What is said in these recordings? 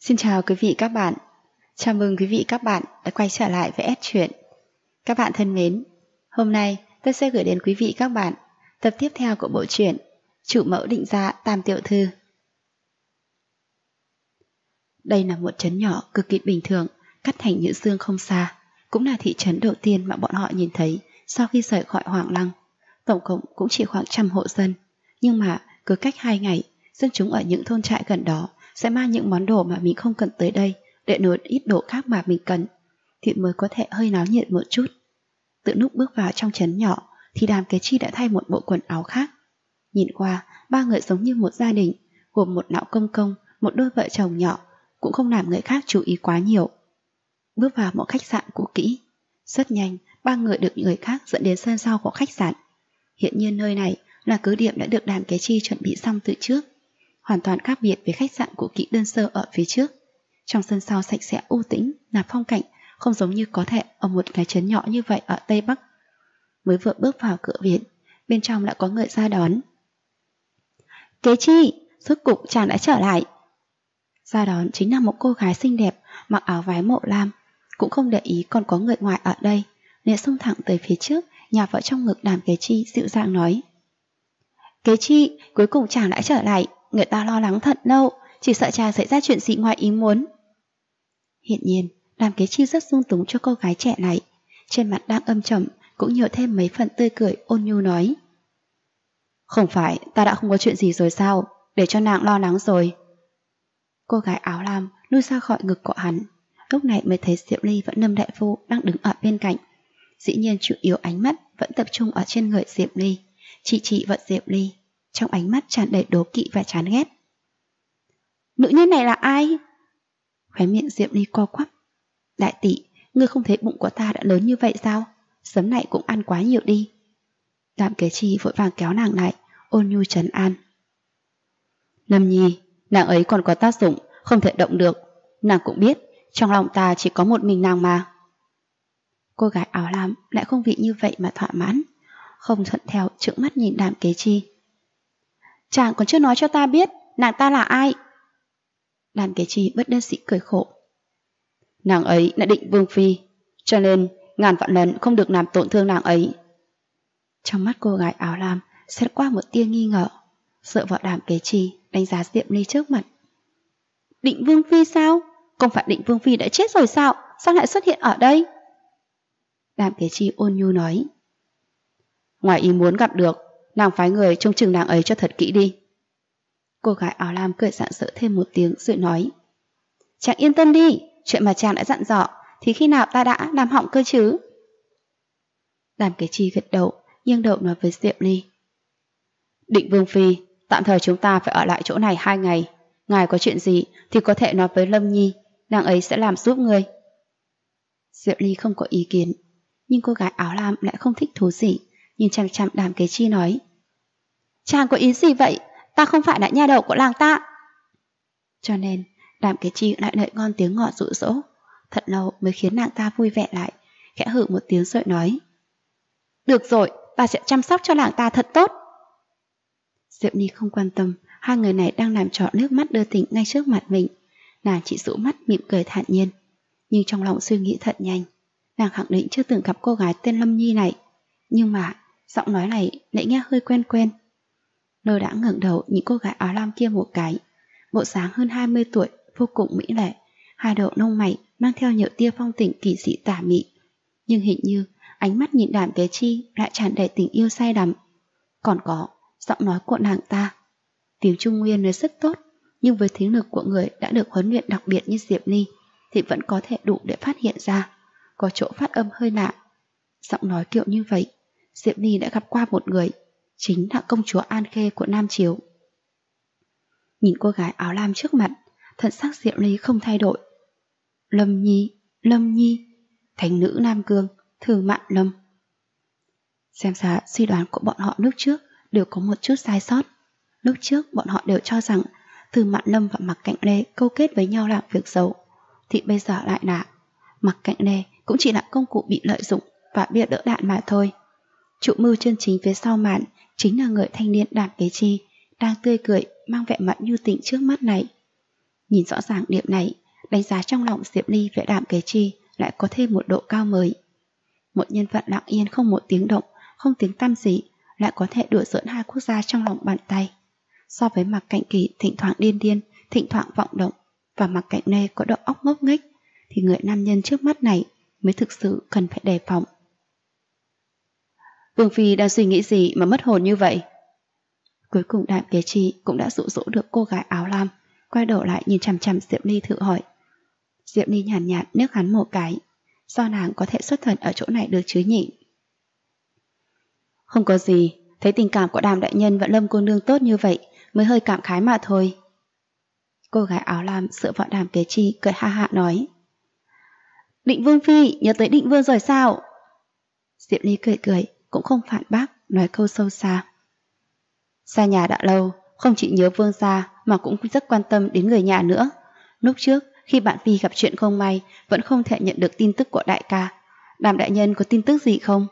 Xin chào quý vị các bạn. Chào mừng quý vị các bạn đã quay trở lại với S Truyện. Các bạn thân mến, hôm nay tôi sẽ gửi đến quý vị các bạn tập tiếp theo của bộ truyện Chủ mẫu định gia Tam tiểu thư. Đây là một trấn nhỏ cực kỳ bình thường, cách thành Nhữ Dương không xa, cũng là thị trấn đầu tiên mà bọn họ nhìn thấy sau khi rời khỏi Hoàng Lăng. Tổng cộng cũng chỉ khoảng 100 hộ dân, nhưng mà cứ cách 2 ngày, dân chúng ở những thôn trại gần đó sẽ mang những món đồ mà mình không cần tới đây để nối ít đồ khác mà mình cần, thì mới có thể hơi náo nhiệt một chút. Từ lúc bước vào trong trấn nhỏ thì Đàm Kế Chi đã thay một bộ quần áo khác. Nhìn qua, ba người giống như một gia đình, gồm một lão công công, một đôi vợ chồng nhỏ, cũng không làm người khác chú ý quá nhiều. Bước vào một khách sạn cũ kỹ, rất nhanh ba người được người khác dẫn đến sân sau của khách sạn. Hiện nhiên nơi này là cứ điểm đã được Đàm Kế Chi chuẩn bị xong từ trước, hoàn toàn khác biệt với khách sạn cũ kỹ đơn sơ ở phía trước. Trong sân sau sạch sẽ u tĩnh là phong cảnh không giống như có thể ở một cái trấn nhỏ như vậy ở Tây Bắc. Mới vừa bước vào cửa viện, bên trong đã có người ra đón. Kế Chi, rốt cục chàng đã trở lại. Ra đón chính là một cô gái xinh đẹp mặc áo váy màu lam, cũng không để ý còn có người ngoài ở đây, nên xông thẳng tới phía trước, nhào vào trong ngực Đàm Kế Chi dịu dàng nói: Kế Chi, cuối cùng chàng đã trở lại, người ta lo lắng thật lâu, chỉ sợ chàng xảy ra chuyện gì ngoài ý muốn. Hiện nhiên, Đàm Kế Chi rất dung túng cho cô gái trẻ này, trên mặt đang âm trầm cũng nhiều thêm mấy phần tươi cười ôn nhu nói: Không phải ta đã không có chuyện gì rồi sao, để cho nàng lo lắng rồi. Cô gái áo lam lui ra khỏi ngực của hắn, lúc này mới thấy Diệp Ly vẫn Lâm đại phu đang đứng ở bên cạnh. Dĩ nhiên chủ yếu ánh mắt vẫn tập trung ở trên người Diệp Ly, chị vợ Diệp Ly, trong ánh mắt tràn đầy đố kỵ và chán ghét. Nữ nhân này là ai? Khóe miệng Diệp Ly co quắp. Đại tỷ, ngươi không thấy bụng của ta đã lớn như vậy sao? Sớm này cũng ăn quá nhiều đi. Đàm Kế Chi vội vàng kéo nàng lại, ôn nhu trấn an. Lâm Nhi, nàng ấy còn có tác dụng, không thể động được. Nàng cũng biết, trong lòng ta chỉ có một mình nàng mà. Cô gái áo lam lại không vì như vậy mà thỏa mãn, không thuận theo trợn mắt nhìn Đàm Kế Chi. Chàng còn chưa nói cho ta biết nàng ta là ai. Đàm Kế Chi bất đắc dĩ cười khổ. Nàng ấy là Định Vương Phi, cho nên ngàn vạn lần không được làm tổn thương nàng ấy. Trong mắt cô gái áo lam xét qua một tia nghi ngờ, sợ vào Đàm Kế Chi đánh giá Diệp Ly trước mặt. Định Vương Phi sao? Không phải Định Vương Phi đã chết rồi sao? Sao lại xuất hiện ở đây? Đàm Kế Chi ôn nhu nói. Ngoài ý muốn gặp được, nàng phái người trông chừng nàng ấy cho thật kỹ đi. Cô gái áo lam cười rạng rỡ thêm một tiếng rồi nói. Chàng yên tâm đi, chuyện mà chàng đã dặn dò thì khi nào ta đã làm hỏng cơ chứ? Đàm Kế Chi gật đầu, nghiêng đầu nói với Diệp Ly. Định Vương Phi, tạm thời chúng ta phải ở lại chỗ này 2 ngày. Ngài có chuyện gì thì có thể nói với Lâm Nhi, nàng ấy sẽ làm giúp người. Diệp Ly không có ý kiến, nhưng cô gái áo lam lại không thích thú gì, nhìn chằm chằm Đàm Kế Chi nói. Chàng có ý gì vậy? Ta không phải là nha đầu của làng ta. Cho nên Đàm Kế Chi lại đợi ngon tiếng ngọt dụ dỗ, thật lâu mới khiến nàng ta vui vẻ lại, khẽ hừ một tiếng rồi nói. Được rồi, ta sẽ chăm sóc cho làng ta thật tốt. Diệp Ly không quan tâm, hai người này đang làm trò nước mắt đưa tình ngay trước mặt mình. Nàng chỉ dụ mắt mỉm cười thản nhiên, nhưng trong lòng suy nghĩ thật nhanh. Nàng khẳng định chưa từng gặp cô gái tên Lâm Nhi này, nhưng mà giọng nói này lại nghe hơi quen quen. Lơ đã ngẩng đầu nhìn cô gái áo lam kia một cái, bộ dáng hơn 20 tuổi, vô cùng mỹ lệ, hai đầu lông mày mang theo nhiều tia phong tình kỳ dị tà mị, nhưng hình như ánh mắt nhìn Đàm Kế Chi lại tràn đầy tình yêu say đắm. Còn có giọng nói của nàng ta, tiếng Trung Nguyên nói rất tốt, nhưng với tiếng lực của người đã được huấn luyện đặc biệt như Diệp Ly thì vẫn có thể đủ để phát hiện ra có chỗ phát âm hơi lạ. Giọng nói kiểu như vậy, Diệp Ly đã gặp qua một người, chính là công chúa An Khê của Nam Chiếu. Nhìn cô gái áo lam trước mặt, thần sắc Diệp Ly không thay đổi. Lâm Nhi, thánh nữ Nam Cương, Thư Mạn Lâm. Xem ra suy đoán của bọn họ lúc trước đều có một chút sai sót. Lúc trước bọn họ đều cho rằng Thư Mạn Lâm và Mạc Cạnh Lê câu kết với nhau làm việc xấu, thì bây giờ lại là Mạc Cạnh Lê cũng chỉ là công cụ bị lợi dụng và bia đỡ đạn mà thôi. Chủ mưu chân chính phía sau màn chính là người thanh niên Đàm Kế Chi đang tươi cười mang vẻ mặt nhu tình trước mắt này. Nhìn rõ ràng điểm này, đánh giá trong lòng Diệp Ly về Đàm Kế Chi lại có thêm một độ cao mới. Một nhân vật lặng yên không một tiếng động, không tiếng tăm gì, lại có thể đùa giỡn hai quốc gia trong lòng bàn tay. So với Mạc Cạnh Kỳ thỉnh thoảng điên điên, thỉnh thoảng vọng động, và Mạc Cạnh Nê có đầu óc ngốc nghếch, thì người nam nhân trước mắt này mới thực sự cần phải đề phòng. Vương Phi đang suy nghĩ gì mà mất hồn như vậy? Cuối cùng Đàm Kế Chi cũng đã dụ dỗ được cô gái áo lam, quay đầu lại nhìn chằm chằm Diệp Ly thử hỏi. Diệp Ly nhàn nhạt nước hắn một cái, do nàng có thể xuất thần ở chỗ này được chứ nhỉ? Không có gì, thấy tình cảm của Đàm đại nhân và Lâm cô nương tốt như vậy mới hơi cảm khái mà thôi. Cô gái áo lam dựa vào Đàm Kế Chi cười ha hạ nói. Định Vương Phi nhớ tới Định Vương rồi sao? Diệp Ly cười cười, cũng không phản bác, nói câu sâu xa. Xa nhà đã lâu, không chỉ nhớ Vương gia mà cũng rất quan tâm đến người nhà nữa. Lúc trước, khi bạn Phi gặp chuyện không may, vẫn không thể nhận được tin tức của đại ca. Đàm đại nhân có tin tức gì không?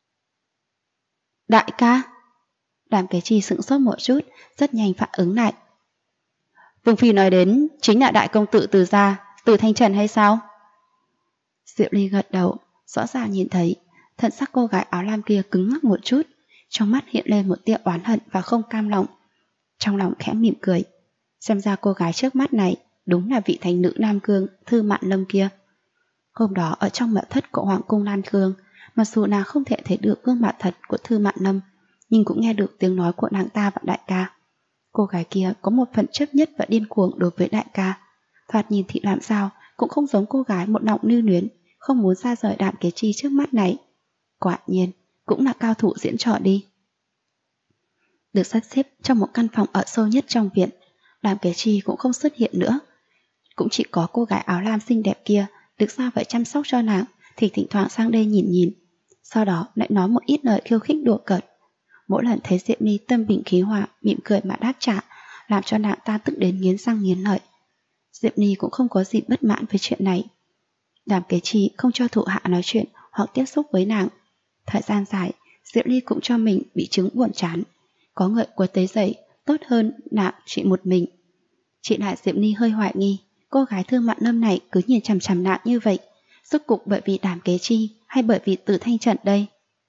Đại ca? Đàm Kế Chi sững sốt một chút, rất nhanh phản ứng lại. Vương Phi nói đến chính là đại công tử Từ gia, Từ Thanh Trần hay sao? Diệp Ly gật đầu, rõ ràng nhìn thấy thân sắc cô gái áo lam kia cứng ngắc một chút, trong mắt hiện lên một tia oán hận và không cam lòng. Trong lòng khẽ mỉm cười, xem ra cô gái trước mắt này đúng là vị thánh nữ Nam Cương Thư Mạn Lâm kia. Hôm đó ở trong mật thất của Hoàng cung Nam Cương, mặc dù nàng không thể thấy được gương mặt thật của Thư Mạn Lâm, nhưng cũng nghe được tiếng nói của nàng ta và đại ca. Cô gái kia có một phần chấp nhất và điên cuồng đối với đại ca, thoạt nhìn thì làm sao cũng không giống cô gái một lòng lưu luyến, không muốn xa rời Đàm Kế Chi trước mắt này. Quả nhiên, cũng là cao thủ diễn trò đi. Được sắp xếp trong một căn phòng ở sâu nhất trong viện, Đàm Kế Chi cũng không xuất hiện nữa. Cũng chỉ có cô gái áo lam xinh đẹp kia được giao phải chăm sóc cho nàng, thì thỉnh thoảng sang đây nhìn nhìn, sau đó lại nói một ít lời khiêu khích đùa cợt. Mỗi lần thấy Diệp Ly tâm bình khí hòa, mỉm cười mà đáp trả, làm cho nàng ta tức đến nghiến răng nghiến lợi. Diệp Ly cũng không có gì bất mãn với chuyện này. Đàm Kế Chi không cho thủ hạ nói chuyện hoặc tiếp xúc với nàng. Thời gian dài, Diệp Ly cũng cho mình bị chứng buồn chán. Có người quấy tới dậy, tốt hơn nàng chỉ một mình. Chị lại Diệp Ly hơi hoài nghi, cô gái Thương Mạn Lâm này cứ nhìn chằm chằm nàng như vậy, rốt cục bởi vì Đàm Kế Chi hay bởi vì Từ Thanh Trần đây?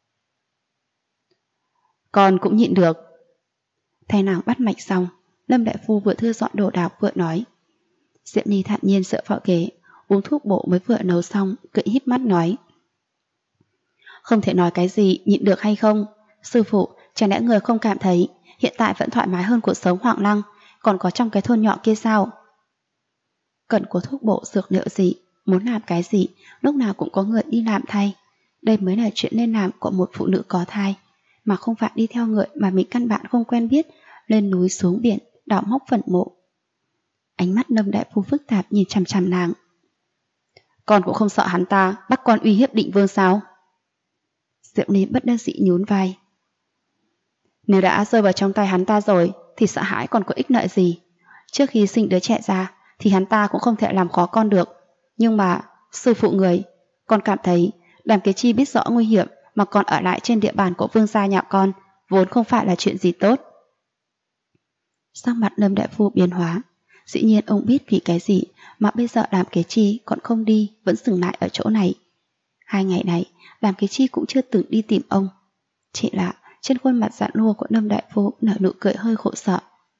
Con cũng nhịn được. Thay nàng bắt mạch xong, Lâm đại phu vừa thu dọn đồ đạc vừa nói. Diệp Ly thản nhiên dựa vào ghế, uống thuốc bổ mới vừa nấu xong, cười híp mắt nói. Không thể nói cái gì nhịn được hay không. Sư phụ, chẳng lẽ người không cảm thấy hiện tại vẫn thoải mái hơn cuộc sống Hoàng Lăng, còn có trong cái thôn nhỏ kia sao? Cần của thuốc bổ dược liệu gì, muốn làm cái gì, lúc nào cũng có người đi làm thay. Đây mới là chuyện nên làm của một phụ nữ có thai, mà không phải đi theo người mà mình căn bản không quen biết, lên núi xuống biển, đào móc phần mộ. Ánh mắt Lâm đại phu phức tạp nhìn chằm chằm nàng. Con cũng không sợ hắn ta bắt con uy hiếp Định Vương sao? Diệp Ly bất đắc dĩ nhún vai. Nếu đã rơi vào trong tay hắn ta rồi thì sợ hãi còn có ích lợi gì. Trước khi sinh đứa trẻ ra thì hắn ta cũng không thể làm khó con được. Nhưng mà, sư phụ người, con cảm thấy Đàm Kế Chi biết rõ nguy hiểm mà còn ở lại trên địa bàn của vương gia nhà con vốn không phải là chuyện gì tốt. Sắc mặt Lâm đại phu biến hóa. Dĩ nhiên ông biết vì cái gì mà bây giờ Đàm Kế Chi còn không đi, vẫn dừng lại ở chỗ này. 2 ngày này, Đàm Kế Chi cũng chưa từng đi tìm ông. Chỉ là trên khuôn mặt giãn nua của Lâm đại phu nở nụ cười hơi khổ sở.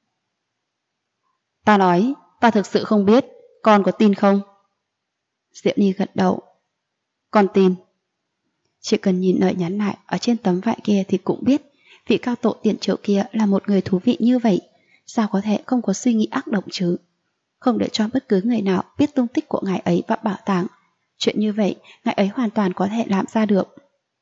Ta nói, ta thực sự không biết, con có tin không? Diệp Ly gật đầu. Con tin. Chỉ cần nhìn lời nhắn lại ở trên tấm vải kia thì cũng biết vị cao tổ tiền triệu kia là một người thú vị như vậy. Sao có thể không có suy nghĩ ác độc chứ? Không để cho bất cứ người nào biết tung tích của ngài ấy và bảo tàng. Chuyện như vậy, ngài ấy hoàn toàn có thể làm ra được.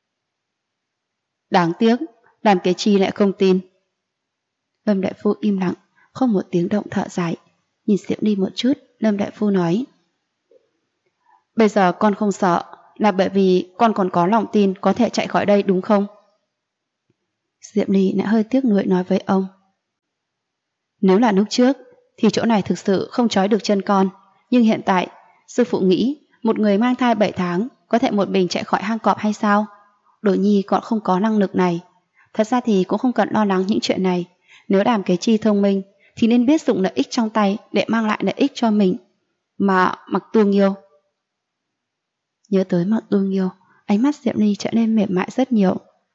Đáng tiếc, Đàm Kế Chi lại không tin. Lâm đại phu im lặng, không một tiếng động thở dài. Nhìn Diệp Ly một chút, Lâm đại phu nói. Bây giờ con không sợ, là bởi vì con còn có lòng tin có thể chạy khỏi đây đúng không? Diệp Ly lại hơi tiếc nuối nói với ông. Nếu là lúc trước, thì chỗ này thực sự không trói được chân con. Nhưng hiện tại, sư phụ nghĩ một người mang thai 7 tháng có thể một mình chạy khỏi hang cọp hay sao? Đồ nhi còn không có năng lực này. Thật ra thì cũng không cần lo lắng những chuyện này. Nếu Đàm Kế Chi thông minh thì nên biết dùng lợi ích trong tay để mang lại lợi ích cho mình. Mà Mặc Tu Nghiêu. Nhớ tới Mặc Tu Nghiêu, ánh mắt Diệp Ly trở nên mềm mại rất nhiều.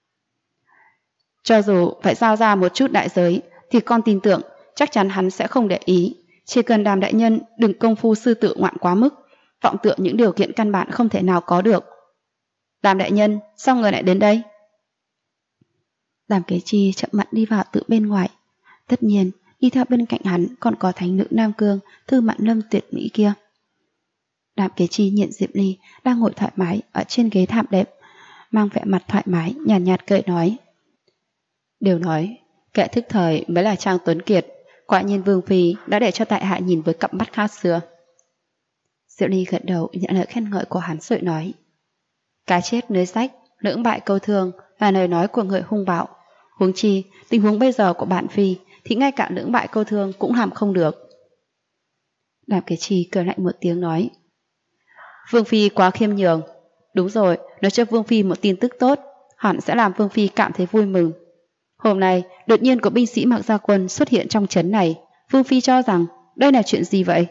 Cho dù phải giao ra một chút đại giới thì con tin tưởng chắc chắn hắn sẽ không để ý. Chỉ cần Đàm đại nhân đừng công phu sư tử ngoạn quá mức, vọng tưởng những điều kiện căn bản không thể nào có được. Đàm đại nhân, sao người lại đến đây? Đàm Kế Chi chậm mặn đi vào từ bên ngoài. Tất nhiên, đi theo bên cạnh hắn còn có thánh nữ Nam Cương, Thư Mạn Lâm tuyệt mỹ kia. Đàm Kế Chi nhìn Diệp Ly đang ngồi thoải mái ở trên ghế thảm đẹp, mang vẻ mặt thoải mái, nhàn nhạt cười nói. Đều nói, kẻ thức thời mới là Trang Tuấn Kiệt, quả nhiên Vương Phi đã để cho tại hạ nhìn với cặp mắt khác xưa. Diệp Ly gật đầu nhận lời khen ngợi của hắn rồi nói. Cá chết lưới rách, lưỡng bại câu thương là lời nói của người hung bạo. Huống chi, tình huống bây giờ của bạn Phi thì ngay cả lưỡng bại câu thương cũng làm không được. Đàm Kế Chi cười lạnh một tiếng nói. Vương Phi quá khiêm nhường. Đúng rồi, nói cho Vương Phi một tin tức tốt, hẳn sẽ làm Vương Phi cảm thấy vui mừng. Hôm nay, đột nhiên có binh sĩ Mặc Gia Quân xuất hiện trong trấn này. Vương Phi cho rằng đây là chuyện gì vậy?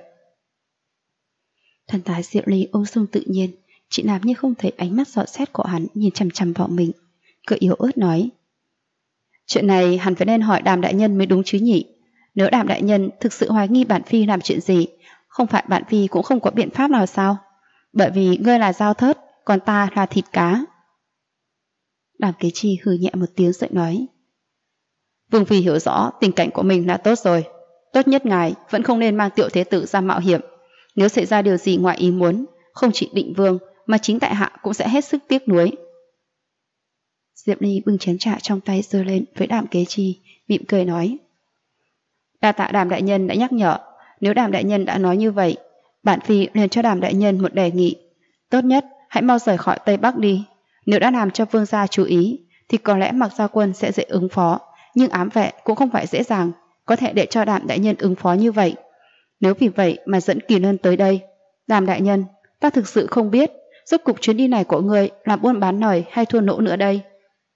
Thần thái Diệp Ly ung dung tự nhiên, chỉ làm như không thấy ánh mắt dõi xét của hắn nhìn chằm chằm vào mình. Cười yếu ớt nói. Chuyện này hẳn phải nên hỏi Đàm đại nhân mới đúng chứ nhỉ. Nếu Đàm đại nhân thực sự hoài nghi bản Phi làm chuyện gì, không phải bản Phi cũng không có biện pháp nào sao? Bởi vì ngươi là dao thớt, còn ta là thịt cá. Đàm Kế Chi hừ nhẹ một tiếng rồi nói. Vương Phi hiểu rõ tình cảnh của mình là tốt rồi. Tốt nhất ngài vẫn không nên mang Tiểu Thế Tử ra mạo hiểm. Nếu xảy ra điều gì ngoài ý muốn, không chỉ Định Vương mà chính tại hạ cũng sẽ hết sức tiếc nuối. Diệp Ly bưng chén trà trong tay giơ lên với Đàm Kế Chi, mỉm cười nói. Đa tạ Đàm đại nhân đã nhắc nhở. Nếu Đàm đại nhân đã nói như vậy, bản Phi liền cho Đàm đại nhân một đề nghị. Tốt nhất hãy mau rời khỏi Tây Bắc đi. Nếu đã làm cho vương gia chú ý thì có lẽ Mặc Gia Quân sẽ dễ ứng phó, nhưng ám vệ cũng không phải dễ dàng có thể để cho Đàm đại nhân ứng phó như vậy. Nếu vì vậy mà dẫn Kỳ Lân tới đây, Đàm đại nhân, ta thực sự không biết rốt cục chuyến đi này của ngươi là buôn bán nổi hay thua lỗ nữa đây.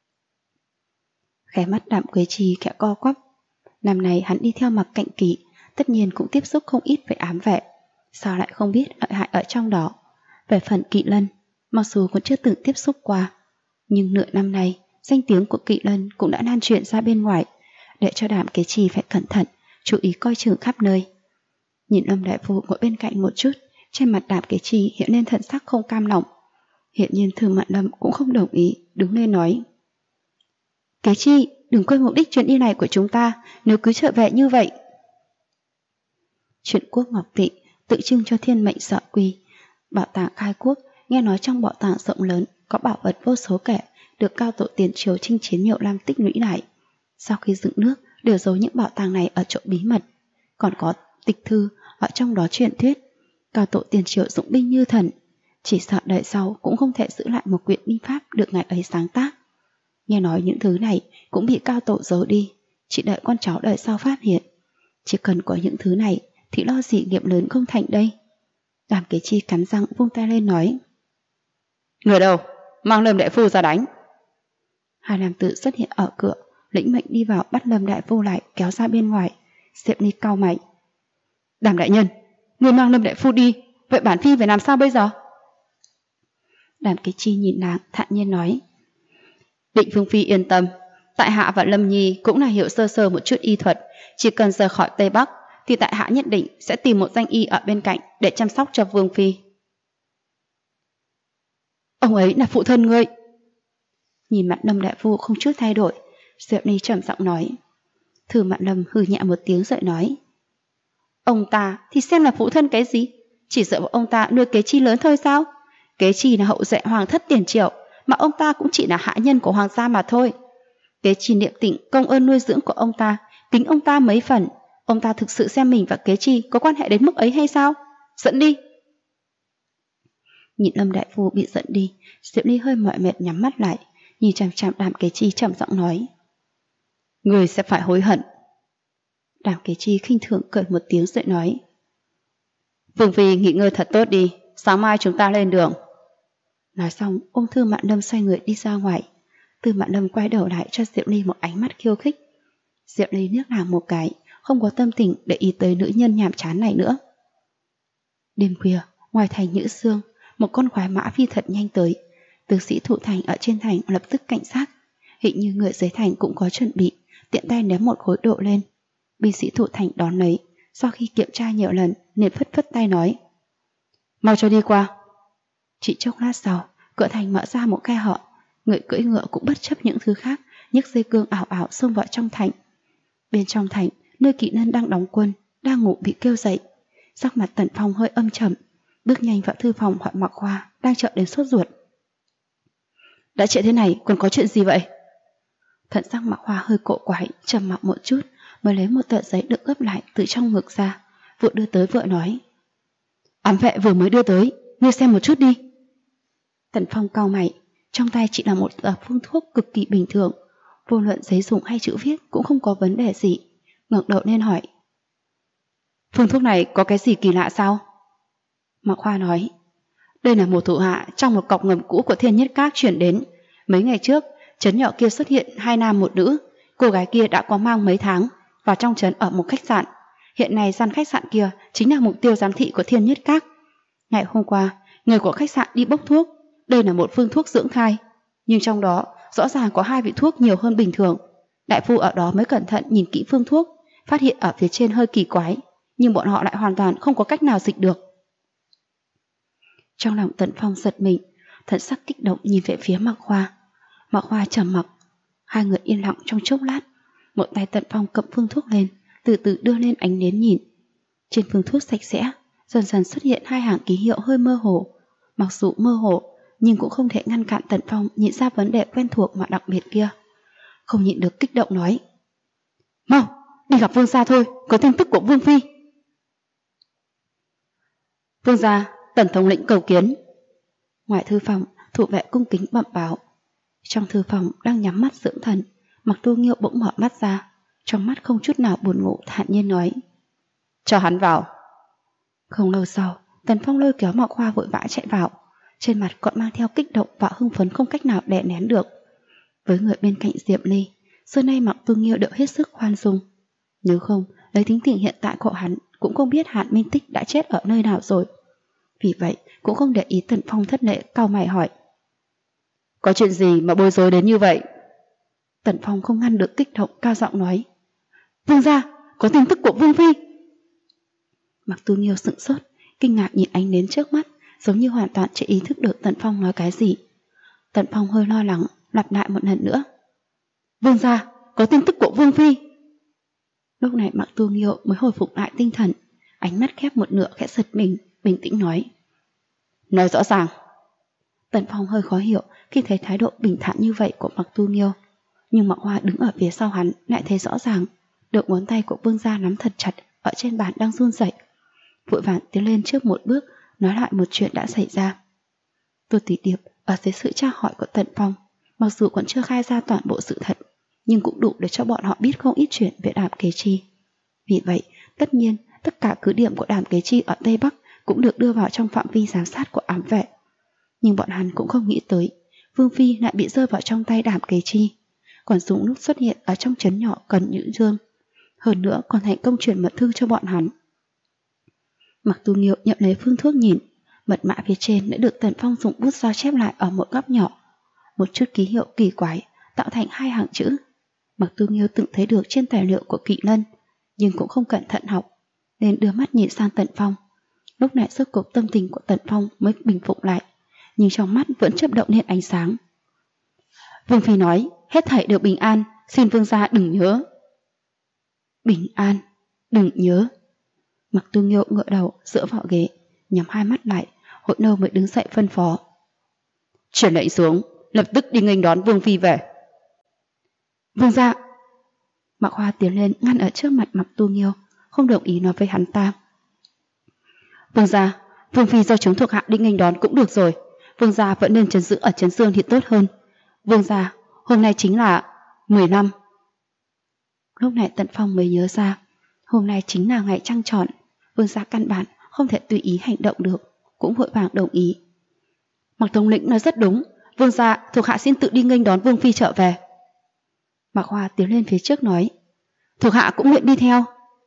Khóe mắt Đàm Quế Chi khẽ co quắp. Năm nay hắn đi theo Mặc Cạnh Kỵ, tất nhiên cũng tiếp xúc không ít với ám vệ, sao lại không biết lợi hại ở trong đó. Về phần Kỵ Lân, mặc dù còn chưa từng tiếp xúc qua, nhưng nửa năm nay danh tiếng của Kỵ Lân cũng đã lan truyền ra bên ngoài, để cho Đàm Kế Chi phải cẩn thận, chú ý coi chừng khắp nơi. Nhìn Lâm đại phu ngồi bên cạnh một chút, trên mặt Đàm Kế Chi hiện lên thần sắc không cam lòng. Hiện nhiên Thư Mạn Lâm cũng không đồng ý, đứng lên nói. Kế Chi, đừng quên mục đích chuyến đi này của chúng ta, nếu cứ trở về như vậy. Chuyện quốc Ngọc Tị tự trưng cho thiên mệnh sợ quy. Bảo tàng khai quốc, nghe nói trong bảo tàng rộng lớn có bảo vật vô số kể được cao tổ tiền triều chinh chiến nhiều năm tích lũy lại. Sau khi dựng nước đều giấu những bảo tàng này ở chỗ bí mật. Còn có tịch thư ở trong đó truyền thuyết cao tổ tiền triều dụng binh như thần, chỉ sợ đời sau cũng không thể giữ lại một quyển binh pháp được ngài ấy sáng tác. Nghe nói những thứ này cũng bị cao tổ giấu đi, chỉ đợi con cháu đời sau phát hiện. Chỉ cần có những thứ này thì lo gì nghiệp lớn không thành đây. Đàm Kế Chi cắn răng vung tay lên nói. Người đâu? Mang Lâm đại phu ra đánh. Hai nam tử xuất hiện ở cửa, lĩnh mệnh đi vào bắt Lâm đại phu lại kéo ra bên ngoài. Diệp Ly cau mày. Đàm đại nhân, người mang Lâm đại phu đi, vậy bản Phi phải làm sao bây giờ? Đàm Kế Chi nhìn nàng thản nhiên nói. Định Vương Phi yên tâm, tại hạ và Lâm Nhi cũng là hiểu sơ sơ một chút y thuật, chỉ cần rời khỏi Tây Bắc thì tại hạ nhất định sẽ tìm một danh y ở bên cạnh để chăm sóc cho Vương Phi. Ông ấy là phụ thân ngươi. Nhìn mặt Lâm đại phu không chút thay đổi, Diệp Ly trầm giọng nói. Thư Mạn Lâm hừ nhẹ một tiếng rồi nói. Ông ta thì xem là phụ thân cái gì? Chỉ dựa vào ông ta nuôi Kế Chi lớn thôi sao? Kế Chi là hậu duệ hoàng thất tiền triệu, mà ông ta cũng chỉ là hạ nhân của hoàng gia mà thôi. Kế Chi niệm tịnh công ơn nuôi dưỡng của ông ta, kính ông ta mấy phần. Ông ta thực sự xem mình và Kế Chi có quan hệ đến mức ấy hay sao? Dẫn đi. Nhìn Lâm đại phu bị dẫn đi, Diệp Ly hơi mỏi mệt nhắm mắt lại, nhìn chằm chằm Đàm Kế Chi trầm giọng nói. Người sẽ phải hối hận. Đàm Kế Chi khinh thường cười một tiếng rồi nói. Vương Phi nghỉ ngơi thật tốt đi, sáng mai chúng ta lên đường. Nói xong ôm Thư Mạn Lâm xoay người đi ra ngoài. Thư Mạn Lâm quay đầu lại cho Diệp Ly một ánh mắt khiêu khích. Diệp Ly liếc nàng một cái, không có tâm tình để ý tới nữ nhân nhàm chán này nữa. Đêm khuya, ngoài thành Nhữ Sương, một con khoái mã phi thật nhanh tới. Tướng sĩ thủ thành ở trên thành lập tức cảnh giác. Hình như người dưới thành cũng có chuẩn bị, tiện tay ném một khối độ lên. Binh sĩ thủ thành đón lấy, sau khi kiểm tra nhiều lần nên phất phất tay nói: mau cho đi qua. Chỉ chốc lát sau, cửa thành mở ra một khe hở, người cưỡi ngựa cũng bất chấp những thứ khác, nhấc dây cương ảo ảo xông vào trong thành. Bên trong thành, nơi kỵ nhân đang đóng quân, đang ngủ bị kêu dậy. Sắc mặt Tần Phong hơi âm trầm, bước nhanh vào thư phòng hỏi Mạc Khoa đang chờ đến sốt ruột. Đã trễ thế này còn có chuyện gì vậy? Thần sắc Mạc Khoa hơi cộ quái, trầm mặc một chút, mới lấy một tờ giấy được ướp lại từ trong ngực ra, vội đưa tới vợ nói: ám vệ vừa mới đưa tới, ngươi xem một chút đi. Tần Phong cau mày, trong tay chỉ là một tờ phương thuốc cực kỳ bình thường, vô luận giấy dùng hay chữ viết cũng không có vấn đề gì. Ngẩng đầu lên hỏi: phương thuốc này có cái gì kỳ lạ sao? Mạc Khoa nói: đây là một thủ hạ trong một cọc ngầm cũ của Thiên Nhất Các chuyển đến. Mấy ngày trước, trấn nhỏ kia xuất hiện 2 nam 1 nữ. Cô gái kia đã có mang mấy tháng, vào trong trấn ở một khách sạn. Hiện nay gian khách sạn kia chính là mục tiêu giám thị của Thiên Nhất Các. Ngày hôm qua, người của khách sạn đi bốc thuốc. Đây là một phương thuốc dưỡng thai, nhưng trong đó rõ ràng có 2 vị thuốc nhiều hơn bình thường. Đại phu ở đó mới cẩn thận nhìn kỹ phương thuốc, phát hiện ở phía trên hơi kỳ quái, nhưng bọn họ lại hoàn toàn không có cách nào dịch được. Trong lòng Tần Phong giật mình, thần sắc kích động nhìn về phía Mạc Khoa. Mạc Khoa trầm mặc, hai người yên lặng trong chốc lát. Một tay Tần Phong cầm phương thuốc lên, từ từ đưa lên ánh nến nhìn. Trên phương thuốc sạch sẽ, dần dần xuất hiện 2 hàng ký hiệu hơi mơ hồ. Mặc dù mơ hồ, nhưng cũng không thể ngăn cản Tần Phong nhìn ra vấn đề quen thuộc mà đặc biệt kia. Không nhịn được kích động nói: mau, đi gặp vương gia thôi, có tin tức của vương phi. Vương gia, Tần thống lĩnh cầu kiến. Ngoài thư phòng, thủ vệ cung kính bẩm báo. Trong thư phòng đang nhắm mắt dưỡng thần, Mạc Tu Nghiêu bỗng mở mắt ra, trong mắt không chút nào buồn ngủ, thản nhiên nói: cho hắn vào. Không lâu sau, Tần Phong lôi kéo Mạc Khoa vội vã chạy vào, trên mặt còn mang theo kích động và hưng phấn không cách nào đè nén được. Với người bên cạnh Diệp Ly, xưa nay Mạc Tu Nghiêu đều hết sức khoan dung. Nếu không, lấy tính tình hiện tại của hắn cũng không biết Hạn Minh Tích đã chết ở nơi nào rồi. Vì vậy cũng không để ý Tần Phong thất lễ, cau mày hỏi: có chuyện gì mà bối rối đến như vậy? Tần Phong không ngăn được kích động, cao giọng nói: vương gia, có tin tức của vương phi. Mạc Tu Nghiêu sững sốt, kinh ngạc nhìn ánh nến trước mắt, giống như hoàn toàn chưa ý thức được Tần Phong nói cái gì. Tần Phong hơi lo lắng, lặp lại một lần nữa: vương gia, có tin tức của vương phi. Lúc này Mạc Tu Nghiêu mới hồi phục lại tinh thần, ánh mắt khép một nửa khẽ giật mình, bình tĩnh nói: nói rõ ràng. Tần Phong hơi khó hiểu khi thấy thái độ bình thản như vậy của Mạc Tu Nghiêu, nhưng Mạc Hoa đứng ở phía sau hắn lại thấy rõ ràng, được ngón tay của vương gia nắm thật chặt ở trên bàn đang run rẩy. Vội vàng tiến lên trước một bước, nói lại một chuyện đã xảy ra. Tô Tỷ Điệp ở dưới sự tra hỏi của Tần Phong, mặc dù còn chưa khai ra toàn bộ sự thật, nhưng cũng đủ để cho bọn họ biết không ít chuyện về Đàm Kế Chi. Vì vậy, tất nhiên tất cả cứ điểm của Đàm Kế Chi ở Tây Bắc cũng được đưa vào trong phạm vi giám sát của ám vệ. Nhưng bọn hắn cũng không nghĩ tới vương phi lại bị rơi vào trong tay Đàm Kế Chi, còn dùng lúc xuất hiện ở trong trấn nhỏ Cần Nhữ Dương, hơn nữa còn thành công truyền mật thư cho bọn hắn. Mạc Tu Nghiêu nhận lấy phương thuốc nhìn, mật mã phía trên đã được Tần Phong dùng bút sao chép lại ở một góc nhỏ, một chút ký hiệu kỳ quái tạo thành 2 hàng chữ. Mạc Tu Nghiêu từng thấy được trên tài liệu của Kỵ Lân, nhưng cũng không cẩn thận học, nên đưa mắt nhìn sang Tần Phong. Lúc này rốt cuộc tâm tình của Tần Phong mới bình phục lại, nhưng trong mắt vẫn chớp động lên ánh sáng. Vương phi nói hết thảy đều bình an, xin vương gia đừng nhớ. Bình an, đừng nhớ. Mạc Tu Nghiêu ngựa đầu dựa vào ghế, nhắm 2 mắt lại, hồi lâu mới đứng dậy phân phó: truyền lệnh xuống, lập tức đi nghênh đón vương phi về. Vương gia. Mạc Hoa tiến lên ngăn ở trước mặt Mạc Tu Nghiêu, không đồng ý nói với hắn ta: vương gia, vương phi do chúng thuộc hạ đi nghênh đón cũng được rồi, vương gia vẫn nên trấn giữ ở Trấn Dương thì tốt hơn. Vương gia, hôm nay chính là 10 năm. Lúc này Tần Phong mới nhớ ra, hôm nay chính là ngày trăng tròn, vương gia căn bản không thể tùy ý hành động được, cũng vội vàng đồng ý. Mạc thống lĩnh nói rất đúng, vương gia, thuộc hạ xin tự đi nghênh đón vương phi trở về. Mạc Hoa tiến lên phía trước nói: thuộc hạ cũng nguyện đi theo.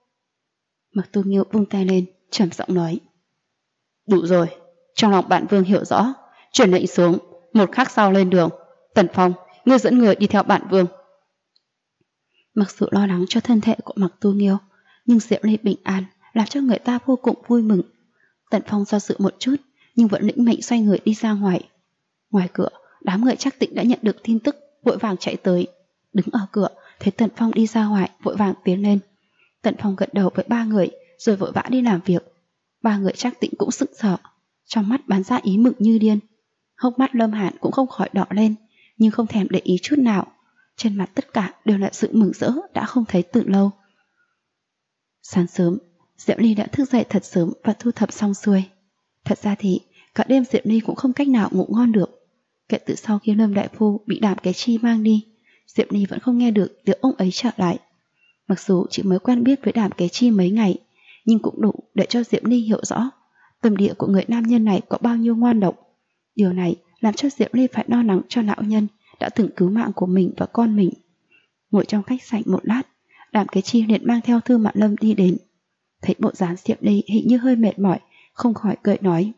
Mặc Tu Nghiêu vung tay lên, trầm giọng nói: đủ rồi, trong lòng bản vương hiểu rõ, truyền lệnh xuống, một khắc sau lên đường. Tần Phong, ngươi dẫn người đi theo bản vương. Mặc dù lo lắng cho thân thể của Mặc Tu Nghiêu, nhưng Diệu Ly bình an làm cho người ta vô cùng vui mừng. Tần Phong do dự một chút, nhưng vẫn lĩnh mệnh xoay người đi ra ngoài. Ngoài cửa, đám người Trác Tịnh đã nhận được tin tức, vội vàng chạy tới. Đứng ở cửa, thấy Tần Phong đi ra ngoài, vội vàng tiến lên. Tần Phong gật đầu với ba người, rồi vội vã đi làm việc. Ba người Trác Tịnh cũng sững sờ, trong mắt bắn ra ý mừng như điên. Hốc mắt Lâm Hàn cũng không khỏi đỏ lên, nhưng không thèm để ý chút nào. Trên mặt tất cả đều là sự mừng rỡ đã không thấy từ lâu. Sáng sớm, Diệu Ly đã thức dậy thật sớm và thu thập xong xuôi. Thật ra thì cả đêm Diệu Ly cũng không cách nào ngủ ngon được. Kể từ sau khi Lâm Đại Phu bị Đàm Kế Chi mang đi, Diệu Ly vẫn không nghe được tiếng ông ấy trở lại. Mặc dù chỉ mới quen biết với Đàm Kế Chi mấy ngày, nhưng cũng đủ để cho Diệu Ly hiểu rõ tâm địa của người nam nhân này có bao nhiêu ngoan độc. Điều này làm cho Diệu Ly phải lo lắng cho lão nhân đã từng cứu mạng của mình và con mình. Ngồi trong khách sạn một lát, Đàm Kế Chi liền mang theo Thư Mạn Lâm đi đến. Thấy bộ dáng Diệu Ly hình như hơi mệt mỏi, không khỏi cười nói: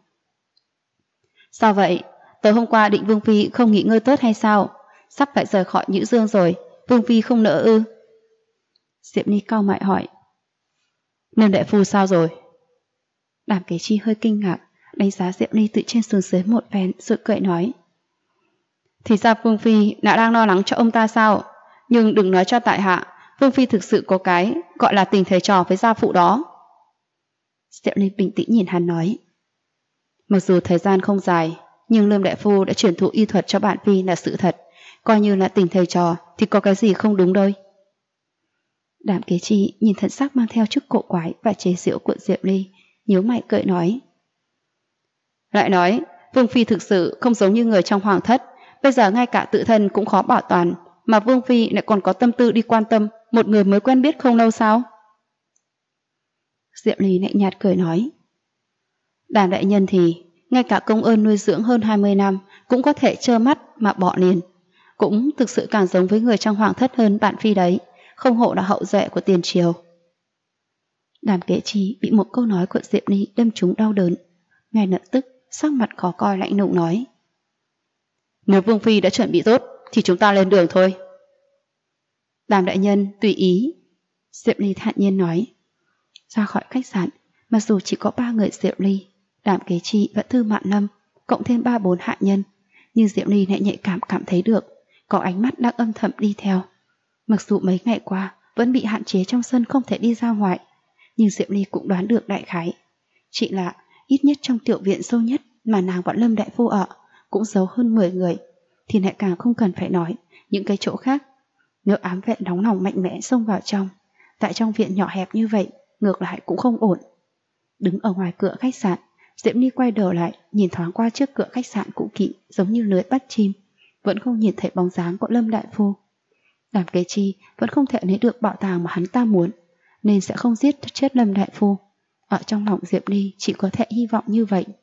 sao vậy? Tối hôm qua Định Vương Phi không nghỉ ngơi tốt hay sao? Sắp phải rời khỏi Nhữ Dương rồi, Vương Phi không nỡ ư? Diệu Ly cau mày hỏi: Lâm đại phu sao rồi? Đàm Kế Chi hơi kinh ngạc, đánh giá Diệu Ly từ trên xuống dưới một phen rồi cười nói: thì ra Vương Phi đã đang lo lắng cho ông ta sao? Nhưng đừng nói cho tại hạ, Vương Phi thực sự có cái gọi là tình thầy trò với gia phụ đó. Diệu Ly bình tĩnh nhìn hắn nói: mặc dù thời gian không dài, nhưng Lâm đại phu đã truyền thụ y thuật cho bản Phi là sự thật, coi như là tình thầy trò thì có cái gì không đúng đâu. Đàm Kế Chi nhìn thần sắc mang theo chút cổ quái và chế giễu của Diệu Ly, nhíu mày cười nói: lại nói, Vương Phi thực sự không giống như người trong hoàng thất, bây giờ ngay cả tự thân cũng khó bảo toàn, mà Vương Phi lại còn có tâm tư đi quan tâm một người mới quen biết không lâu sao? Diệu Ly lạnh nhạt cười nói: Đàm đại nhân thì ngay cả công ơn nuôi dưỡng hơn 20 năm cũng có thể trơ mắt mà bỏ liền, cũng thực sự càng giống với người trong hoàng thất hơn bản Phi đấy, không hộ là hậu duệ của tiền triều. Đàm Kế Chi bị một câu nói của Diệu Ly đâm trúng đau đớn, ngay lập tức sắc mặt khó coi lạnh lùng nói: nếu Vương Phi đã chuẩn bị tốt thì chúng ta lên đường thôi. Đàm đại nhân tùy ý, Diệu Ly thản nhiên nói. Ra khỏi khách sạn, mặc dù chỉ có 3 người Diệu Ly, Đàm Kế Chi và Thư Mạn Lâm, cộng thêm 3-4 hạ nhân, nhưng Diệu Ly lại nhạy cảm thấy được có ánh mắt đang âm thầm đi theo. Mặc dù mấy ngày qua vẫn bị hạn chế trong sân không thể đi ra ngoài, nhưng Diệu Ly cũng đoán được đại khái. Chỉ là ít nhất trong tiểu viện sâu nhất mà nàng và Lâm đại phu ở cũng giấu hơn 10 người, thì lại càng không cần phải nói những cái chỗ khác. Nếu ám vệ nóng lòng mạnh mẽ xông vào trong, tại trong viện nhỏ hẹp như vậy, ngược lại cũng không ổn. Đứng ở ngoài cửa khách sạn, Diễm Ly quay đầu lại, nhìn thoáng qua trước cửa khách sạn cũ kỹ giống như lưới bắt chim, vẫn không nhìn thấy bóng dáng của Lâm đại phu. Đàm Kế Chi vẫn không thể lấy được bảo tàng mà hắn ta muốn, nên sẽ không giết chết Lâm đại phu. Ở trong lòng Diệp Ly chỉ có thể hy vọng như vậy.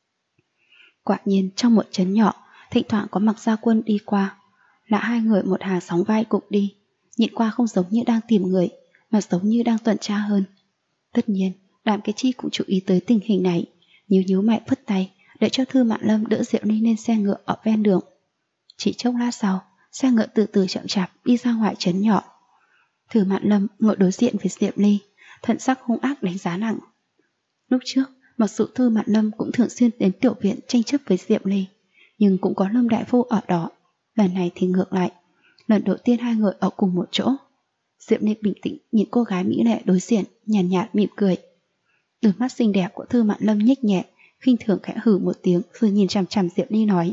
Quả nhiên trong một trấn nhỏ, thỉnh thoảng có Mặc Gia Quân đi qua, là 2 người một hàng sóng vai cùng đi, nhìn qua không giống như đang tìm người, mà giống như đang tuần tra hơn. Tất nhiên, Đàm Kế Chi cũng chú ý tới tình hình này, nhíu mày phất tay để cho Thư Mạn Lâm đỡ Diệu Ly lên xe ngựa ở ven đường. Chỉ chốc lát sau, xe ngựa từ từ chậm chạp đi ra ngoài trấn nhỏ. Thư Mạn Lâm ngồi đối diện với Diệu Ly, thần sắc hung ác đánh giá nặng. Lúc trước, mặc dù Thư Mạn Lâm cũng thường xuyên đến tiểu viện tranh chấp với Diệu Ly, nhưng cũng có Lâm đại phu ở đó. Lần này thì ngược lại, lần đầu tiên 2 người ở cùng một chỗ. Diệu Ly bình tĩnh nhìn cô gái mỹ lệ đối diện, nhàn nhạt mỉm cười. Đôi mắt xinh đẹp của Thư Mạn Lâm nhếch nhẹ, khinh thường khẽ hừ một tiếng rồi nhìn chằm chằm Diệu Ly nói: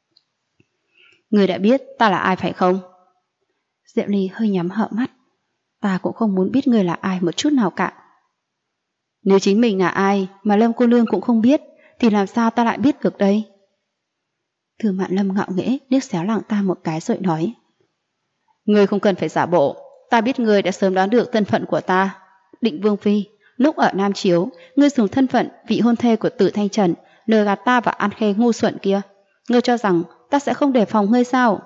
Người đã biết ta là ai phải không? Diệu Ly hơi nhắm hở mắt. Ta cũng không muốn biết người là ai một chút nào cả. Nếu chính mình là ai mà Lâm cô nương cũng không biết, thì làm sao ta lại biết được đây? Thư Mạn Lâm ngạo nghễ liếc xéo lòng ta một cái rồi nói: Ngươi không cần phải giả bộ, ta biết ngươi đã sớm đoán được thân phận của ta. Định Vương Phi, lúc ở Nam Chiếu, ngươi dùng thân phận vị hôn thê của Tử Thanh Trần lừa gạt ta và An Khê ngu xuẩn kia. Ngươi cho rằng ta sẽ không đề phòng ngươi sao?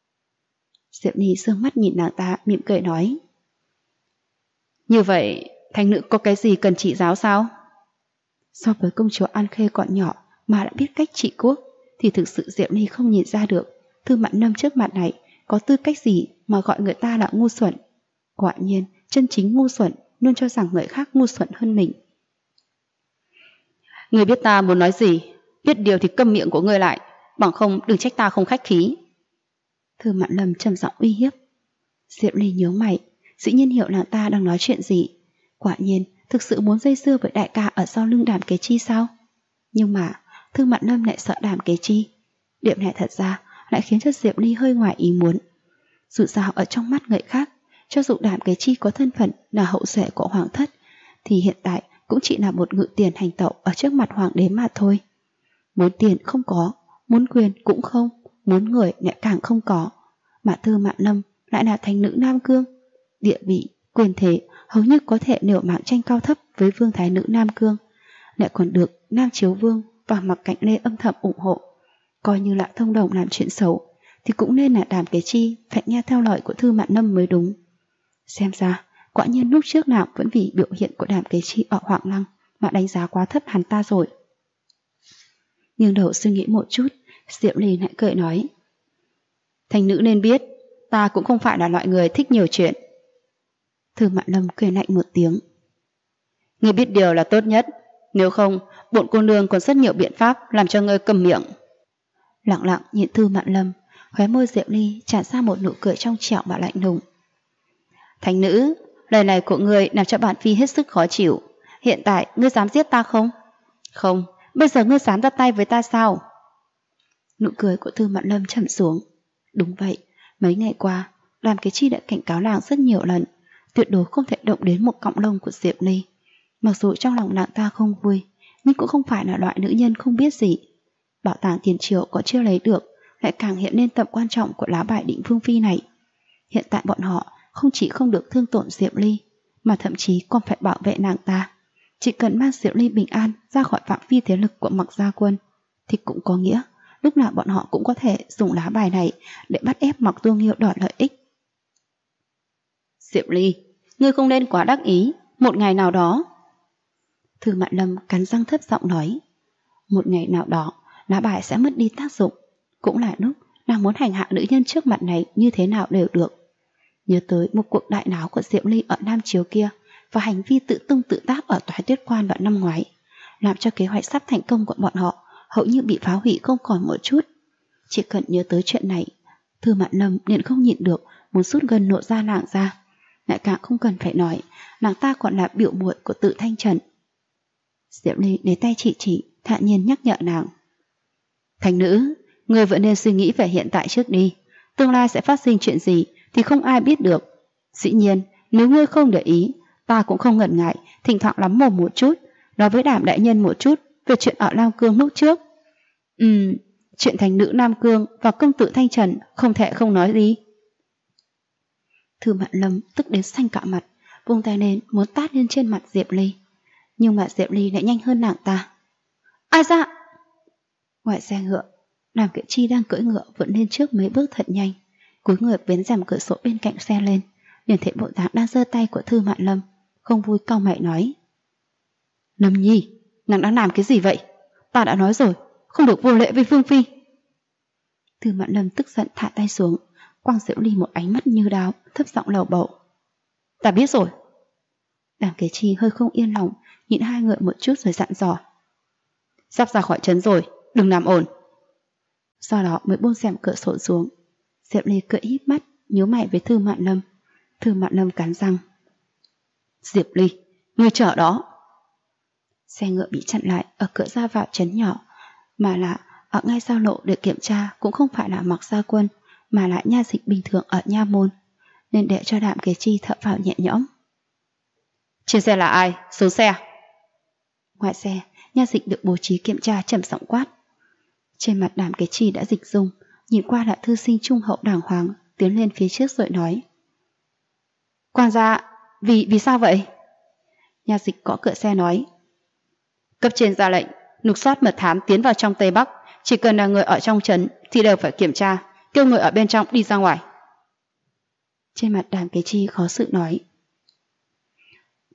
Diệp Ly sương mắt nhìn nàng ta mỉm cười nói: Như vậy Thành nữ có cái gì cần trị giáo sao? So với công chúa An Khê còn nhỏ mà đã biết cách trị quốc, thì thực sự Diệu Ly không nhìn ra được Thư Mạn Lâm trước mặt này có tư cách gì mà gọi người ta là ngu xuẩn. Quả nhiên, chân chính ngu xuẩn luôn cho rằng người khác ngu xuẩn hơn mình. Ngươi biết ta muốn nói gì, biết điều thì câm miệng của ngươi lại, bằng không đừng trách ta không khách khí. Thư Mạn Lâm trầm giọng uy hiếp. Diệu Ly nhíu mày, dĩ nhiên hiểu nàng ta đang nói chuyện gì. Quả nhiên, thực sự muốn dây dưa với đại ca ở sau lưng Đàm Kế Chi sao? Nhưng mà, Thư Mạn Lâm lại sợ Đàm Kế Chi. Điểm này thật ra lại khiến cho Diệu Ly hơi ngoài ý muốn. Dù sao ở trong mắt người khác, cho dù Đàm Kế Chi có thân phận là hậu duệ của hoàng thất, thì hiện tại cũng chỉ là một ngự tiền hành tẩu ở trước mặt hoàng đế mà thôi. Muốn tiền không có, muốn quyền cũng không, muốn người lại càng không có. Mà Thư Mạn Lâm lại là thành nữ Nam Cương, địa vị, quyền thế hầu như có thể liều mạng tranh cao thấp với vương thái nữ Nam Cương, lại còn được Nam Chiếu Vương và Mặc Cạnh Lê âm thầm ủng hộ. Coi như là thông đồng làm chuyện xấu, thì cũng nên là Đàm Kế Chi phải nghe theo lời của Thư Mạn Lâm mới đúng. Xem ra, quả nhiên lúc trước nào vẫn vì biểu hiện của Đàm Kế Chi ở Hoàng Lăng mà đánh giá quá thấp hắn ta rồi. Nhưng đầu suy nghĩ một chút, Diệu Ly lại cười nói: Thành nữ nên biết, ta cũng không phải là loại người thích nhiều chuyện. Thư Mạn Lâm cười lạnh một tiếng: Ngươi biết điều là tốt nhất, nếu không, bổn cô nương còn rất nhiều biện pháp làm cho ngươi câm miệng. Lặng lặng nhìn Thư Mạn Lâm, khóe môi Diệu Ly tràn ra một nụ cười trong trẻo và lạnh lùng. Thành nữ, lời này của ngươi làm cho bản phi hết sức khó chịu. Hiện tại ngươi dám giết ta không? Không, bây giờ ngươi dám ra tay với ta sao? Nụ cười của Thư Mạn Lâm trầm xuống. Đúng vậy, mấy ngày qua, Đàm Kế Chi đã cảnh cáo nàng rất nhiều lần, tuyệt đối không thể động đến một cọng lông của Diệu Ly. Mặc dù trong lòng nàng ta không vui, nhưng cũng không phải là loại nữ nhân không biết gì. Bảo tàng tiền triệu có chưa lấy được, lại càng hiện lên tầm quan trọng của lá bài Định Vương Phi này. Hiện tại bọn họ không chỉ không được thương tổn Diệu Ly, mà thậm chí còn phải bảo vệ nàng ta. Chỉ cần mang Diệu Ly bình an ra khỏi phạm vi thế lực của Mặc Gia Quân, thì cũng có nghĩa lúc nào bọn họ cũng có thể dùng lá bài này để bắt ép Mặc Tu Nghiêu đòi lợi ích. Diệu Ly, ngươi không nên quá đắc ý, một ngày nào đó. Thư Mạn Lâm cắn răng thấp giọng nói, một ngày nào đó lá bài sẽ mất đi tác dụng, cũng là lúc nàng muốn hành hạ nữ nhân trước mặt này như thế nào đều được. Nhớ tới một cuộc đại náo của Diệu Ly ở Nam Chiếu kia và hành vi tự tung tự tác ở Toái Tuyết Quan vào năm ngoái, làm cho kế hoạch sắp thành công của bọn họ hầu như bị phá hủy không còn một chút. Chỉ cần nhớ tới chuyện này, Thư Mạn Lâm liền không nhịn được muốn rút gần nộ ra nàng ra. Lại càng không cần phải nói, nàng ta còn là biểu muội của Tự Thanh Trần. Diệu Ly lấy tay chỉ thản nhiên nhắc nhở nàng. Thành nữ, ngươi vẫn nên suy nghĩ về hiện tại trước đi. Tương lai sẽ phát sinh chuyện gì thì không ai biết được. Dĩ nhiên, nếu ngươi không để ý, ta cũng không ngần ngại thỉnh thoảng lắm mồm một chút, nói với Đàm đại nhân một chút về chuyện ở Nam Cương lúc trước. Chuyện thành nữ Nam Cương và công tử Thanh Trần không thể không nói đi. Thư Mạn Lâm tức đến xanh cả mặt, vung tay lên muốn tát lên trên mặt Diệp Ly. Nhưng mà Diệp Ly lại nhanh hơn nàng ta. Ai ra? Ngoài xe ngựa, Đàm Kế Chi đang cưỡi ngựa vượt lên trước mấy bước thật nhanh, cúi người vén rèm cửa sổ bên cạnh xe lên, liền thấy bộ dáng đang giơ tay của Thư Mạn Lâm, không vui cau mày nói: Lâm Nhi, nàng đang làm cái gì vậy? Ta đã nói rồi, không được vô lễ với Vương Phi. Thư Mạn Lâm tức giận thả tay xuống, quăng Diệu Ly một ánh mắt như đao, thấp giọng lầu bầu: Ta biết rồi. Đàm Kế Chi hơi không yên lòng, nhìn hai người một chút rồi dặn dò: Sắp ra khỏi trấn rồi, đừng làm ổn. Sau đó mới buông rèm cửa sổ xuống. Diệu Ly cười híp mắt, nhíu mày với Thư Mạn Lâm. Thư Mạn Lâm cắn răng: Diệp Ly, ngươi chờ đó. Xe ngựa bị chặn lại ở cửa ra vào trấn nhỏ, mà là ở ngay giao lộ để kiểm tra cũng không phải là Mặc Gia Quân, mà là nha dịch bình thường ở nha môn, nên để cho Đàm Kế Chi thở phào nhẹ nhõm. Trên xe là ai? Xuống xe. Ngoài xe, nha dịch được bố trí kiểm tra trầm giọng quát. Trên mặt Đàm Kế Chi đã dịch dung, nhìn qua là thư sinh trung hậu đàng hoàng, tiến lên phía trước rồi nói: Quan gia, vì sao vậy? Nha dịch gõ cửa xe nói: Cấp trên ra lệnh, lục soát mật thám tiến vào trong Tây Bắc, chỉ cần là người ở trong trấn thì đều phải kiểm tra, kêu người ở bên trong đi ra ngoài. Trên mặt Đàm Kế Chi khó xử nói: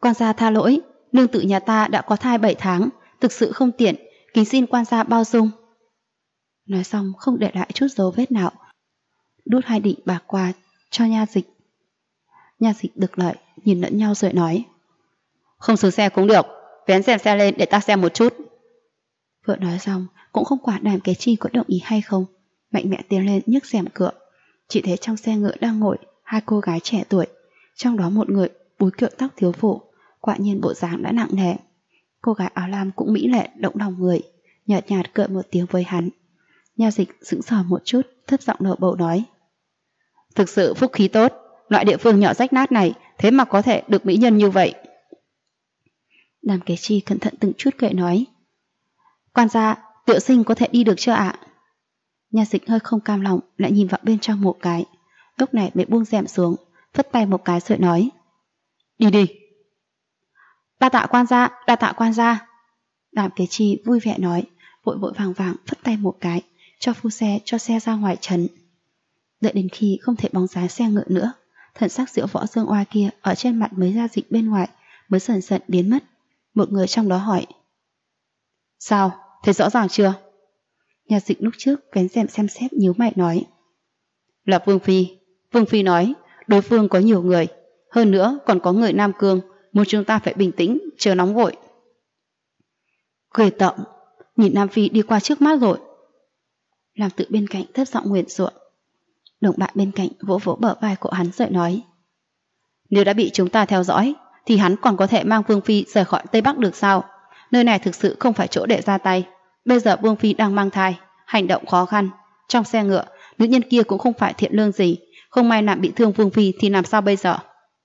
Quan gia tha lỗi, nương tử nhà ta đã có thai 7 tháng, thực sự không tiện, kính xin quan gia bao dung. Nói xong không để lại chút dấu vết nào, đút 2 định bạc qua cho Nha Dịch. Nha Dịch được lợi, nhìn lẫn nhau rồi nói: Không xuống xe cũng được, vén rèm xe lên để ta xem một chút. Vừa nói xong cũng không quản Đàm Kế Chi có đồng ý hay không, mạnh mẽ tiến lên nhấc rèm cửa. Chỉ thấy trong xe ngựa đang ngồi 2 cô gái trẻ tuổi, trong đó một người búi kiệu tóc thiếu phụ, quả nhiên bộ dáng đã nặng nề. Cô gái áo lam cũng mỹ lệ động lòng người, nhợt nhạt cười một tiếng với hắn. Nha Dịch sững sờ một chút, thấp giọng lầu bầu nói: Thực sự phúc khí tốt, loại địa phương nhỏ rách nát này thế mà có thể được mỹ nhân như vậy. Đàm Kế Chi cẩn thận từng chút kệ nói: Quan gia, tiểu sinh có thể đi được chưa ạ? Nha Dịch hơi không cam lòng, lại nhìn vào bên trong một cái, lúc này mới buông rèm xuống, phất tay một cái rồi nói: Đi đi. Đa tạ quan gia, đa tạ quan gia. Đàm Kế Chi vui vẻ nói, vội vội vàng vàng phất tay một cái, cho phu xe cho xe ra ngoài trấn. Đợi đến khi không thể bóng dáng xe ngựa nữa, thần sắc Diệu Võ Dương Oai kia ở trên mặt mới ra dịch bên ngoài mới dần dần biến mất. Một người trong đó hỏi: Sao, thấy rõ ràng chưa? Nhà Dịch lúc trước vén rèm xem xét nhíu mày nói: Là Vương Phi. Vương Phi nói đối phương có nhiều người, hơn nữa còn có người Nam Cương, muốn chúng ta phải bình tĩnh, chờ nóng vội. Ghê tởm, nhìn Nam Phi đi qua trước mắt rồi. Làm Tự bên cạnh thấp giọng nguyền rủa. Đồng bạn bên cạnh vỗ vỗ bờ vai của hắn rồi nói: Nếu đã bị chúng ta theo dõi thì hắn còn có thể mang Vương Phi rời khỏi Tây Bắc được sao? Nơi này thực sự không phải chỗ để ra tay. Bây giờ Vương Phi đang mang thai, hành động khó khăn. Trong xe ngựa, nữ nhân kia cũng không phải thiện lương gì, không may làm bị thương Vương Phi thì làm sao bây giờ?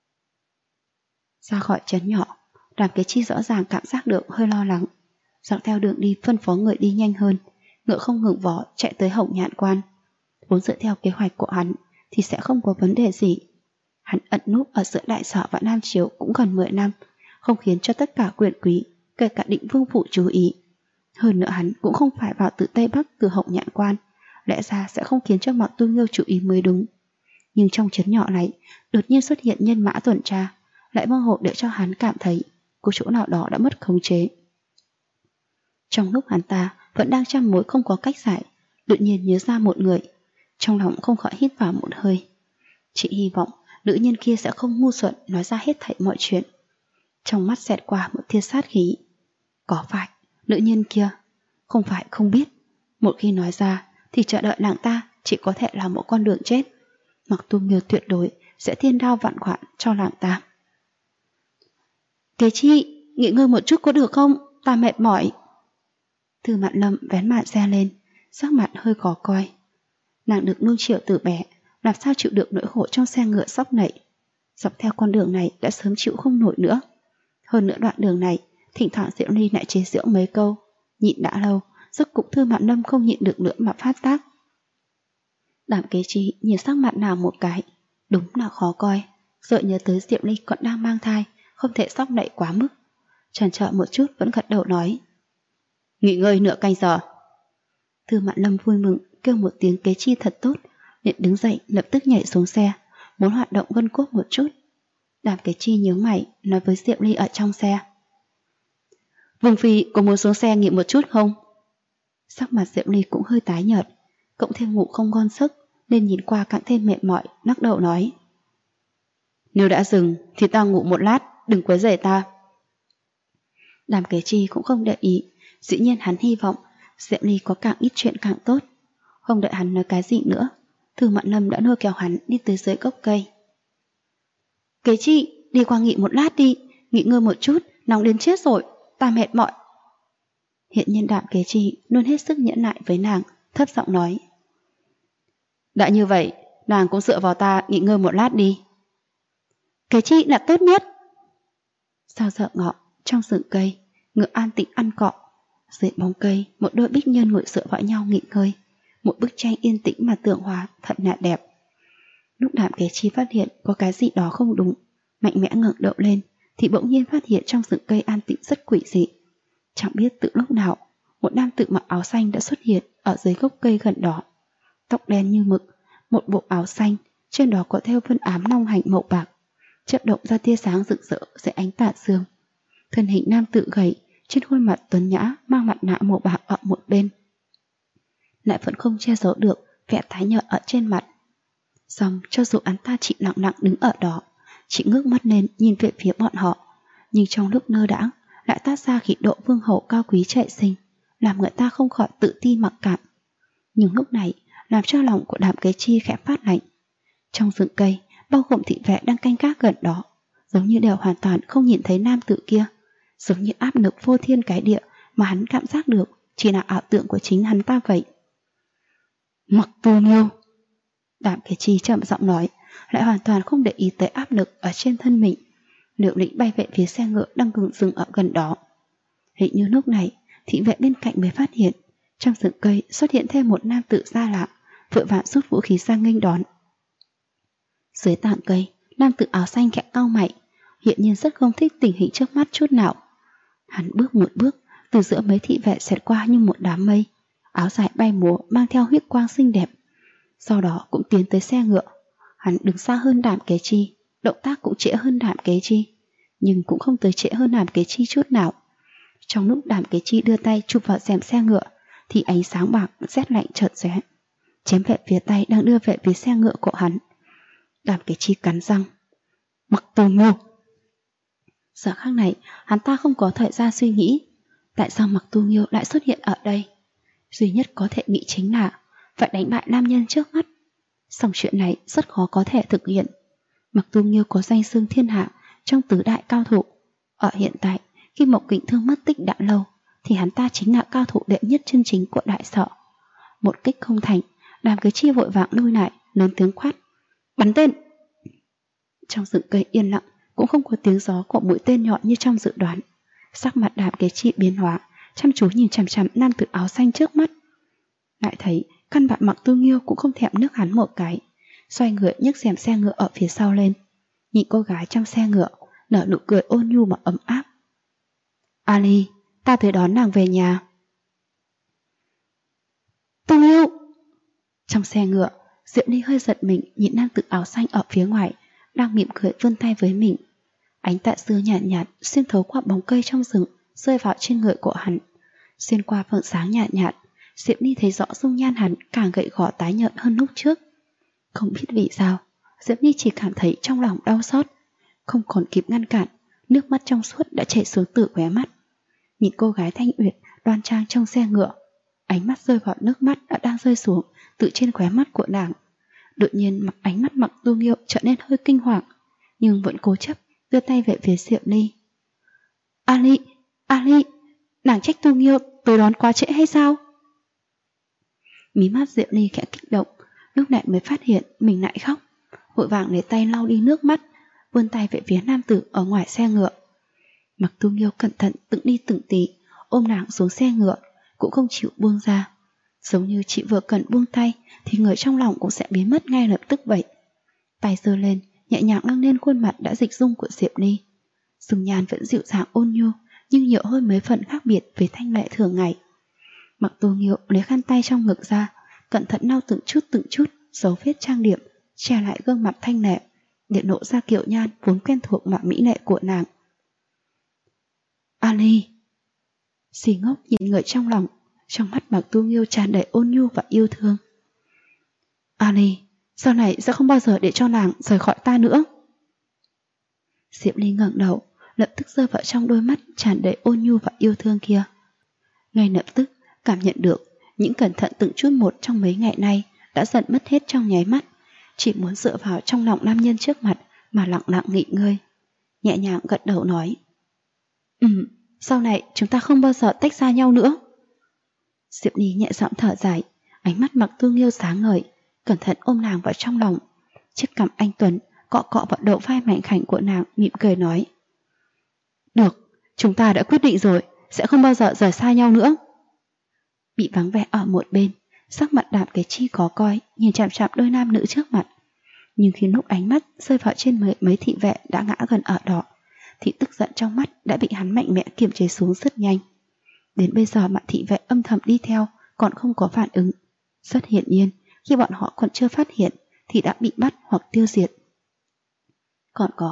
Ra khỏi trấn nhỏ, Đàm Kế Chi rõ ràng cảm giác được hơi lo lắng. Dọc theo đường đi phân phó người đi nhanh hơn, ngựa không ngừng vó chạy tới Hồng Nhạn Quan. Vốn dựa theo kế hoạch của hắn thì sẽ không có vấn đề gì. Hắn ẩn núp ở giữa Đại Sở và Nam Chiếu cũng gần 10 năm, không khiến cho tất cả quyền quý, kể cả Định Vương phủ chú ý. Hơn nữa hắn cũng không phải vào từ Tây Bắc từ Hồng Nhạn Quan, lẽ ra sẽ không khiến cho Mạc Tu Nghiêu chú ý mới đúng. Nhưng trong trấn nhỏ này, đột nhiên xuất hiện nhân mã tuần tra, lại mơ hồ để cho hắn cảm thấy có chỗ nào đó đã mất khống chế. Trong lúc hắn ta vẫn đang trăm mối không có cách giải, đột nhiên nhớ ra một người, trong lòng không khỏi hít vào một hơi. Chị hy vọng nữ nhân kia sẽ không ngu xuẩn nói ra hết thảy mọi chuyện. Trong mắt xẹt qua một tia sát khí. Có phải nữ nhân kia không phải không biết, một khi nói ra thì chờ đợi nàng ta chỉ có thể là một con đường chết. Mặc Tu Nghiêu tuyệt đối sẽ thiên đao vạn quả cho nàng ta. Kế Chi, nghỉ ngơi một chút có được không? Ta mệt mỏi. Thư Mạn Lâm vén màn xe lên, sắc mặt hơi khó coi. Nàng được nuông chiều từ bé, làm sao chịu được nỗi khổ trong xe ngựa sóc nảy. Dọc theo con đường này đã sớm chịu không nổi nữa. Hơn nữa đoạn đường này, thỉnh thoảng Diệu Ly lại chế giễu mấy câu. Nhịn đã lâu, rốt cục Thư Mạn Lâm không nhịn được nữa mà phát tác. Đàm Kế Chi nhìn sắc mặt nàng một cái, đúng là khó coi. Rồi nhớ tới Diệu Ly còn đang mang thai, không thể sóc nảy quá mức. Chần chờ một chút vẫn gật đầu nói: Nghỉ ngơi nửa canh giờ. Thư Mạn Lâm vui mừng kêu một tiếng Kế Chi thật tốt, liền đứng dậy lập tức nhảy xuống xe, muốn hoạt động gân cốt một chút. Đàm Kế Chi nhớ mày nói với Diệu Ly ở trong xe: Vương Phi có muốn xuống xe nghỉ một chút không? Sắc mặt Diệu Ly cũng hơi tái nhợt, cộng thêm ngủ không ngon giấc nên nhìn qua càng thêm mệt mỏi, lắc đầu nói: Nếu đã dừng thì ta ngủ một lát, đừng quấy rầy ta. Đàm Kế Chi cũng không để ý, dĩ nhiên hắn hy vọng Diệu Ly có càng ít chuyện càng tốt. Không đợi hắn nói cái gì nữa, Thư Mạn Lâm đã lôi kéo hắn đi tới dưới gốc cây. Kế Chi, đi qua nghỉ một lát đi, nghỉ ngơi một chút, nóng đến chết rồi, ta mệt mỏi. Hiện nhiên Đàm Kế Chi luôn hết sức nhẫn nại với nàng, thấp giọng nói: Đã như vậy, nàng cũng dựa vào ta nghỉ ngơi một lát đi. Kế Chi là tốt nhất. Sau giờ ngọ, trong rừng cây, ngựa an tĩnh ăn cọ. Dưới bóng cây, một đôi bích nhân ngồi dựa vào nhau nghỉ ngơi. Một bức tranh yên tĩnh mà tưởng hòa thật là đẹp. Lúc Đàm Kế Chi phát hiện có cái gì đó không đúng, mạnh mẽ ngẩng đầu lên, thì bỗng nhiên phát hiện trong rừng cây an tĩnh rất quỷ dị. Chẳng biết từ lúc nào, một nam tử mặc áo xanh đã xuất hiện ở dưới gốc cây gần đó. Tóc đen như mực, một bộ áo xanh, trên đó có theo vân ám long hành màu bạc. chớp động ra tia sáng rực rỡ dưới ánh tà dương. Thân hình nam tử gầy, trên khuôn mặt tuấn nhã mang mặt nạ màu bạc ở một bên, lại vẫn không che giấu được vẻ tái nhợt ở trên mặt. Xong cho dù hắn ta chỉ lặng lặng đứng ở đó, chỉ ngước mắt lên nhìn về phía bọn họ, nhưng trong lúc lơ đãng lại toát ra khí độ vương hậu cao quý trời sinh, làm người ta không khỏi tự ti mặc cảm. Nhưng lúc này làm cho lòng của Đàm Kế Chi khẽ phát lạnh. Trong rừng cây, bao gồm thị vệ đang canh gác gần đó, giống như đều hoàn toàn không nhìn thấy nam tử kia, giống như áp lực vô thiên cái địa mà hắn cảm giác được chỉ là ảo tưởng của chính hắn ta vậy. Mặc Tu Nghiêu, Đàm Kế Chi chậm giọng nói, lại hoàn toàn không để ý tới áp lực ở trên thân mình, liều lĩnh bay về phía xe ngựa đang ngừng dừng ở gần đó. Hình như lúc này thị vệ bên cạnh mới phát hiện trong rừng cây xuất hiện thêm một nam tử xa lạ, vội vã rút vũ khí ra nghênh đón. Dưới tán cây, nam tử áo xanh khẽ cau mày, hiện nhiên rất không thích tình hình trước mắt chút nào. Hắn bước một bước, từ giữa mấy thị vệ xẹt qua như một đám mây, áo dài bay múa mang theo huyết quang xinh đẹp. Sau đó cũng tiến tới xe ngựa. Hắn đứng xa hơn Đàm Kế Chi, động tác cũng trễ hơn Đàm Kế Chi, nhưng cũng không tới trễ hơn Đàm Kế Chi chút nào. Trong lúc Đàm Kế Chi đưa tay chụp vào rèm xe ngựa, thì ánh sáng bạc rét lạnh chợt lóe, chém về phía tay đang đưa về phía xe ngựa của hắn. Đàm Kế Chi cắn răng, Mặc Tu Nghiêu. Giờ khắc này hắn ta không có thời gian suy nghĩ tại sao Mặc Tu Nghiêu lại xuất hiện ở đây. Duy nhất có thể nghĩ chính là phải đánh bại nam nhân trước mắt. Song chuyện này rất khó có thể thực hiện. Mặc Tu Nghiêu có danh xưng thiên hạ trong tứ đại cao thủ. Ở hiện tại, khi Mộc Kình Thương mất tích đã lâu, thì hắn ta chính là cao thủ đệ nhất chân chính của đại sở. Một kích không thành, Đàm Kế Chi vội vàng lui lại, lớn tiếng quát, bắn tên. Trong rừng cây yên lặng, cũng không có tiếng gió của mũi tên nhọn như trong dự đoán. Sắc mặt Đàm Kế Chi biến hóa, chăm chú nhìn chằm chằm nam tử áo xanh trước mắt. Lại thấy căn bản Mặc Tu Nghiêu cũng không thèm nước hắn một cái, xoay người nhấc rèm xe ngựa ở phía sau lên, nhìn cô gái trong xe ngựa, nở nụ cười ôn nhu mà ấm áp. Ali, ta tới đón nàng về nhà. Tu Nghiêu! Trong xe ngựa, Diệu Ly hơi giật mình nhìn nam tử áo xanh ở phía ngoài, đang mỉm cười vươn tay với mình. Ánh tạ xưa nhàn nhạt xuyên thấu qua bóng cây trong rừng, rơi vào trên người của hắn. Xuyên qua vầng sáng nhạt nhạt, Diệu Ly thấy rõ dung nhan hắn càng gầy gò tái nhợt hơn lúc trước. Không biết vì sao, Diệu Ly chỉ cảm thấy trong lòng đau xót, không còn kịp ngăn cản, nước mắt trong suốt đã chảy xuống từ khóe mắt. Nhìn cô gái thanh uyển đoan trang trong xe ngựa, ánh mắt rơi vào nước mắt đã đang rơi xuống từ trên khóe mắt của nàng. Đột nhiên ánh mắt Mặc Tu Nghiêu trở nên hơi kinh hoàng, nhưng vẫn cố chấp đưa tay về phía Diệu Ly. Ali, Ali, nàng trách Tu Nghiêu tới đón quá trễ hay sao? Mí mắt Diệu Ly khẽ kích động, lúc này mới phát hiện mình lại khóc, vội vàng lấy tay lau đi nước mắt, vươn tay về phía nam tử ở ngoài xe ngựa. Mặc Tu Nghiêu cẩn thận từng đi từng tí ôm nàng xuống xe ngựa, cũng không chịu buông ra, giống như chị vừa cần buông tay thì người trong lòng cũng sẽ biến mất ngay lập tức vậy. Tay giơ lên, nhẹ nhàng nâng lên khuôn mặt đã dịch dung của Diệp Ly. Dung nhan vẫn dịu dàng ôn nhu, nhưng nhiều hơn mấy phần khác biệt với thanh lệ thường ngày. Mặc Tu Nghiêu lấy khăn tay trong ngực ra, cẩn thận lau từng chút dấu vết trang điểm, che lại gương mặt thanh lệ, để lộ ra kiều nhan vốn quen thuộc mà mỹ lệ của nàng. Ali. Si ngốc nhìn người trong lòng, trong mắt Mặc Tu Nghiêu tràn đầy ôn nhu và yêu thương. Ali, sau này sẽ không bao giờ để cho nàng rời khỏi ta nữa. Diệp Ly ngẩng đầu, lập tức rơi vào trong đôi mắt tràn đầy ôn nhu và yêu thương kia. Ngay lập tức cảm nhận được những cẩn thận từng chút một trong mấy ngày nay đã dần mất hết trong nháy mắt, chỉ muốn dựa vào trong lòng nam nhân trước mặt mà lặng lặng nghỉ ngơi. Nhẹ nhàng gật đầu nói, sau này chúng ta không bao giờ tách ra nhau nữa. Diệp Ly nhẹ giọng thở dài, ánh mắt Mặc Tu Nghiêu sáng ngời, cẩn thận ôm nàng vào trong lòng. Chiếc cằm anh tuấn cọ cọ vào đầu vai mảnh khảnh của nàng, mỉm cười nói, được, chúng ta đã quyết định rồi, sẽ không bao giờ rời xa nhau nữa. Bị vắng vẻ ở một bên, sắc mặt Đàm Kế Chi có coi, nhìn chằm chằm đôi nam nữ trước mặt. Nhưng khi lúc ánh mắt rơi vào trên mấy thị vệ đã ngã gần ở đó, thì tức giận trong mắt đã bị hắn mạnh mẽ kiềm chế xuống rất nhanh. Đến bây giờ mà thị vệ âm thầm đi theo còn không có phản ứng. Rất hiển nhiên, khi bọn họ còn chưa phát hiện thì đã bị bắt hoặc tiêu diệt. Còn có,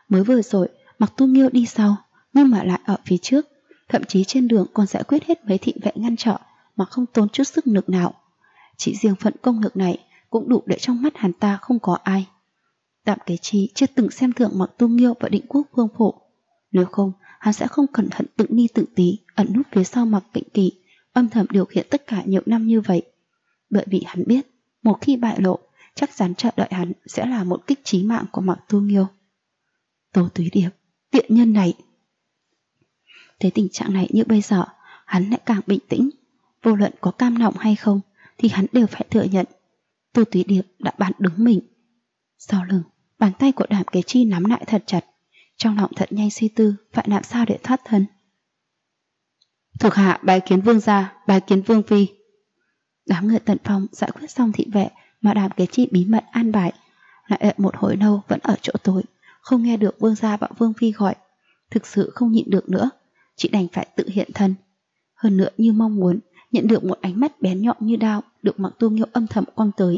Mới vừa rồi Mặc Tu Nghiêu đi sau, nhưng mà lại ở phía trước, thậm chí trên đường còn giải quyết hết mấy thị vệ ngăn trở mà không tốn chút sức lực nào. Chỉ riêng phận công lực này cũng đủ để trong mắt hắn ta không có ai. Đạm Kế Chi chưa từng xem thường Mặc Tu Nghiêu và Định Quốc Vương phủ. Nếu không, hắn sẽ không cẩn thận từng ni từng tí ẩn núp phía sau Mặc Kỵ Kỳ, âm thầm điều khiển tất cả nhiều năm như vậy. Bởi vì hắn biết, một khi bại lộ, chắc chắn chờ đợi hắn sẽ là một kích chí mạng của Mặc Tu Nghiêu. Tô Túy Điệp, tiện nhân này. Thấy tình trạng này như bây giờ, hắn lại càng bình tĩnh. Vô luận có cam lòng hay không thì hắn đều phải thừa nhận Tô Túy Điệp đã bán đứng mình. Sau lưng, bàn tay của Đàm Kế Chi nắm lại thật chặt, trong lòng thật nhanh suy tư phải làm sao để thoát thân. Thuộc hạ bái kiến vương gia, bái kiến vương phi. Đám người Tần Phong giải quyết xong thị vệ mà Đàm Kế Chi bí mật an bài, lại đợi một hồi lâu vẫn ở chỗ tối, không nghe được vương gia và vương phi gọi, thực sự không nhịn được nữa, chỉ đành phải tự hiện thân. Hơn nữa như mong muốn nhận được một ánh mắt bén nhọn như đao được Mặc Tu Nghiêu âm thầm quăng tới.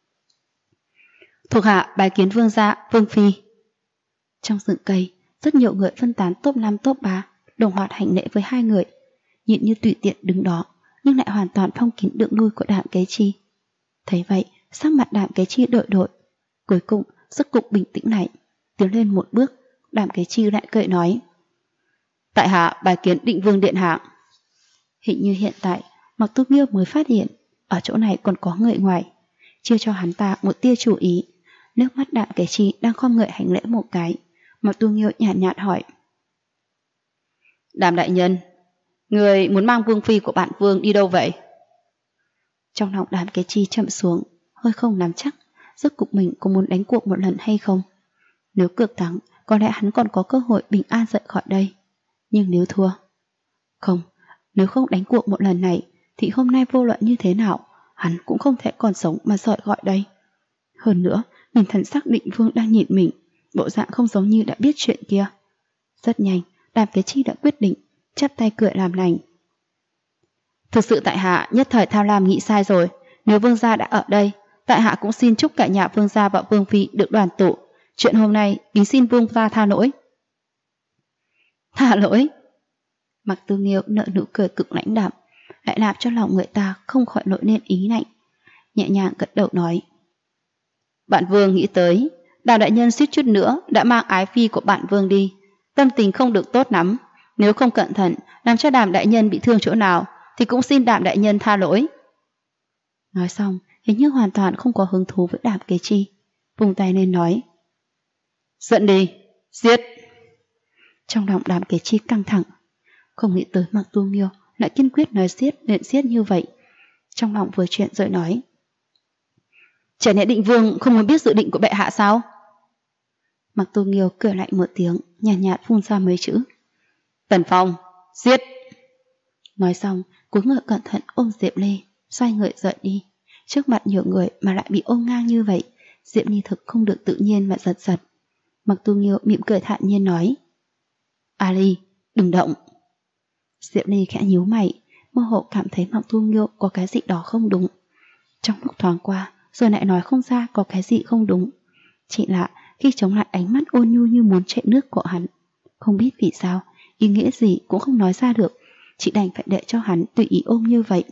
Thuộc hạ bái kiến vương gia, vương phi. Trong rừng cây, rất nhiều người phân tán top 5 top 3 đồng loạt hành lễ với hai người, nhìn như tùy tiện đứng đó nhưng lại hoàn toàn phong kín đường lui của Đạm Kế Chi. Thấy vậy, sắc mặt Đạm Kế Chi đội đội, cuối cùng rốt cục bình tĩnh lại, tiến lên một bước. Đạm Kế Chi lại cười nói: tại hạ bái kiến Định Vương điện hạ. Hình như hiện tại Mặc Tu Nghiêu mới phát hiện ở chỗ này còn có người ngoài, chưa cho hắn ta một tia chú ý. Nước mắt Đạm Kế Chi đang khom người hành lễ một cái, Mặc Tu Nghiêu nhàn nhạt hỏi: Đàm đại nhân, người muốn mang vương phi của bạn vương đi đâu vậy? Trong lòng Đàm Kế Chi chậm xuống, hơi không nắm chắc rốt cục mình có muốn đánh cuộc một lần hay không. Nếu cược thắng, có lẽ hắn còn có cơ hội bình an rời khỏi đây. Nhưng nếu thua, không, nếu không đánh cuộc một lần này thì hôm nay vô luận như thế nào hắn cũng không thể còn sống mà rời khỏi đây. Hơn nữa, mình thần sắc Định Vương đang nhìn mình, bộ dạng không giống như đã biết chuyện kia. Rất nhanh, Đàm Kế Chi đã quyết định, chắp tay cười làm lành. Thực sự tại hạ nhất thời tham lam nghĩ sai rồi, nếu vương gia đã ở đây, tại hạ cũng xin chúc cả nhà vương gia và vương phi được đoàn tụ. Chuyện hôm nay kính xin vương gia tha lỗi. Tha lỗi? Mặc Tu Nghiêu nở nụ cười cực lãnh đạm, lại làm cho lòng người ta không khỏi nổi lên ý lạnh, nhẹ nhàng gật đầu nói: Bạn vương nghĩ tới, Đàm đại nhân suýt chút nữa đã mang ái phi của bạn vương đi, tâm tình không được tốt lắm, nếu không cẩn thận làm cho Đàm đại nhân bị thương chỗ nào thì cũng xin Đàm đại nhân tha lỗi. Nói xong, hình như hoàn toàn không có hứng thú với Đàm Kế Chi, vùng tay lên nói: Giận đi, giết. Trong lòng Đàm Kế Chi căng thẳng, không nghĩ tới Mặc Tu Nghiêu lại kiên quyết nói giết nên giết như vậy. Trong lòng vừa chuyện rồi nói: Chả lẽ Định Vương không muốn biết dự định của bệ hạ sao? Mặc Tu Nghiêu cười lạnh một tiếng, nhàn nhạt phun ra mấy chữ: Tần Phong, giết. Nói xong, cúi người cẩn thận ôm Diệp Ly, xoay người rời đi. Trước mặt nhiều người mà lại bị ôm ngang như vậy, Diệp Ly thực không được tự nhiên mà giật giật. Mặc Tu Nghiêu mỉm cười thản nhiên nói: Ali, đừng động. Diệp Ly khẽ nhíu mày, mơ hồ cảm thấy Mặc Tu Nghiêu có cái gì đó không đúng. Trong lúc thoáng qua, rồi lại nói không ra có cái gì không đúng. Chỉ là khi chống lại ánh mắt ôn nhu như muốn chạy nước của hắn, không biết vì sao, ý nghĩa gì cũng không nói ra được, chỉ đành phải để cho hắn tùy ý ôm như vậy.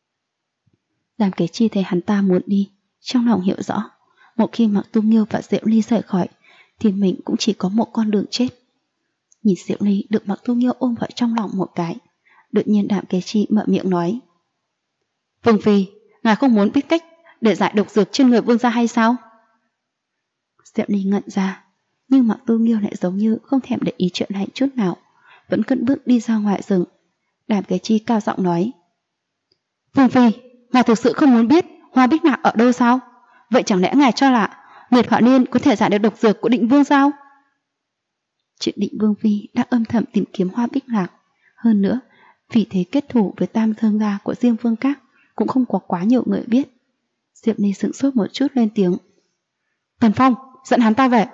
Đàm Kế Chi thấy hắn ta muốn đi, trong lòng hiểu rõ, một khi Mặc Tu Nghiêu và Diệu Ly rời khỏi thì mình cũng chỉ có một con đường chết. Nhìn Diệu Ly được Mặc Tu Nghiêu ôm vào trong lòng một cái, đột nhiên Đàm Kế Chi mở miệng nói: Vương phi, ngài không muốn biết cách để giải độc dược trên người vương gia hay sao? Diệu Ly ngẩn ra, nhưng Mặc Tu Nghiêu lại giống như không thèm để ý chuyện này chút nào, vẫn cất bước đi ra ngoài rừng. Đàm Kế Chi cao giọng nói: Vương phi, ngài thực sự không muốn biết Hoa Bích Ngạc ở đâu sao? Vậy chẳng lẽ ngài cho là Liệt Hỏa Liên có thể giải được độc dược của Định Vương sao? Chuyện Định Vương phi đã âm thầm tìm kiếm Hoa Bích Ngạc, hơn nữa vì thế kết thủ với Tam Thương gia của Diêm Vương Các cũng không có quá nhiều người biết. Diệp Ly sững sốt một chút lên tiếng: Tần Phong, dẫn hắn ta về.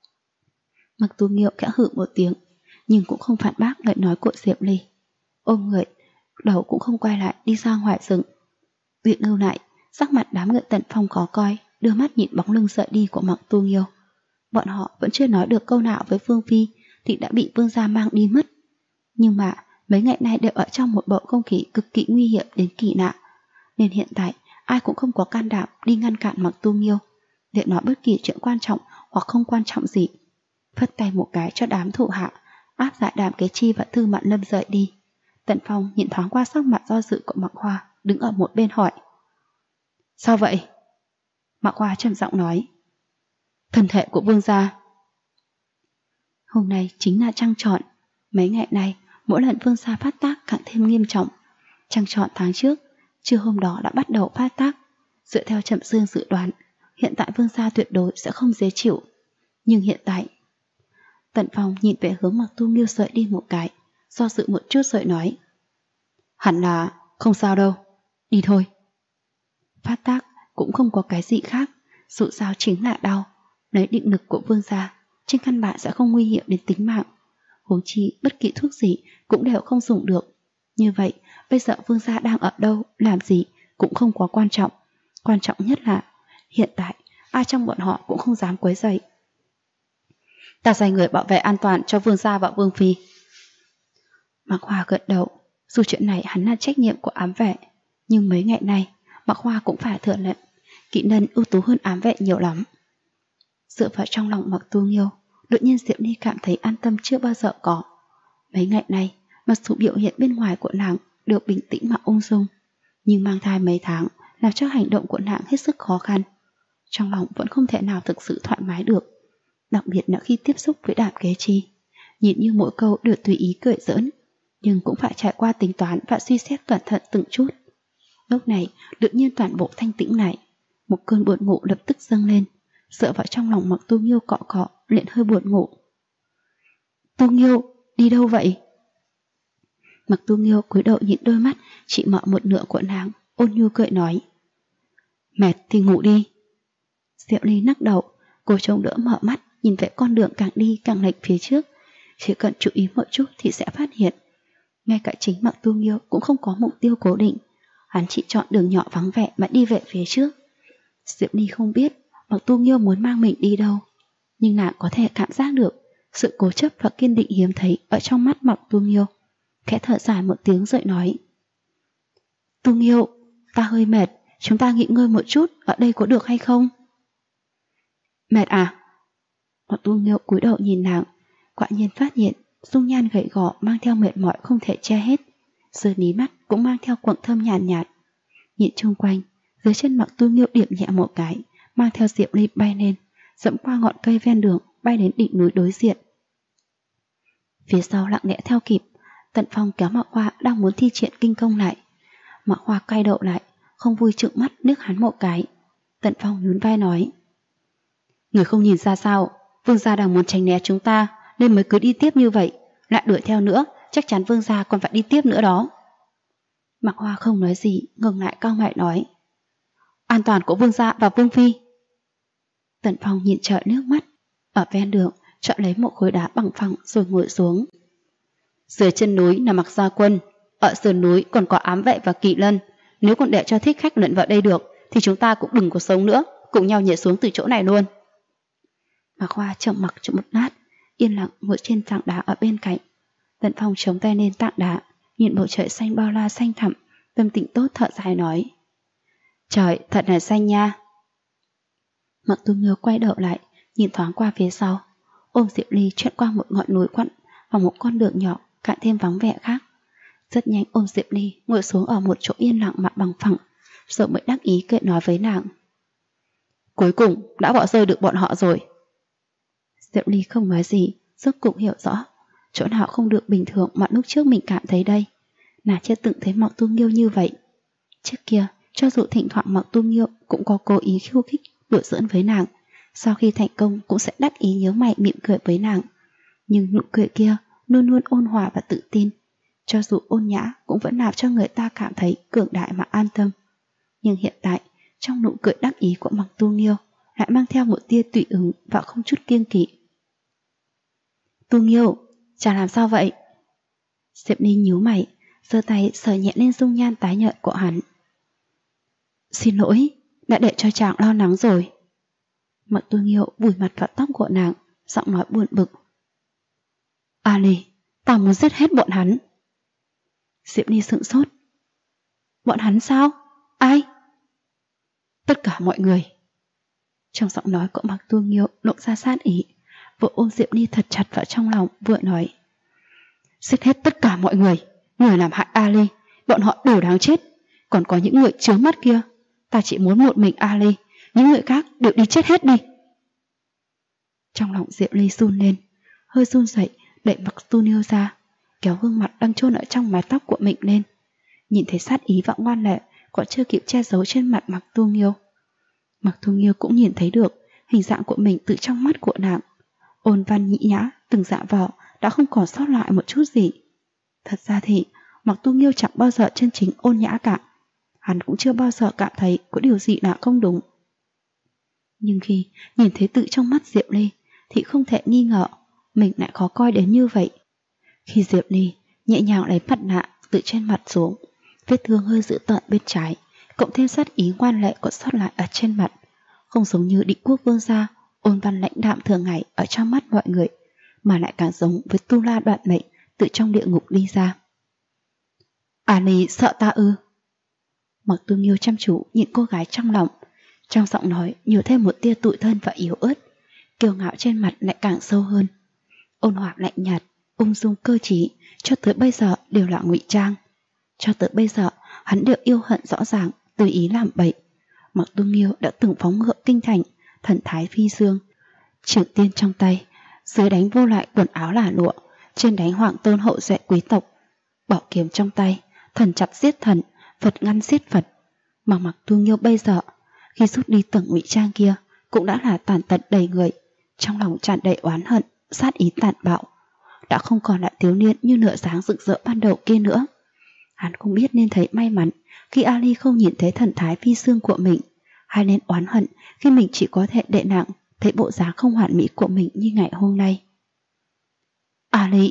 Mặc Tu Nghiêu khẽ hừ một tiếng, nhưng cũng không phản bác lời nói của Diệp Ly, ôm người, đầu cũng không quay lại đi ra ngoài rừng. Viện lưu lại, sắc mặt đám người Tần Phong khó coi, đưa mắt nhìn bóng lưng rời đi của Mặc Tu Nghiêu. Bọn họ vẫn chưa nói được câu nào với Vương Phi thì đã bị Vương gia mang đi mất. Nhưng mà mấy ngày nay đều ở trong một bầu không khí cực kỳ nguy hiểm đến kỳ lạ, nên hiện tại ai cũng không có can đảm đi ngăn cản Mặc Tu Nghiêu để nói bất kỳ chuyện quan trọng hoặc không quan trọng gì. Phất tay một cái cho đám thủ hạ áp giải Đàm Kế Chi và Thư Mạn Lâm rời đi. Tần Phong nhìn thoáng qua sắc mặt do dự của Mạc Hoa, đứng ở một bên hỏi: Sao vậy? Mạc Hoa trầm giọng nói: Thân thể của Vương gia. Hôm nay chính là trăng tròn. Mấy ngày nay mỗi lần Vương gia phát tác càng thêm nghiêm trọng. Trăng tròn tháng trước, trưa hôm đó đã bắt đầu phát tác. Dựa theo Trầm Dương dự đoán, hiện tại Vương gia tuyệt đối sẽ không dễ chịu. Nhưng hiện tại... Tần Phong nhìn về hướng Mặc Tu Nghiêu rời đi một cái, do dự một chút rồi nói: Hẳn là không sao đâu, đi thôi. Phát tác cũng không có cái gì khác, dù sao chính là đau. Lấy định lực của Vương gia, trên căn bản sẽ không nguy hiểm đến tính mạng. Huống chi bất kỳ thuốc gì cũng đều không dùng được. Như vậy, bây giờ Vương gia đang ở đâu, làm gì cũng không quá quan trọng. Quan trọng nhất là hiện tại ai trong bọn họ cũng không dám quấy rầy. Ta sai người bảo vệ an toàn cho Vương gia và Vương Phi. Mạc Hoa gật đầu. Dù chuyện này hắn là trách nhiệm của ám vệ, nhưng mấy ngày nay Mạc Hoa cũng phải thừa nhận kỹ năng ưu tú hơn ám vệ nhiều lắm. Dựa vào trong lòng Mặc Tu Nghiêu, đột nhiên Diệp Ly cảm thấy an tâm chưa bao giờ có. Mấy ngày nay, mặc dù biểu hiện bên ngoài của nàng được bình tĩnh mà ung dung, nhưng mang thai mấy tháng làm cho hành động của nàng hết sức khó khăn. Trong lòng vẫn không thể nào thực sự thoải mái được, đặc biệt là khi tiếp xúc với Đàm Kế Chi. Nhìn như mỗi câu đều tùy ý cười giỡn, nhưng cũng phải trải qua tính toán và suy xét cẩn thận từng chút. Lúc này, đột nhiên toàn bộ thanh tĩnh lại, một cơn buồn ngủ lập tức dâng lên, dựa vào trong lòng Mặc Tu Nghiêu cọ cọ, liền hơi buồn ngủ. Tu Nghiêu, đi đâu vậy? Mặc Tu Nghiêu cúi đầu nhìn đôi mắt chỉ mở một nửa của nàng, ôn nhu cười nói: Mệt thì ngủ đi. Diệu Ly lắc đầu, cô trông đỡ mở mắt, nhìn về con đường càng đi càng lệch phía trước. Chỉ cần chú ý một chút thì sẽ phát hiện, ngay cả chính Mặc Tu Nghiêu cũng không có mục tiêu cố định, hắn chỉ chọn đường nhỏ vắng vẻ mà đi về phía trước. Diệu Ly không biết Mặc Tu Nghiêu muốn mang mình đi đâu, nhưng nàng có thể cảm giác được sự cố chấp và kiên định hiếm thấy ở trong mắt Mặc Tu Nghiêu. Khẽ thở dài một tiếng rồi nói: Tu Nghiêu, ta hơi mệt, chúng ta nghỉ ngơi một chút ở đây có được hay không? Mệt à? Mặc Tu Nghiêu cúi đầu nhìn nàng, quả nhiên phát hiện dung nhan gầy gò mang theo mệt mỏi không thể che hết, dưới mí mắt cũng mang theo quầng thâm nhàn nhạt. Nhìn chung quanh, dưới chân Mặc Tu Nghiêu điểm nhẹ một cái, mang theo Diệp Ly bay lên, dẫm qua ngọn cây ven đường, bay đến đỉnh núi đối diện. Phía sau lặng lẽ theo kịp, Tần Phong kéo Mạc Hoa đang muốn thi triển kinh công lại. Mạc Hoa cay đậu lại, không vui trợn mắt liếc hắn một cái. Tần Phong nhún vai nói: Người không nhìn ra sao, Vương gia đang muốn tránh né chúng ta nên mới cứ đi tiếp như vậy, lại đuổi theo nữa, chắc chắn Vương gia còn phải đi tiếp nữa đó. Mạc Hoa không nói gì, ngừng lại cau mày nói: An toàn của Vương gia và Vương Phi. Tần Phong nhìn trời nước mắt, ở ven đường chọn lấy một khối đá bằng phẳng rồi ngồi xuống. Dưới chân núi là Mặc Gia Quân, ở sườn núi còn có ám vệ và kỵ lân. Nếu còn để cho thích khách lẫn vào đây được thì chúng ta cũng đừng có sống nữa, cùng nhau nhảy xuống từ chỗ này luôn. Mạc Hoa trầm mặc cho một lát, yên lặng ngồi trên tảng đá ở bên cạnh. Tần Phong chống tay lên tảng đá, nhìn bầu trời xanh bao la xanh thẳm, tâm tình tốt thở dài nói: Trời thật là xanh nha. Mặc Tu Nghiêu quay đầu lại, nhìn thoáng qua phía sau, ôm Diệp Ly chuyển qua một ngọn núi quặn và một con đường nhỏ càng thêm vắng vẻ khác. Rất nhanh ôm Diệp Ly ngồi xuống ở một chỗ yên lặng mà bằng phẳng, rồi mới đắc ý cười nói với nàng: Cuối cùng đã bỏ rơi được bọn họ rồi. Diệp Ly không nói gì, rốt cục hiểu rõ chỗ nào không được bình thường mà lúc trước mình cảm thấy đây. Nàng chưa từng thấy Mặc Tu Nghiêu như vậy. Trước kia, cho dù thỉnh thoảng Mặc Tu Nghiêu cũng có cố ý khiêu khích đùa giỡn với nàng, sau khi thành công cũng sẽ đắc ý nhớ mày mỉm cười với nàng. Nhưng nụ cười kia luôn luôn ôn hòa và tự tin, cho dù ôn nhã cũng vẫn làm cho người ta cảm thấy cường đại mà an tâm. Nhưng hiện tại, trong nụ cười đắc ý của Mặc Tu Nghiêu lại mang theo một tia tùy hứng và không chút kiêng kỵ. Tu Nghiêu, chàng làm sao vậy? Diệp Ly nhíu mày, giơ tay sờ nhẹ lên dung nhan tái nhợt của hắn. Xin lỗi, đã để cho chàng lo lắng rồi. Mặc Tu Nghiêu vùi mặt vào tóc của nàng, giọng nói buồn bực. Ali, tao muốn giết hết bọn hắn. Diệp Ly sững sốt. Bọn hắn sao? Ai? Tất cả mọi người. Trong giọng nói của Mặc Tu Nghiêu lộ ra sát ý, vừa ôm Diệp Ly thật chặt vào trong lòng, vừa nói. Giết hết tất cả mọi người, người làm hại Ali, bọn họ đều đáng chết. Còn có những người chướng mắt kia, ta chỉ muốn một mình Ali, những người khác đều đi chết hết đi. Trong lòng Diệp Ly run lên, hơi run dậy, đẩy Mặc Tu Nghiêu ra, kéo gương mặt đang chôn ở trong mái tóc của mình lên. Nhìn thấy sát ý và ngoan lệ còn chưa kịp che giấu trên mặt Mặc Tu Nghiêu. Mặc Tu Nghiêu cũng nhìn thấy được hình dạng của mình từ trong mắt của nàng. Ôn văn nhĩ nhã, từng dạ vỏ đã không còn sót lại một chút gì. Thật ra thì Mặc Tu Nghiêu chẳng bao giờ chân chính ôn nhã cả. Hắn cũng chưa bao giờ cảm thấy có điều gì là không đúng. Nhưng khi nhìn thấy tự trong mắt Diệp Ly thì không thể nghi ngờ mình lại khó coi đến như vậy. Khi Diệp Ly nhẹ nhàng lấy mặt nạ từ trên mặt xuống, vết thương hơi dữ tợn bên trái, cộng thêm sát ý ngoan lệ còn sót lại ở trên mặt, không giống như Định Quốc vương gia ôn văn lãnh đạm thường ngày ở trong mắt mọi người, mà lại càng giống với tu la đoạn mệnh từ trong địa ngục đi ra. Ali sợ ta ư? Mặc Tu Nghiêu chăm chú nhìn cô gái trong lòng, trong giọng nói nhiều thêm một tia tủi thân và yếu ớt, kiêu ngạo trên mặt lại càng sâu hơn. Ôn hòa lạnh nhạt, ung dung cơ trí, cho tới bây giờ đều là ngụy trang. Cho tới bây giờ hắn đều yêu hận rõ ràng, tùy ý làm bậy. Mặc Tu Nghiêu đã từng phóng ngựa kinh thành, thần thái phi dương, trường tiên trong tay, dưới đánh vô lại quần áo là lụa, trên đánh hoàng tôn hậu duệ quý tộc, bảo kiếm trong tay, thần chặt giết thần, Phật ngăn giết Phật. Mà Mặc Tu Nghiêu bây giờ, khi rút đi tầng ngụy trang kia, cũng đã là tàn tật đầy người, trong lòng tràn đầy oán hận, sát ý tàn bạo, đã không còn là thiếu niên như nửa dáng rực rỡ ban đầu kia nữa. Hắn không biết nên thấy may mắn khi Ali không nhìn thấy thần thái phi dương của mình, hay nên oán hận khi mình chỉ có thể đệ nặng thấy bộ dáng không hoàn mỹ của mình như ngày hôm nay. Ali!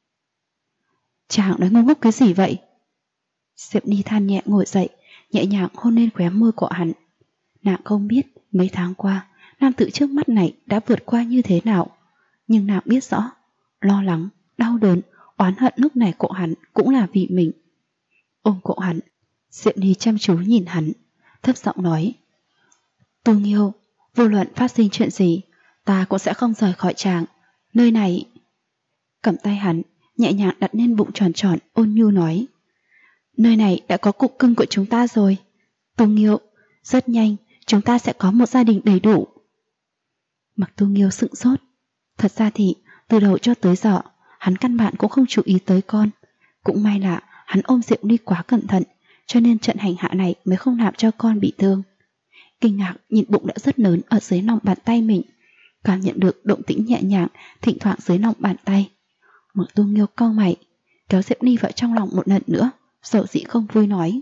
Chàng nói ngu ngốc cái gì vậy? Diệp Ly than nhẹ ngồi dậy, nhẹ nhàng hôn lên khóe môi của hắn. Nàng không biết mấy tháng qua nam tử trước mắt này đã vượt qua như thế nào, nhưng nàng biết rõ lo lắng, đau đớn, oán hận lúc này của hắn cũng là vì mình. Ôm cổ hắn, Diệp Ly chăm chú nhìn hắn, thấp giọng nói. Tu Nghiêu, vô luận phát sinh chuyện gì, ta cũng sẽ không rời khỏi chàng. Nơi này... Cầm tay hắn, nhẹ nhàng đặt lên bụng tròn tròn, ôn nhu nói. Nơi này đã có cục cưng của chúng ta rồi. Tu Nghiêu, rất nhanh chúng ta sẽ có một gia đình đầy đủ. Mặc Tu Nghiêu sững sốt. Thật ra thì từ đầu cho tới giờ hắn căn bản cũng không chú ý tới con. Cũng may là hắn ôm Diệp Ly quá cẩn thận, cho nên trận hành hạ này mới không làm cho con bị thương. Kinh ngạc nhìn bụng đã rất lớn ở dưới lòng bàn tay mình, cảm nhận được động tĩnh nhẹ nhàng thỉnh thoảng dưới lòng bàn tay. Mặc Tu Nghiêu cau mày, kéo Diệp Ly vào trong lòng một lần nữa, dẫu dĩ không vui nói.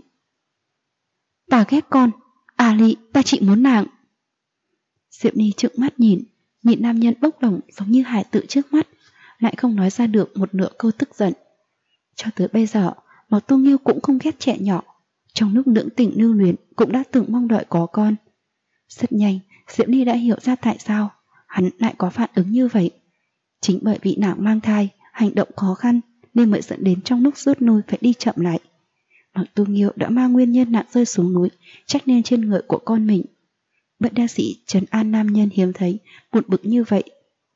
Ta ghét con, Ali, ta chỉ muốn nàng. Diệp Ly trợn mắt nhìn nam nhân bốc đồng giống như hài tử trước mắt, lại không nói ra được một nửa câu tức giận. Cho tới bây giờ, Mặc Tu Nghiêu cũng không ghét trẻ nhỏ, trong lúc lưỡng tình lưu luyến cũng đã từng mong đợi có con. Rất nhanh, Diệp Ly đã hiểu ra tại sao hắn lại có phản ứng như vậy. Chính bởi vì nàng mang thai, hành động khó khăn nên mới dẫn đến trong lúc rút nuôi phải đi chậm lại. Mặc Tu Nghiêu đã mang nguyên nhân nạn rơi xuống núi trách lên trên người của con mình. Bất đắc sĩ trấn an nam nhân hiếm thấy, buồn bực như vậy.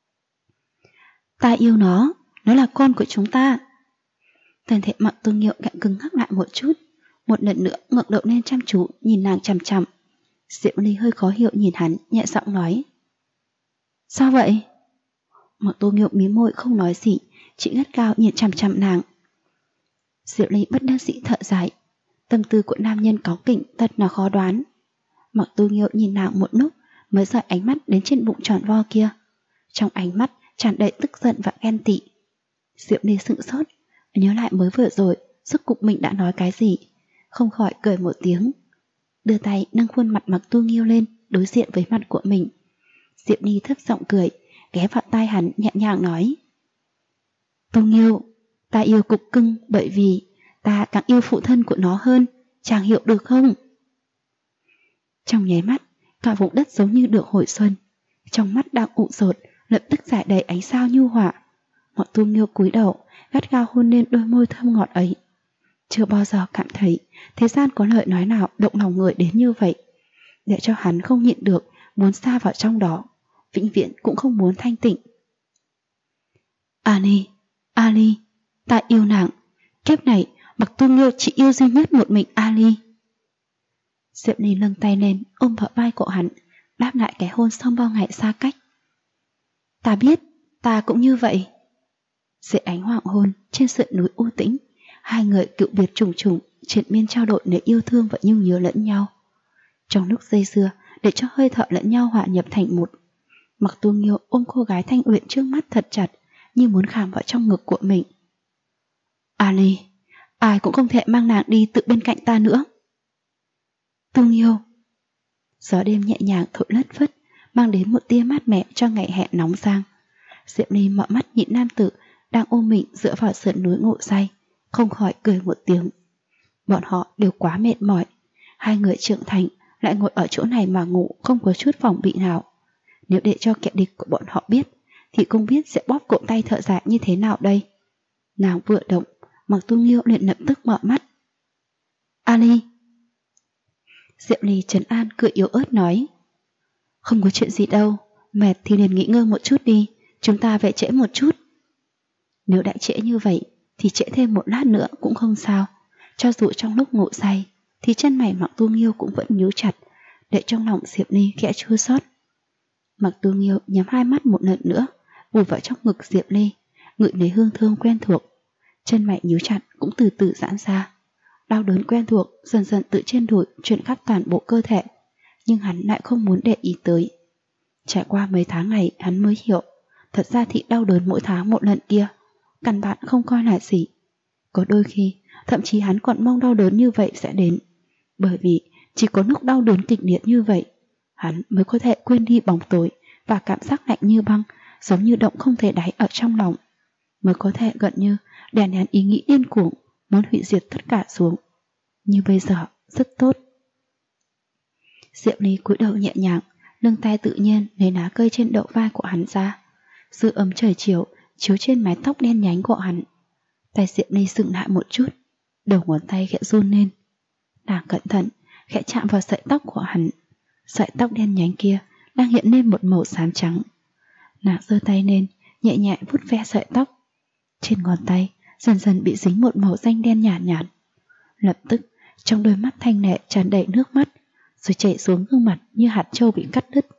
Ta yêu nó là con của chúng ta. Thân thể Mặc Tu Nghiêu gặng cứng ngắc lại một chút, một lần nữa ngẩng đầu lên chăm chú nhìn nàng chằm chằm. Diệp Ly hơi khó hiểu nhìn hắn, nhẹ giọng nói. Sao vậy? Mặc Tu Nghiêu mím môi không nói gì, chỉ gắt cao nhìn chằm chằm nàng. Diệp Ly bất đắc dĩ thở dài, tâm tư của nam nhân cáu kỉnh thật là khó đoán. Mặc Tu Nghiêu nhìn nàng một lúc mới dời ánh mắt đến trên bụng tròn vo kia, trong ánh mắt tràn đầy tức giận và ghen tị. Diệp Ly sững sốt, nhớ lại mới vừa rồi rốt cục mình đã nói cái gì, không khỏi cười một tiếng, đưa tay nâng khuôn mặt Mặc Tu Nghiêu lên đối diện với mặt của mình. Diệp Ly thấp giọng cười, ghé vào tai hắn nhẹ nhàng nói. Tu Nghiêu, ta yêu cục cưng bởi vì ta càng yêu phụ thân của nó hơn, chàng hiểu được không? Trong nháy mắt, cả vùng đất giống như được hồi xuân, trong mắt đang ụ rột lập tức rải đầy ánh sao nhu họa. Mộ Tu Nghiêu cúi đầu, gắt gao hôn lên đôi môi thơm ngọt ấy. Chưa bao giờ cảm thấy thế gian có lời nói nào động lòng người đến như vậy, để cho hắn không nhịn được muốn xa vào trong đó, vĩnh viễn cũng không muốn thanh tịnh. Ali, Ali, ta yêu nàng. Kiếp này Mạc Tu Nghiêu chỉ yêu duy nhất một mình Ali. Diệp Ly nâng tay lên ôm vào vai của hắn, đáp lại cái hôn sau bao ngày xa cách. Ta biết, ta cũng như vậy. Dưới ánh hoàng hôn trên sườn núi u tĩnh, hai người cựu biệt trùng trùng triền miên trao đổi để yêu thương và nhung nhớ lẫn nhau. Trong lúc dây dưa, để cho hơi thở lẫn nhau hòa nhập thành một, Mạc Tu Nghiêu ôm cô gái thanh uyển trước mắt thật chặt, như muốn khảm vào trong ngực của mình. Ali, ai cũng không thể mang nàng đi từ bên cạnh ta nữa. Tu Nghiêu. Gió đêm nhẹ nhàng thổi lất phất, mang đến một tia mát mẻ cho ngày hè nóng giang. Diệp Ly mở mắt nhìn nam tử đang ôm mình dựa vào sườn núi ngủ say, không khỏi cười một tiếng. Bọn họ đều quá mệt mỏi, hai người trưởng thành lại ngồi ở chỗ này mà ngủ không có chút phòng bị nào. Nếu để cho kẻ địch của bọn họ biết, thì không biết sẽ bóp cổ tay thợ dài như thế nào đây. Nàng vừa động, Mạc Tu Nghiêu liền lập tức mở mắt. Ali. Diệp Ly trấn an cười yếu ớt nói. Không có chuyện gì đâu, mệt thì liền nghỉ ngơi một chút đi, chúng ta về trễ một chút. Nếu đã trễ như vậy thì trễ thêm một lát nữa cũng không sao. Cho dù trong lúc ngủ say thì chân mày Mạc Tu Nghiêu cũng vẫn nhíu chặt, để trong lòng Diệp Ly khẽ chua xót. Mạc Tu Nghiêu nhắm hai mắt một lần nữa, vùi vào trong ngực Diệp Ly, ngửi lấy hương thơm quen thuộc. Chân mày nhíu chặt cũng từ từ giãn ra. Đau đớn quen thuộc dần dần từ trên đùi chuyển khắp toàn bộ cơ thể, nhưng hắn lại không muốn để ý tới. Trải qua mấy tháng này hắn mới hiểu, thật ra thì đau đớn mỗi tháng một lần kia căn bản không coi là gì. Có đôi khi thậm chí hắn còn mong đau đớn như vậy sẽ đến, bởi vì chỉ có lúc đau đớn kịch liệt như vậy hắn mới có thể quên đi bóng tối và cảm giác lạnh như băng, giống như động không thể đáy ở trong lòng, mới có thể gần như đè nén ý nghĩ điên cuồng muốn hủy diệt tất cả xuống. Như bây giờ rất tốt. Diệp Ly cúi đầu nhẹ nhàng, nâng tay tự nhiên lấy lá cây trên đầu vai của hắn ra. Sự ấm trời chiều chiếu trên mái tóc đen nhánh của hắn. Tay Diệp Ly dừng lại một chút, đầu ngón tay khẽ run lên. Nàng cẩn thận khẽ chạm vào sợi tóc của hắn. Sợi tóc đen nhánh kia đang hiện lên một màu xám trắng. Nàng giơ tay lên, nhẹ nhẹ vuốt ve sợi tóc. Trên ngón tay dần dần bị dính một màu xanh đen nhạt nhạt. Lập tức trong đôi mắt thanh lệ tràn đầy nước mắt, rồi chảy xuống gương mặt như hạt trâu bị cắt đứt.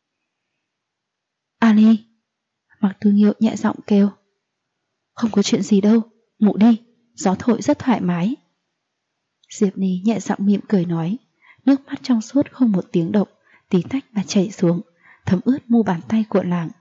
Ali. Mạc Tu Nghiêu nhẹ giọng kêu. Không có chuyện gì đâu, ngủ đi, gió thổi rất thoải mái. Diệp Ly nhẹ giọng mỉm cười nói, nước mắt trong suốt không một tiếng động, tí tách mà chảy xuống, thấm ướt mu bàn tay của nàng.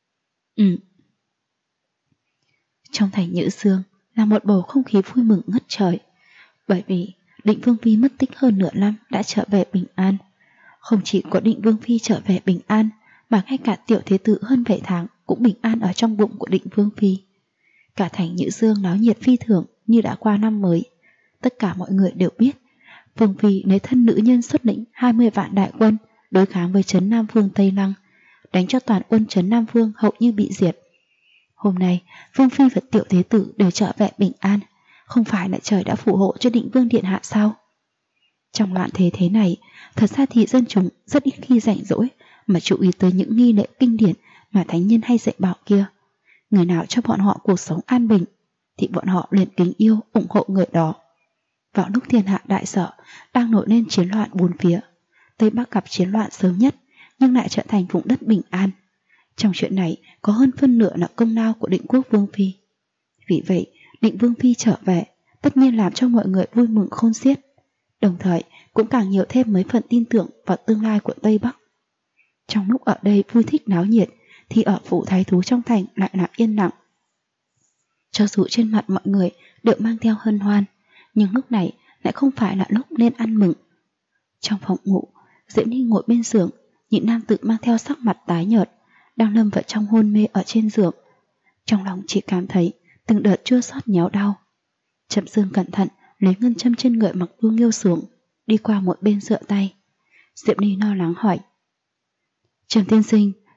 Trong thành Nhữ Sương là một bầu không khí vui mừng ngất trời, bởi vì Định Vương Phi mất tích hơn nửa năm đã trở về bình an. Không chỉ có Định Vương Phi trở về bình an, mà ngay cả tiểu thế tử hơn 7 tháng cũng bình an ở trong bụng của Định Vương Phi. Cả thành Nhữ Sương náo nhiệt phi thường như đã qua năm mới. Tất cả mọi người đều biết Vương Phi lấy thân nữ nhân xuất lĩnh 20 vạn đại quân đối kháng với trấn Nam Vương Tây Lăng, đánh cho toàn quân trấn Nam Vương hầu như bị diệt. Hôm nay Vương Phi và tiểu thế tử đều trở về bình an, không phải là trời đã phù hộ cho Định Vương điện hạ sao? Trong loạn thế này, thật ra thì dân chúng rất ít khi rảnh rỗi mà chú ý tới những nghi lễ kinh điển mà thánh nhân hay dạy bảo kia. Người nào cho bọn họ cuộc sống an bình thì bọn họ liền kính yêu ủng hộ người đó. Vào lúc thiên hạ đại sợ đang nổi lên chiến loạn bốn phía, Tây Bắc gặp chiến loạn sớm nhất nhưng lại trở thành vùng đất bình an. Trong chuyện này có hơn phân nửa là công lao của Định Quốc Vương Phi. Vì vậy Định Vương Phi trở về tất nhiên làm cho mọi người vui mừng khôn xiết, đồng thời cũng càng nhiều thêm mấy phần tin tưởng vào tương lai của Tây Bắc. Trong lúc ở đây vui thích náo nhiệt thì ở phủ thái thú trong thành lại là yên lặng. Cho dù trên mặt mọi người đều mang theo hân hoan, nhưng lúc này lại không phải là lúc nên ăn mừng. Trong phòng ngủ, Diễm Ly ngồi bên giường, nhìn nam tử mang theo sắc mặt tái nhợt đang lâm vào trong hôn mê ở trên giường. Trong lòng chỉ cảm thấy từng đợt chua xót nhéo đau. Chậm rương cẩn thận lấy ngân châm trên người Mạc Tu Nghiêu xuống, đi qua một bên dựa tay. Diễm Ly lo lắng hỏi: Trần tiên sinh,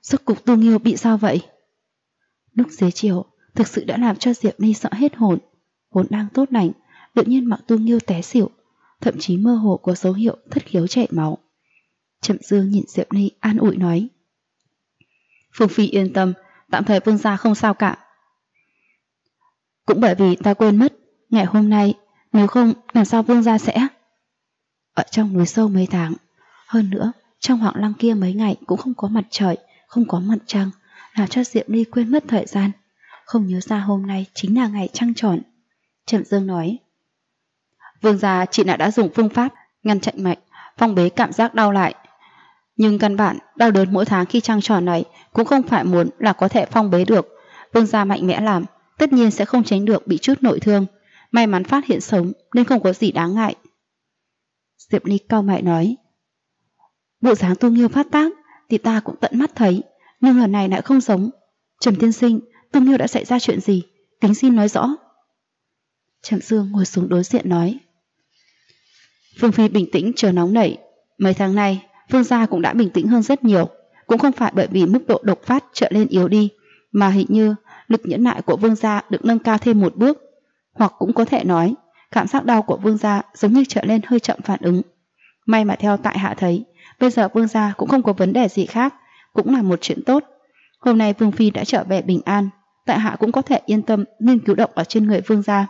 Rốt cục Tu Nghiêu bị sao vậy? Lúc xế chiều thực sự đã làm cho Diệp Ly sợ hết hồn. Vốn đang tốt lành, tự nhiên mặc Tu Nghiêu té xỉu, thậm chí mơ hồ có dấu hiệu thất khiếu chảy máu. Trầm Dương nhìn Diệp Ly an ủi nói: Phương Phi yên tâm, tạm thời Vương gia không sao cả. Cũng bởi vì ta quên mất, ngày hôm nay, nếu không làm sao Vương gia sẽ... Ở trong núi sâu mấy tháng, hơn nữa trong Hoàng Lăng kia mấy ngày cũng không có mặt trời, không có mặt trăng, làm cho Diệp Ly quên mất thời gian, không nhớ ra hôm nay chính là ngày trăng tròn. Trầm Dương nói: Vương gia chị đã dùng phương pháp ngăn chặn mạch, phong bế cảm giác đau lại. Nhưng căn bản đau đớn mỗi tháng khi trăng tròn này cũng không phải muốn là có thể phong bế được. Vương gia mạnh mẽ làm, tất nhiên sẽ không tránh được bị chút nội thương. May mắn phát hiện sống nên không có gì đáng ngại. Diệp Ly cau mày nói: Bộ dáng Tu Nghiêu phát tác thì ta cũng tận mắt thấy, nhưng lần này lại không giống. Trầm tiên sinh, Tu Nghiêu đã xảy ra chuyện gì? Kính xin nói rõ. Trầm Dương ngồi xuống đối diện nói: Phương Phi bình tĩnh chờ nóng nảy. Mấy tháng nay Vương gia cũng đã bình tĩnh hơn rất nhiều, cũng không phải bởi vì mức độ độc phát trở lên yếu đi, mà hình như lực nhẫn nại của Vương gia được nâng cao thêm một bước, hoặc cũng có thể nói cảm giác đau của Vương gia giống như trở lên hơi chậm phản ứng. May mà theo tại hạ thấy, bây giờ Vương gia cũng không có vấn đề gì khác, cũng là một chuyện tốt. Hôm nay Vương Phi đã trở về bình an, tại hạ cũng có thể yên tâm nghiên cứu độc ở trên người Vương gia.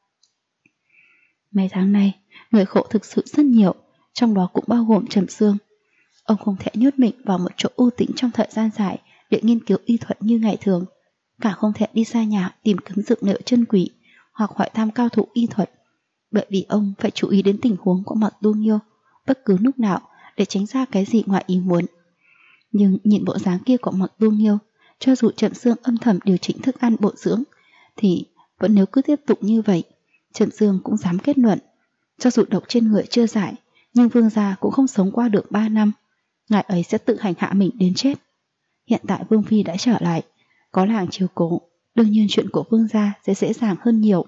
Mấy tháng nay, người khổ thực sự rất nhiều, trong đó cũng bao gồm Trầm Dương. Ông không thể nhốt mình vào một chỗ u tĩnh trong thời gian dài để nghiên cứu y thuật như ngày thường, cả không thể đi xa nhà tìm kiếm dược liệu chân quý hoặc hỏi thăm cao thủ y thuật, bởi vì ông phải chú ý đến tình huống của Mạc Tu Nghiêu bất cứ lúc nào để tránh ra cái gì ngoài ý muốn. Nhưng nhìn bộ dáng kia của Mạc Tu Nghiêu, cho dù Trầm Dương âm thầm điều chỉnh thức ăn bổ dưỡng, thì vẫn nếu cứ tiếp tục như vậy, Trầm Dương cũng dám kết luận, cho dù độc trên người chưa giải, nhưng Vương gia cũng không sống qua được 3 năm, ngài ấy sẽ tự hành hạ mình đến chết. Hiện tại Vương Phi đã trở lại, có làng chiếu cố, đương nhiên chuyện của Vương gia sẽ dễ dàng hơn nhiều.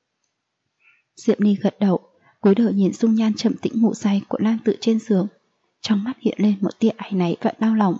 Diệp Ly gật đầu, cúi đầu nhìn dung nhan trầm tĩnh ngủ say của Lam Tự trên giường, trong mắt hiện lên một tia áy náy và đau lòng.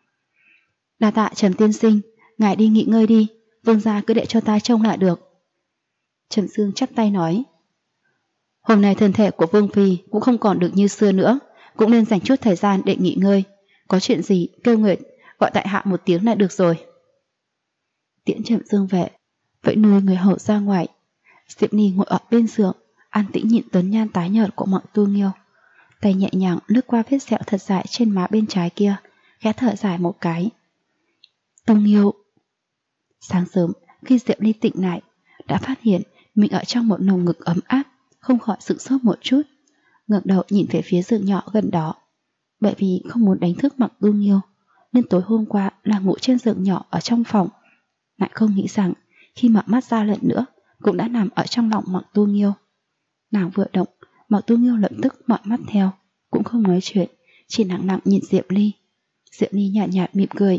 Đa tạ Trầm tiên sinh, ngài đi nghỉ ngơi đi, Vương gia cứ để cho ta trông lại được. Trầm Dương chắp tay nói: Hôm nay thân thể của Vương Phi cũng không còn được như xưa nữa, cũng nên dành chút thời gian để nghỉ ngơi. Có chuyện gì kêu Nguyệt gọi tại hạ một tiếng là được rồi. Tiễn Trầm Dương về, vậy nuôi người hầu ra ngoài. Diệp Ly ngồi ở bên giường, an tĩnh nhìn tuấn nhan tái nhợt của Mạc Tu Nghiêu, tay nhẹ nhàng lướt qua vết sẹo thật dài trên má bên trái kia, khẽ thở dài một cái. Tu Nghiêu. Sáng sớm khi Diệp Ly tỉnh lại, đã phát hiện mình ở trong một lồng ngực ấm áp, không khỏi sửng sốt một chút, ngẩng đầu nhìn về phía giường nhỏ gần đó. Bởi vì không muốn đánh thức Mạc Tu Nghiêu, nên tối hôm qua là ngủ trên giường nhỏ ở trong phòng, lại không nghĩ rằng khi mở mắt ra lần nữa cũng đã nằm ở trong lòng Mạc Tu Nghiêu. Nàng vừa động, Mạc Tu Nghiêu lập tức mở mắt theo, cũng không nói chuyện, chỉ lặng lặng nhìn Diệp Ly. Diệp Ly nhạt nhạt mỉm cười.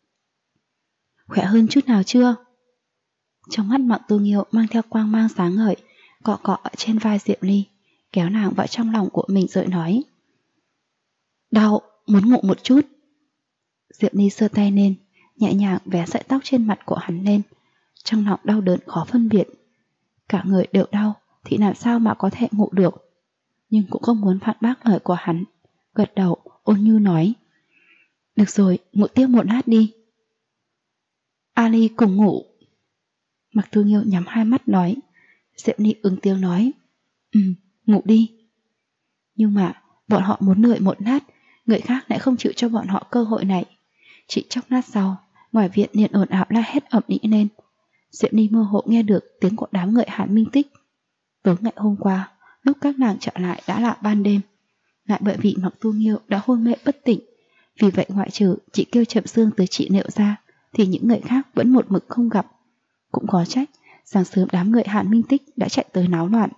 Khỏe hơn chút nào chưa? Trong mắt Mạc Tu Nghiêu mang theo quang mang sáng ngời, cọ cọ ở trên vai Diệp Ly, kéo nàng vào trong lòng của mình rồi nói: Đau, muốn ngủ một chút. Diệp Ly giơ tay lên, nhẹ nhàng vén sợi tóc trên mặt của hắn lên, trong lòng đau đớn khó phân biệt. Cả người đều đau thì làm sao mà có thể ngủ được, nhưng cũng không muốn phản bác lời của hắn, gật đầu ôn nhu nói: Được rồi, ngủ tiếp một lát đi. Ali cùng ngủ. Mạc Tu Nghiêu nhắm hai mắt nói. Diệp Ly ứng tiếng nói: Ngủ đi. Nhưng mà bọn họ muốn đợi một lát, người khác lại không chịu cho bọn họ cơ hội này. Chỉ chốc lát sau, ngoài viện liền ồn ào la hét ầm ĩ lên. Diệp Ly mơ hồ nghe được tiếng của đám người Hàn Minh Tích. Tối ngày hôm qua, lúc các nàng trở lại đã là ban đêm, lại bởi vì Mạc Tu Nghiêu đã hôn mê bất tỉnh, vì vậy ngoại trừ chị kêu Trầm Dương tới trị liệu ra, thì những người khác vẫn một mực không gặp. Cũng có trách, sáng sớm đám người Hàn Minh Tích đã chạy tới náo loạn.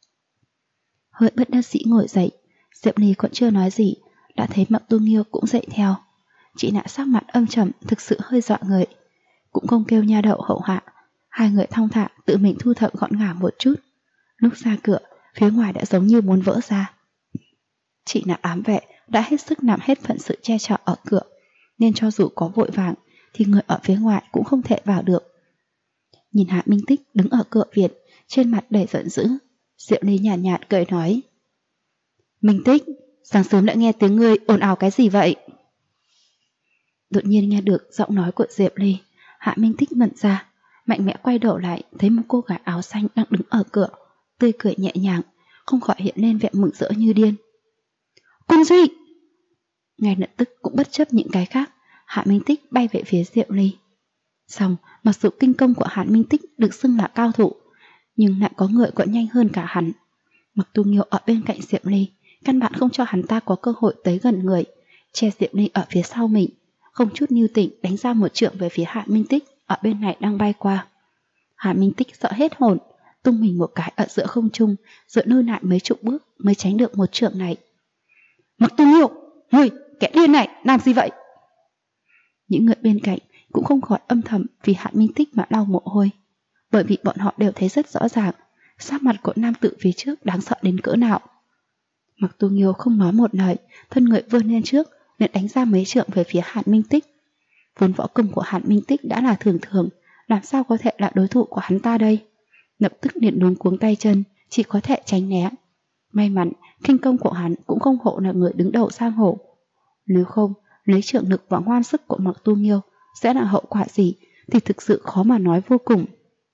Hơi bất đắc dĩ ngồi dậy, Diệp Ly còn chưa nói gì, đã thấy Mạc Tu Nghiêu cũng dậy theo. Chị nạ sắc mặt âm trầm thực sự hơi dọa người, cũng không kêu nha đậu hậu hạ, hai người thong thả tự mình thu thập gọn gàng một chút. Lúc ra cửa, phía ngoài đã giống như muốn vỡ ra. Chị nạ ám vệ đã hết sức làm hết phận sự che chở ở cửa, nên cho dù có vội vàng thì người ở phía ngoài cũng không thể vào được. Nhìn Hạ Minh Tích đứng ở cửa viện, trên mặt đầy giận dữ, Diệu Ly nhàn nhạt cười nói: Minh Tích, sáng sớm đã nghe tiếng ngươi ồn ào cái gì vậy? Đột nhiên nghe được giọng nói của Diệu Ly, Hạ Minh Tích ngẩn ra, mạnh mẽ quay đầu lại, thấy một cô gái áo xanh đang đứng ở cửa, tươi cười nhẹ nhàng, không khỏi hiện lên vẻ mừng rỡ như điên. Cung Duy! Ngay lập tức cũng bất chấp những cái khác, Hạ Minh Tích bay về phía Diệu Ly. Xong, mặc dù kinh công của Hạ Minh Tích được xưng là cao thủ, nhưng lại có người còn nhanh hơn cả hắn. Mặc Tu Nghiêu ở bên cạnh Diệu Ly, căn bản không cho hắn ta có cơ hội tới gần người, che Diệu Ly ở phía sau mình, không chút lưu tình đánh ra một trượng về phía Hạ Minh Tích ở bên này đang bay qua. Hạ Minh Tích sợ hết hồn, tung mình một cái ở giữa không trung, rồi lùi lại mấy chục bước mới tránh được một trượng này. Mặc Tu Nghiêu, ngươi, kẻ điên này, làm gì vậy? Những người bên cạnh cũng không khỏi âm thầm vì Hạ Minh Tích mà lau mồ hôi, bởi vì bọn họ đều thấy rất rõ ràng sắc mặt của nam tử phía trước đáng sợ đến cỡ nào. Mặc Tu Nghiêu không nói một lời, thân người vươn lên trước, liền đánh ra mấy trượng về phía Hạ Minh Tích. Vốn võ công của Hạ Minh Tích đã là thường thường, làm sao có thể là đối thủ của hắn ta đây? Lập tức liền luống cuống tay chân, chỉ có thể tránh né. May mắn, khinh công của hắn cũng không hộ là người đứng đầu giang hồ. Nếu không, lấy trượng lực và ngoan sức của Mặc Tu Nghiêu sẽ là hậu quả gì thì thực sự khó mà nói vô cùng.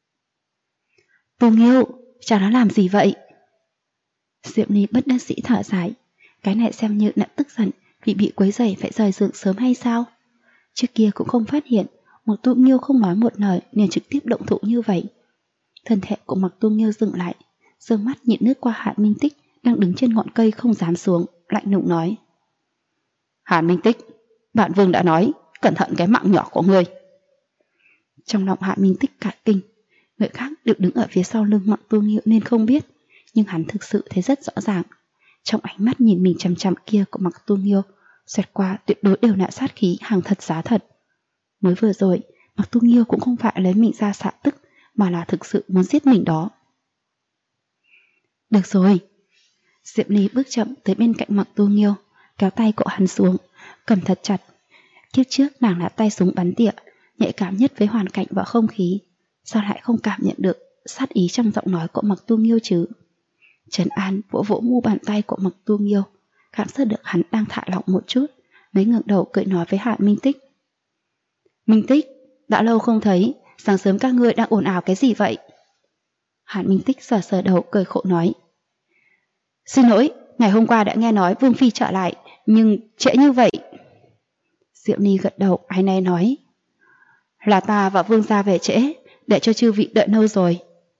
Tu Nghiêu, chàng đã làm gì vậy? Diệu Ly bất đắc dĩ thở dài, cái này xem như đã tức giận vì bị quấy rầy phải rời giường sớm hay sao? Trước kia cũng không phát hiện, Mặc Tu Nghiêu không nói một lời nên trực tiếp động thủ như vậy. Thân thể của Mặc Tu Nghiêu dừng lại, dương mắt nhìn lướt qua Hạ Minh Tích đang đứng trên ngọn cây không dám xuống, lạnh lùng nói: Hạ Minh Tích, bạn Vương đã nói, cẩn thận cái mạng nhỏ của ngươi. Trong lòng Hạ Minh Tích cả kinh, người khác đều đứng ở phía sau lưng Mặc Tu Nghiêu nên không biết, nhưng hắn thực sự thấy rất rõ ràng. Trong ánh mắt nhìn mình chằm chằm kia của Mặc Tu Nghiêu, xoẹt qua tuyệt đối đều là sát khí hàng thật giá thật. Mới vừa rồi, Mặc Tu Nghiêu cũng không phải lấy mình ra xạ tức, mà là thực sự muốn giết mình đó. Được rồi. Diệp Ly bước chậm tới bên cạnh Mặc Tu Nghiêu, kéo tay của hắn xuống, cầm thật chặt. Kiếp trước nàng là tay súng bắn tỉa, nhạy cảm nhất với hoàn cảnh và không khí, sao lại không cảm nhận được sát ý trong giọng nói của Mặc Tu Nghiêu chứ? Trấn An vỗ vỗ mu bàn tay của Mặc Tu Nghiêu, cảm giác được hắn đang thả lỏng một chút, mới ngẩng đầu cười nói với Hạ Minh Tích: Minh Tích, đã lâu không thấy, sáng sớm các ngươi đang ồn ào cái gì vậy? Hạ Minh Tích sờ sờ đầu cười khổ nói: Xin lỗi, ngày hôm qua đã nghe nói Vương Phi trở lại, nhưng trễ như vậy. Diệu Ni gật đầu áy náy nói: Là ta và Vương gia về trễ, để cho chư vị đợi lâu rồi.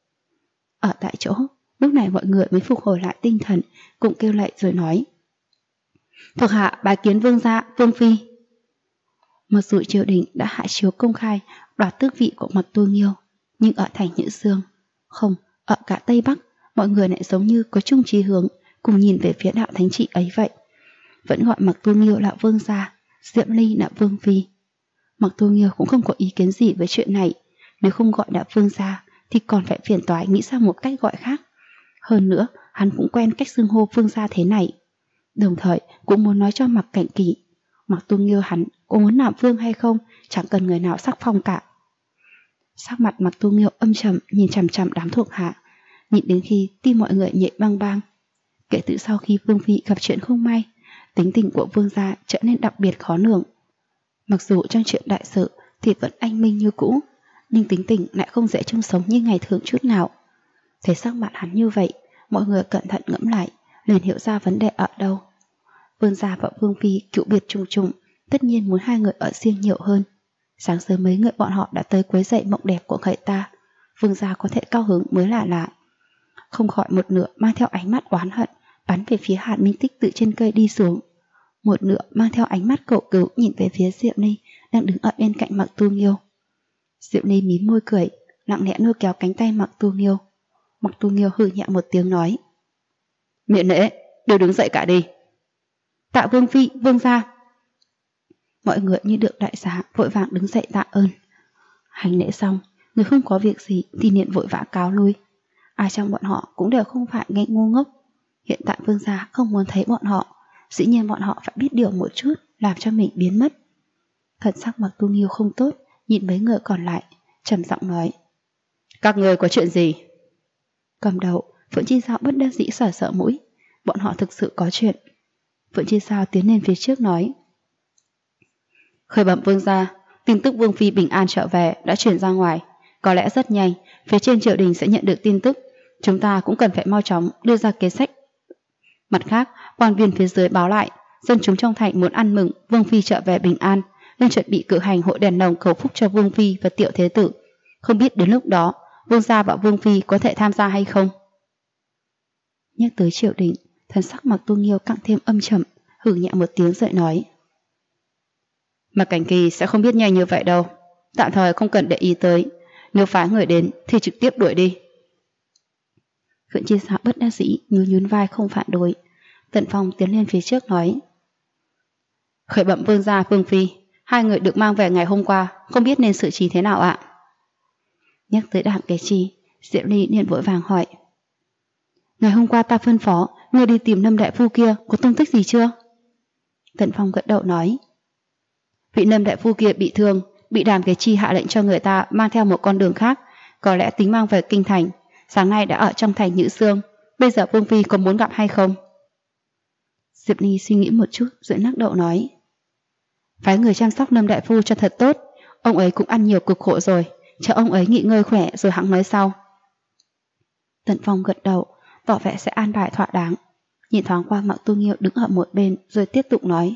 Ở tại chỗ, lúc này mọi người mới phục hồi lại tinh thần, cũng kêu lạy rồi nói: Thuộc hạ bái kiến Vương gia, Vương Phi. Mặc dù triều đình đã hạ chiếu công khai đoạt tước vị của Mặc Tu Nghiêu, nhưng ở thành Nhữ Dương, không, ở cả Tây Bắc, mọi người lại giống như có chung chí hướng, cùng nhìn về phía đạo thánh trị ấy vậy. Vẫn gọi Mặc Tu Nghiêu là Vương gia, Diệm Ly là Vương Phi. Mặc Tu Nghiêu cũng không có ý kiến gì với chuyện này, nếu không gọi là Vương gia thì còn phải phiền toái nghĩ ra một cách gọi khác. Hơn nữa, hắn cũng quen cách xưng hô Vương gia thế này. Đồng thời cũng muốn nói cho Mặc Cảnh Kỳ, Mặc Tu Nghiêu hắn có muốn làm vương hay không, chẳng cần người nào sắc phong cả. Sắc mặt Mặc Tu Nghiêu âm trầm nhìn chằm chằm đám thuộc hạ, nhịn đến khi tim mọi người nhạy bang bang. Kể từ sau khi Vương Phi gặp chuyện không may, tính tình của Vương gia trở nên đặc biệt khó lường. Mặc dù trong chuyện đại sự thì vẫn anh minh như cũ, nhưng tính tình lại không dễ chung sống như ngày thường chút nào. Thấy sắc mặt hắn như vậy, mọi người cẩn thận ngẫm lại, liền hiểu ra vấn đề ở đâu. Vương gia và Vương Phi cựu biệt trùng trùng, tất nhiên muốn hai người ở riêng nhiều hơn. Sáng sớm mấy người bọn họ đã tới quấy rầy mộng đẹp của người ta, Vương gia có thể cao hứng mới là lạ. Không khỏi một nửa mang theo ánh mắt oán hận bắn về phía Hàn Minh Tích từ trên cây đi xuống, một nửa mang theo ánh mắt cầu cứu nhìn về phía Diệu Ni đang đứng ở bên cạnh Mặc Tu Nghiêu. Diệu Ni mím môi cười, lặng lẽ lôi kéo cánh tay Mặc Tu Nghiêu. Mặc Tu Nghiêu hừ nhẹ một tiếng nói: Miễn lễ, đều đứng dậy cả đi. Tạ Vương Phi, Vương gia. Mọi người như được đại xá vội vàng đứng dậy tạ ơn. Hành lễ xong, người không có việc gì thì liền vội vã cáo lui. Ai trong bọn họ cũng đều không phải ngây ngu ngốc. Hiện tại Vương gia không muốn thấy bọn họ, dĩ nhiên bọn họ phải biết điều một chút, làm cho mình biến mất. Thần sắc Mặc Tu Nghiêu không tốt, nhìn mấy người còn lại, trầm giọng nói: Các người có chuyện gì? Cầm đầu, Phượng Chi Giao bất đắc dĩ sờ mũi. Bọn họ thực sự có chuyện. Phượng Chi Giao tiến lên phía trước nói: Khởi bẩm vương gia, tin tức Vương Phi bình an trở về đã truyền ra ngoài. Có lẽ rất nhanh, phía trên triều đình sẽ nhận được tin tức. Chúng ta cũng cần phải mau chóng đưa ra kế sách. Mặt khác, quan viên phía dưới báo lại, dân chúng trong thành muốn ăn mừng Vương Phi trở về bình an, nên chuẩn bị cử hành hội đèn lồng cầu phúc cho Vương Phi và Tiểu Thế Tử. Không biết đến lúc đó, Vương gia và Vương Phi có thể tham gia hay không? Nhắc tới triều đình, thần sắc Mặc Tu Nghiêu càng thêm âm trầm, hử nhẹ một tiếng rồi nói: Mạc Cảnh Kỳ sẽ không biết nhanh như vậy đâu, tạm thời không cần để ý tới, nếu phái người đến thì trực tiếp đuổi đi. Phượng Chi Giao bất đắc dĩ nhún vai không phản đối. Tần Phong tiến lên phía trước nói: Khởi bẩm vương gia Vương Phi, hai người được mang về ngày hôm qua, không biết nên xử trí thế nào ạ? Nhắc tới Đàm Kế Chi, Diệu Ly liền vội vàng hỏi: Ngày hôm qua ta phân phó người đi tìm Lâm đại phu kia, có tung tích gì chưa? Tần Phong gật đầu nói: Vị Lâm đại phu kia bị thương, bị Đàm Kế Chi hạ lệnh cho người ta mang theo một con đường khác, có lẽ tính mang về kinh thành. Sáng nay đã ở trong thành Nhữ Xương, bây giờ Vương Phi có muốn gặp hay không? Diệp Ly suy nghĩ một chút rồi lắc đầu nói: Phái người chăm sóc Lâm đại phu cho thật tốt, ông ấy cũng ăn nhiều cực khổ rồi, chờ ông ấy nghỉ ngơi khỏe rồi hẵng nói sau. Tần Phong gật đầu, tỏ vẻ sẽ an bài thỏa đáng, nhìn thoáng qua Mạc Tu Nghiêu đứng ở một bên rồi tiếp tục nói: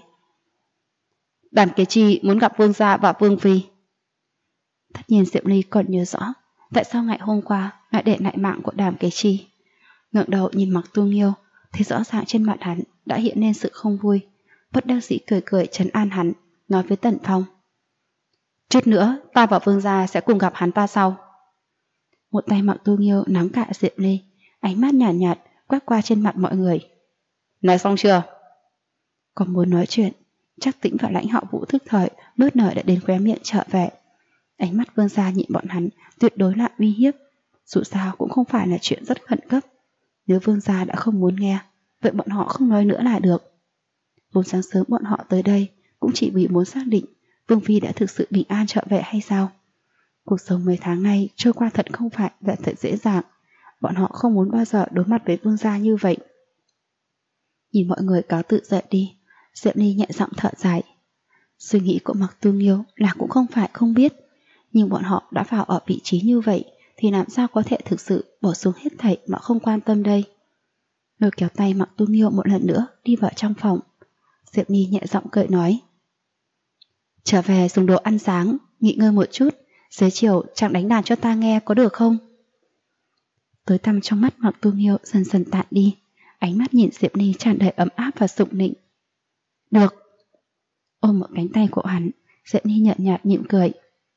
Đàm Kế Chi muốn gặp vương gia và Vương Phi. Tất nhiên Diệp Ly còn nhớ rõ tại sao ngày hôm qua lại để lại mạng của Đàm Kế Chi. Ngẩng đầu nhìn Mạc Tu Nghiêu, thấy rõ ràng trên mặt hắn đã hiện lên sự không vui, bất đắc dĩ cười trấn an hắn, nói với Tần Phong: Chút nữa ta và vương gia sẽ cùng gặp hắn ta sau. Một tay Mạc Tu Nghiêu nắm cả Diệp Ly, ánh mắt nhàn nhạt quét qua trên mặt mọi người. Nói xong chưa? Còn muốn nói chuyện, Trác Tĩnh và Lãnh Hạo Vũ thức thời nuốt nở đã đến khóe miệng trở về. Ánh mắt vương gia nhìn bọn hắn tuyệt đối là uy hiếp, dù sao cũng không phải là chuyện rất khẩn cấp. Nếu vương gia đã không muốn nghe, vậy bọn họ không nói nữa là được. Vốn sáng sớm bọn họ tới đây cũng chỉ vì muốn xác định Vương Phi đã thực sự bình an trở về hay sao. Cuộc sống mấy tháng nay trôi qua thật không phải là thật dễ dàng, bọn họ không muốn bao giờ đối mặt với vương gia như vậy. Nhìn mọi người cáo tự rời đi, Diệp Ly nhẹ giọng thở dài. Suy nghĩ của Mạc Tu Nghiêu là cũng không phải không biết, nhưng bọn họ đã vào ở vị trí như vậy thì làm sao có thể thực sự bỏ xuống hết thảy mà không quan tâm đây. Lôi kéo tay Mạc Tu Nghiêu một lần nữa đi vào trong phòng. Diệp Ly nhẹ giọng cười nói: Trở về dùng đồ ăn sáng, nghỉ ngơi một chút, dưới chiều chẳng đánh đàn cho ta nghe có được không? Tối tăm trong mắt Mạc Tu Nghiêu dần dần tản đi, ánh mắt nhìn Diệp Ly tràn đầy ấm áp và sủng nịnh. Được. Ôm một cánh tay của hắn, Diệp Ly nhợt nhạt mỉm cười.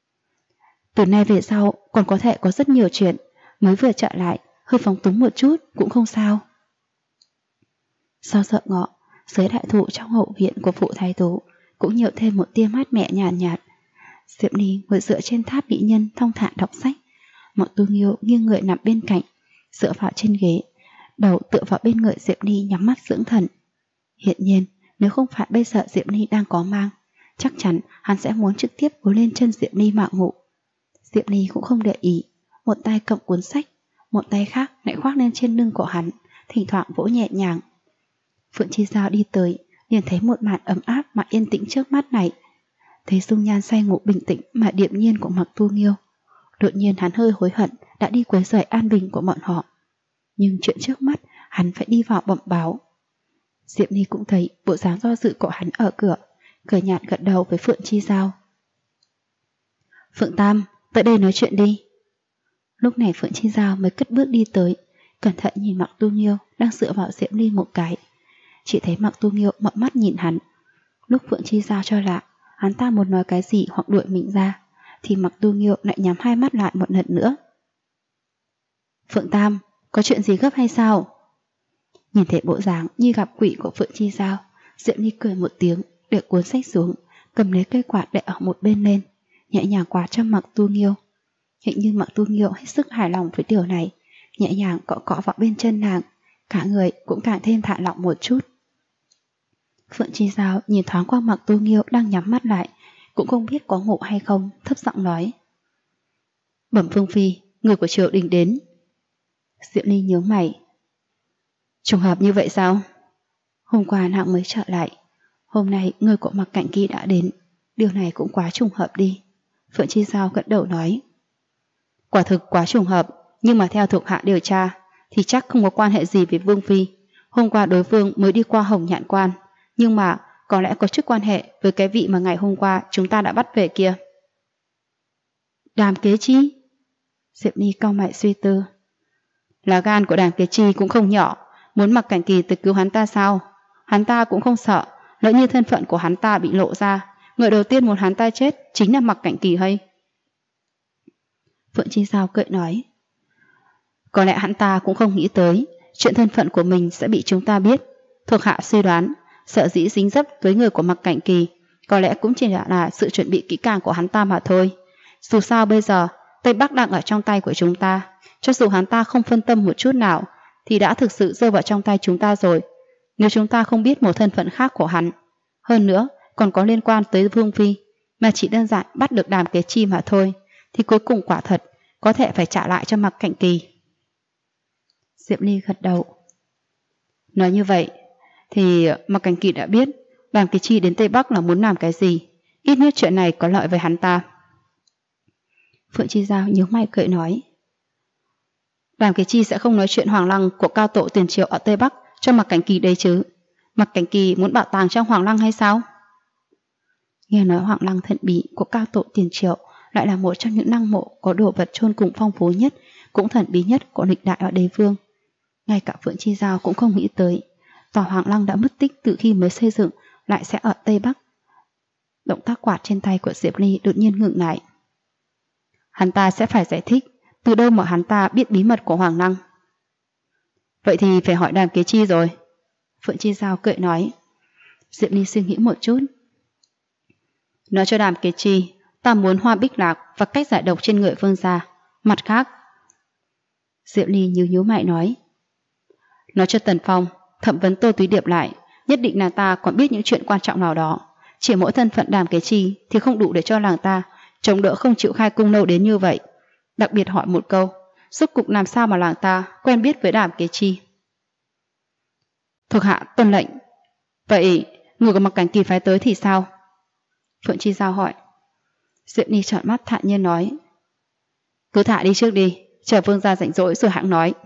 Từ nay về sau còn có thể có rất nhiều chuyện, mới vừa trở lại, hơi phóng túng một chút cũng không sao. Sau giờ ngọ, dưới đại thụ trong hậu viện của phụ thái tú cũng nhiều thêm một tia mát mẻ nhàn nhạt. Diệp Ly ngồi dựa trên tháp mỹ nhân thong thả đọc sách. Mạc Tu Nghiêu nghiêng người nằm bên cạnh, dựa vào trên ghế, đầu tựa vào bên người Diệp Ly nhắm mắt dưỡng thần. Hiện nhiên, nếu không phải bây giờ Diệp Ly đang có mang, chắc chắn hắn sẽ muốn trực tiếp gối lên chân Diệp Ly mà ngủ. Diệp Ly cũng không để ý, một tay cầm cuốn sách, một tay khác lại khoác lên trên lưng của hắn, thỉnh thoảng vỗ nhẹ nhàng. Phượng Chi Giao đi tới, liền thấy một màn ấm áp mà yên tĩnh trước mắt này. Thấy dung nhan say ngủ bình tĩnh mà điềm nhiên của Mạc Tu Nghiêu, đột nhiên hắn hơi hối hận đã đi quấy rầy an bình của bọn họ. Nhưng chuyện trước mắt hắn phải đi vào bẩm báo. Diệp Ly cũng thấy bộ dáng do dự của hắn ở cửa, cười nhạt gật đầu với Phượng Chi Giao. Phượng Tam, tới đây nói chuyện đi. Lúc này Phượng Chi Giao mới cất bước đi tới, cẩn thận nhìn Mạc Tu Nghiêu đang dựa vào Diệp Ly một cái. Chỉ thấy Mạc Tu Nghiêu mộng mắt nhìn hắn. Lúc Phượng Chi Giao cho lạ hắn ta muốn nói cái gì hoặc đuổi mình ra, thì Mạc Tu Nghiêu lại nhắm hai mắt lại một lần nữa. Phượng Tam, có chuyện gì gấp hay sao? Nhìn thấy bộ dáng như gặp quỷ của Phượng Chi Giao, Diệp Ly cười một tiếng, để cuốn sách xuống, cầm lấy cây quạt để ở một bên lên, nhẹ nhàng quạt cho Mạc Tu Nghiêu. Hình như Mạc Tu Nghiêu hết sức hài lòng với điều này, nhẹ nhàng cọ cọ vào bên chân nàng, cả người cũng càng thêm thả lỏng một chút. Phượng Chi Giao nhìn thoáng qua Mạc Tu Nghiêu đang nhắm mắt lại, cũng không biết có ngủ hay không, thấp giọng nói. Bẩm Vương Phi, người của triều đình đến. Diệu Ly nhớ mày. Trùng hợp như vậy sao? Hôm qua nàng mới trở lại, hôm nay người của Mặc Cảnh Kỳ đã đến, điều này cũng quá trùng hợp đi. Phượng Chi Giao gật đầu nói. Quả thực quá trùng hợp, nhưng mà theo thuộc hạ điều tra thì chắc không có quan hệ gì với Vương Phi. Hôm qua đối phương mới đi qua Hồng Nhạn Quan, nhưng mà có lẽ có chút quan hệ với cái vị mà ngày hôm qua chúng ta đã bắt về kia. Đàm Kế Chi? Diệp Ly cau mày suy tư. Là gan của Đàm Kế Chi cũng không nhỏ, muốn Mặc Cảnh Kỳ tới cứu hắn ta sao? Hắn ta cũng không sợ, lỡ như thân phận của hắn ta bị lộ ra, người đầu tiên muốn hắn ta chết chính là Mặc Cảnh Kỳ hay? Phượng Chi Giao cười nói. Có lẽ hắn ta cũng không nghĩ tới chuyện thân phận của mình sẽ bị chúng ta biết. Thuộc hạ suy đoán, sợ dĩ dính dấp với người của Mặc Cảnh Kỳ có lẽ cũng chỉ là sự chuẩn bị kỹ càng của hắn ta mà thôi. Dù sao bây giờ Tây Bắc đang ở trong tay của chúng ta, cho dù hắn ta không phân tâm một chút nào thì đã thực sự rơi vào trong tay chúng ta rồi. Nếu chúng ta không biết một thân phận khác của hắn, hơn nữa còn có liên quan tới Vương Phi, mà chỉ đơn giản bắt được Đàm Kế Chi mà thôi, thì cuối cùng quả thật có thể phải trả lại cho Mặc Cảnh Kỳ. Diệp Ly gật đầu. Nói như vậy thì Mặc Cảnh Kỳ đã biết Đàm Kế Chi đến Tây Bắc là muốn làm cái gì, ít nhất chuyện này có lợi với hắn ta. Phượng Chi Giao nhướng mày cười nói. Đàm Kế Chi sẽ không nói chuyện Hoàng Lăng của cao tổ tiền triệu ở Tây Bắc cho Mặc Cảnh Kỳ đấy chứ. Mặc Cảnh Kỳ muốn bảo tàng trong Hoàng Lăng hay sao? Nghe nói Hoàng Lăng thần bí của cao tổ tiền triệu lại là một trong những lăng mộ có đồ vật chôn cùng phong phú nhất, cũng thần bí nhất của lịch đại ở Đế Vương. Ngay cả Phượng Chi Giao cũng không nghĩ tới tòa Hoàng Lăng đã mất tích từ khi mới xây dựng lại sẽ ở Tây Bắc. Động tác quạt trên tay của Diệp Ly đột nhiên ngừng lại. Hắn ta sẽ phải giải thích từ đâu mà hắn ta biết bí mật của Hoàng Lăng. Vậy thì phải hỏi Đàm Kế Chi rồi. Phượng Chi Giao cười nói. Diệp Ly suy nghĩ một chút. Nói cho Đàm Kế Chi, ta muốn hoa bích lạc và cách giải độc trên người Vương gia. Mặt khác, Diệp Ly nhíu mày nói. Nói cho Tần Phong, thẩm vấn Tô Túy Điệp lại, nhất định nàng ta còn biết những chuyện quan trọng nào đó. Chỉ mỗi thân phận Đàm Kế Chi thì không đủ để cho nàng ta chống đỡ không chịu khai cung lâu đến như vậy. Đặc biệt hỏi một câu, rốt cục làm sao mà nàng ta quen biết với Đàm Kế Chi? Thuộc hạ tuân lệnh. Vậy người của Mặc Cảnh Kỳ phái tới thì sao? Phượng Chi Giao hỏi. Diệp Ly trợn mắt thản nhiên nói. Cứ thả đi trước đi, chờ Vương gia rảnh rỗi rồi hãng nói.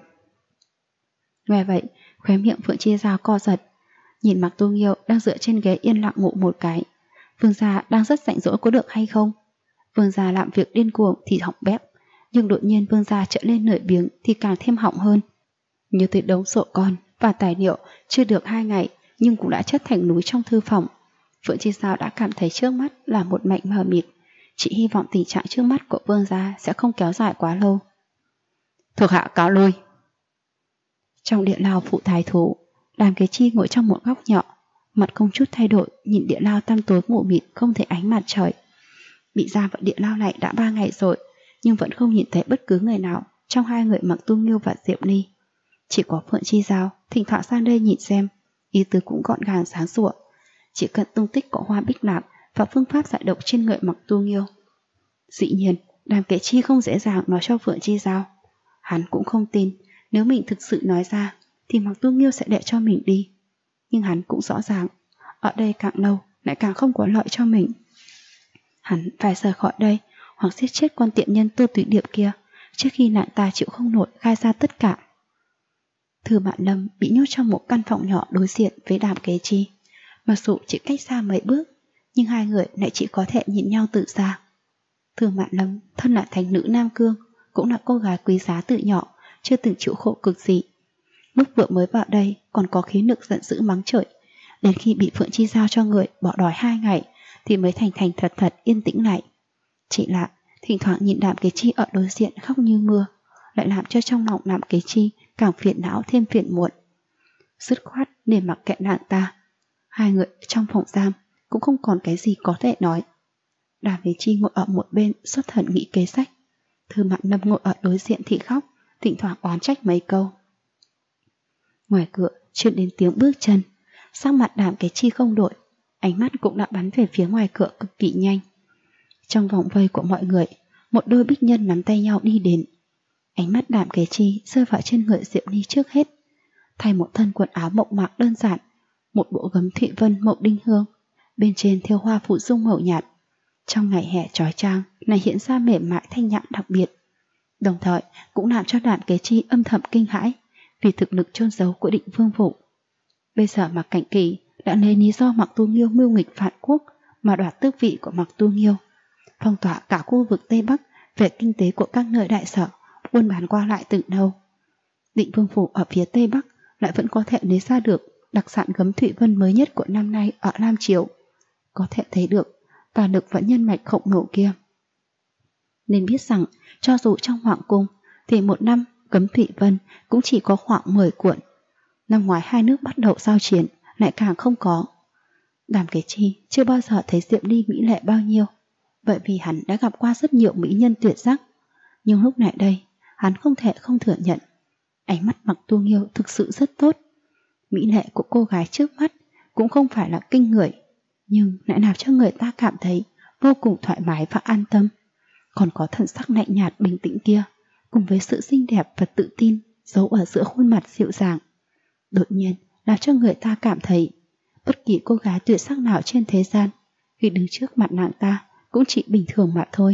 Nghe vậy, khóe miệng Phượng Chi Giao co giật, nhìn Mạc Tu Nghiêu đang dựa trên ghế yên lặng ngủ một cái. Vương gia đang rất rảnh rỗi có được hay không? Vương gia làm việc điên cuồng thì hỏng bét, nhưng đột nhiên Vương gia trở lên nổi biếng thì càng thêm hỏng hơn. Như từ đống sổ con và tài liệu chưa được 2 ngày nhưng cũng đã chất thành núi trong thư phòng. Phượng Chi Giao đã cảm thấy trước mắt là một mảnh mờ mịt. Chị hy vọng tình trạng trước mắt của Vương gia sẽ không kéo dài quá lâu. Thuộc hạ cáo lui. Trong điện lao phụ thái thú, Đàm Kế Chi ngồi trong một góc nhỏ, mặt không chút thay đổi, nhìn điện lao tăm tối mù mịt không thấy ánh mặt trời. Bị giam vào điện lao này đã 3 ngày rồi, nhưng vẫn không nhìn thấy bất cứ người nào trong hai người Mạc Tu Nghiêu và Diệp Ly. Chỉ có Phượng Chi Giao thỉnh thoảng sang đây nhìn xem, ý tứ cũng gọn gàng sáng sủa. Chỉ cần tung tích của hoa bích lạc và phương pháp giải độc trên người Mạc Tu Nghiêu. Dĩ nhiên, Đàm Kế Chi không dễ dàng nói cho Phượng Chi Giao. Hắn cũng không tin nếu mình thực sự nói ra thì Mạc Tu Nghiêu sẽ để cho mình đi. Nhưng hắn cũng rõ ràng, ở đây càng lâu lại càng không có lợi cho mình. Hắn phải rời khỏi đây hoặc giết chết con tiện nhân Tô Túy Điệp kia trước khi nàng ta chịu không nổi khai ra tất cả. Thư Mạn Lâm bị nhốt trong một căn phòng nhỏ đối diện với Đàm Kế Chi. Mặc dù chỉ cách xa mấy bước, nhưng hai người lại chỉ có thể nhìn nhau từ xa. Thư Mạn Lâm thân là thánh nữ Nam Cương, cũng là cô gái quý giá từ nhỏ, chưa từng chịu khổ cực gì. Lúc vừa mới vào đây còn có khí lực giận dữ mắng chửi, đến khi bị Phượng Chi Giao cho người bỏ đói 2 ngày thì mới thành thật yên tĩnh lại. Chỉ là thỉnh thoảng nhìn Đàm Kế Chi ở đối diện khóc như mưa, lại làm cho trong lòng Đàm Kế Chi càng phiền não thêm phiền muộn. Dứt khoát để mặc kệ nàng ta. Hai người trong phòng giam cũng không còn cái gì có thể nói. Đàm Kế Chi ngồi ở một bên xuất thần nghĩ kế sách. Thư Mạn Lâm ngồi ở đối diện thì khóc, thỉnh thoảng oán trách mấy câu. Ngoài cửa truyền đến tiếng bước chân, sắc mặt Đàm Kế Chi không đổi, ánh mắt cũng đã bắn về phía ngoài cửa cực kỳ nhanh. Trong vòng vây của mọi người, một đôi bích nhân nắm tay nhau đi đến. Ánh mắt Đàm Kế Chi rơi vào trên người Diệp Ly trước hết. Thay một thân quần áo mộc mạc đơn giản, một bộ gấm thụy vân màu đinh hương, bên trên thêu hoa phụ dung màu nhạt. Trong ngày hè chói chang này hiện ra mềm mại thanh nhã đặc biệt, đồng thời cũng làm cho Đàm Kế Chi âm thầm kinh hãi vì thực lực chôn giấu của Định Vương Phủ. Bây giờ Mạc Cảnh Kỳ đã lấy lý do Mạc Tu Nghiêu mưu nghịch phản quốc mà đoạt tước vị của Mạc Tu Nghiêu, phong tỏa cả khu vực Tây Bắc về kinh tế của các nơi đại sở, buôn bán qua lại từ đâu. Định Vương Phủ ở phía Tây Bắc lại vẫn có thể lấy ra được đặc sản gấm thụy vân mới nhất của năm nay ở Lam Triều. Có thể thấy được tà lực và nhân mạch khổng lồ kia. Nên biết rằng cho dù trong hoàng cung thì một năm gấm thụy vân cũng chỉ có khoảng 10 cuộn. Năm ngoái hai nước bắt đầu giao chiến lại càng không có. Đàm Kế Chi chưa bao giờ thấy Diệp Ly mỹ lệ bao nhiêu, bởi vì hắn đã gặp qua rất nhiều mỹ nhân tuyệt sắc. Nhưng lúc này đây, hắn không thể không thừa nhận ánh mắt Mạc Tu Nghiêu thực sự rất tốt. Mỹ lệ của cô gái trước mắt cũng không phải là kinh người, nhưng lại làm cho người ta cảm thấy vô cùng thoải mái và an tâm. Còn có thần sắc lạnh nhạt bình tĩnh kia, cùng với sự xinh đẹp và tự tin giấu ở giữa khuôn mặt dịu dàng, đột nhiên làm cho người ta cảm thấy bất kỳ cô gái tuyệt sắc nào trên thế gian khi đứng trước mặt nàng ta cũng chỉ bình thường mà thôi.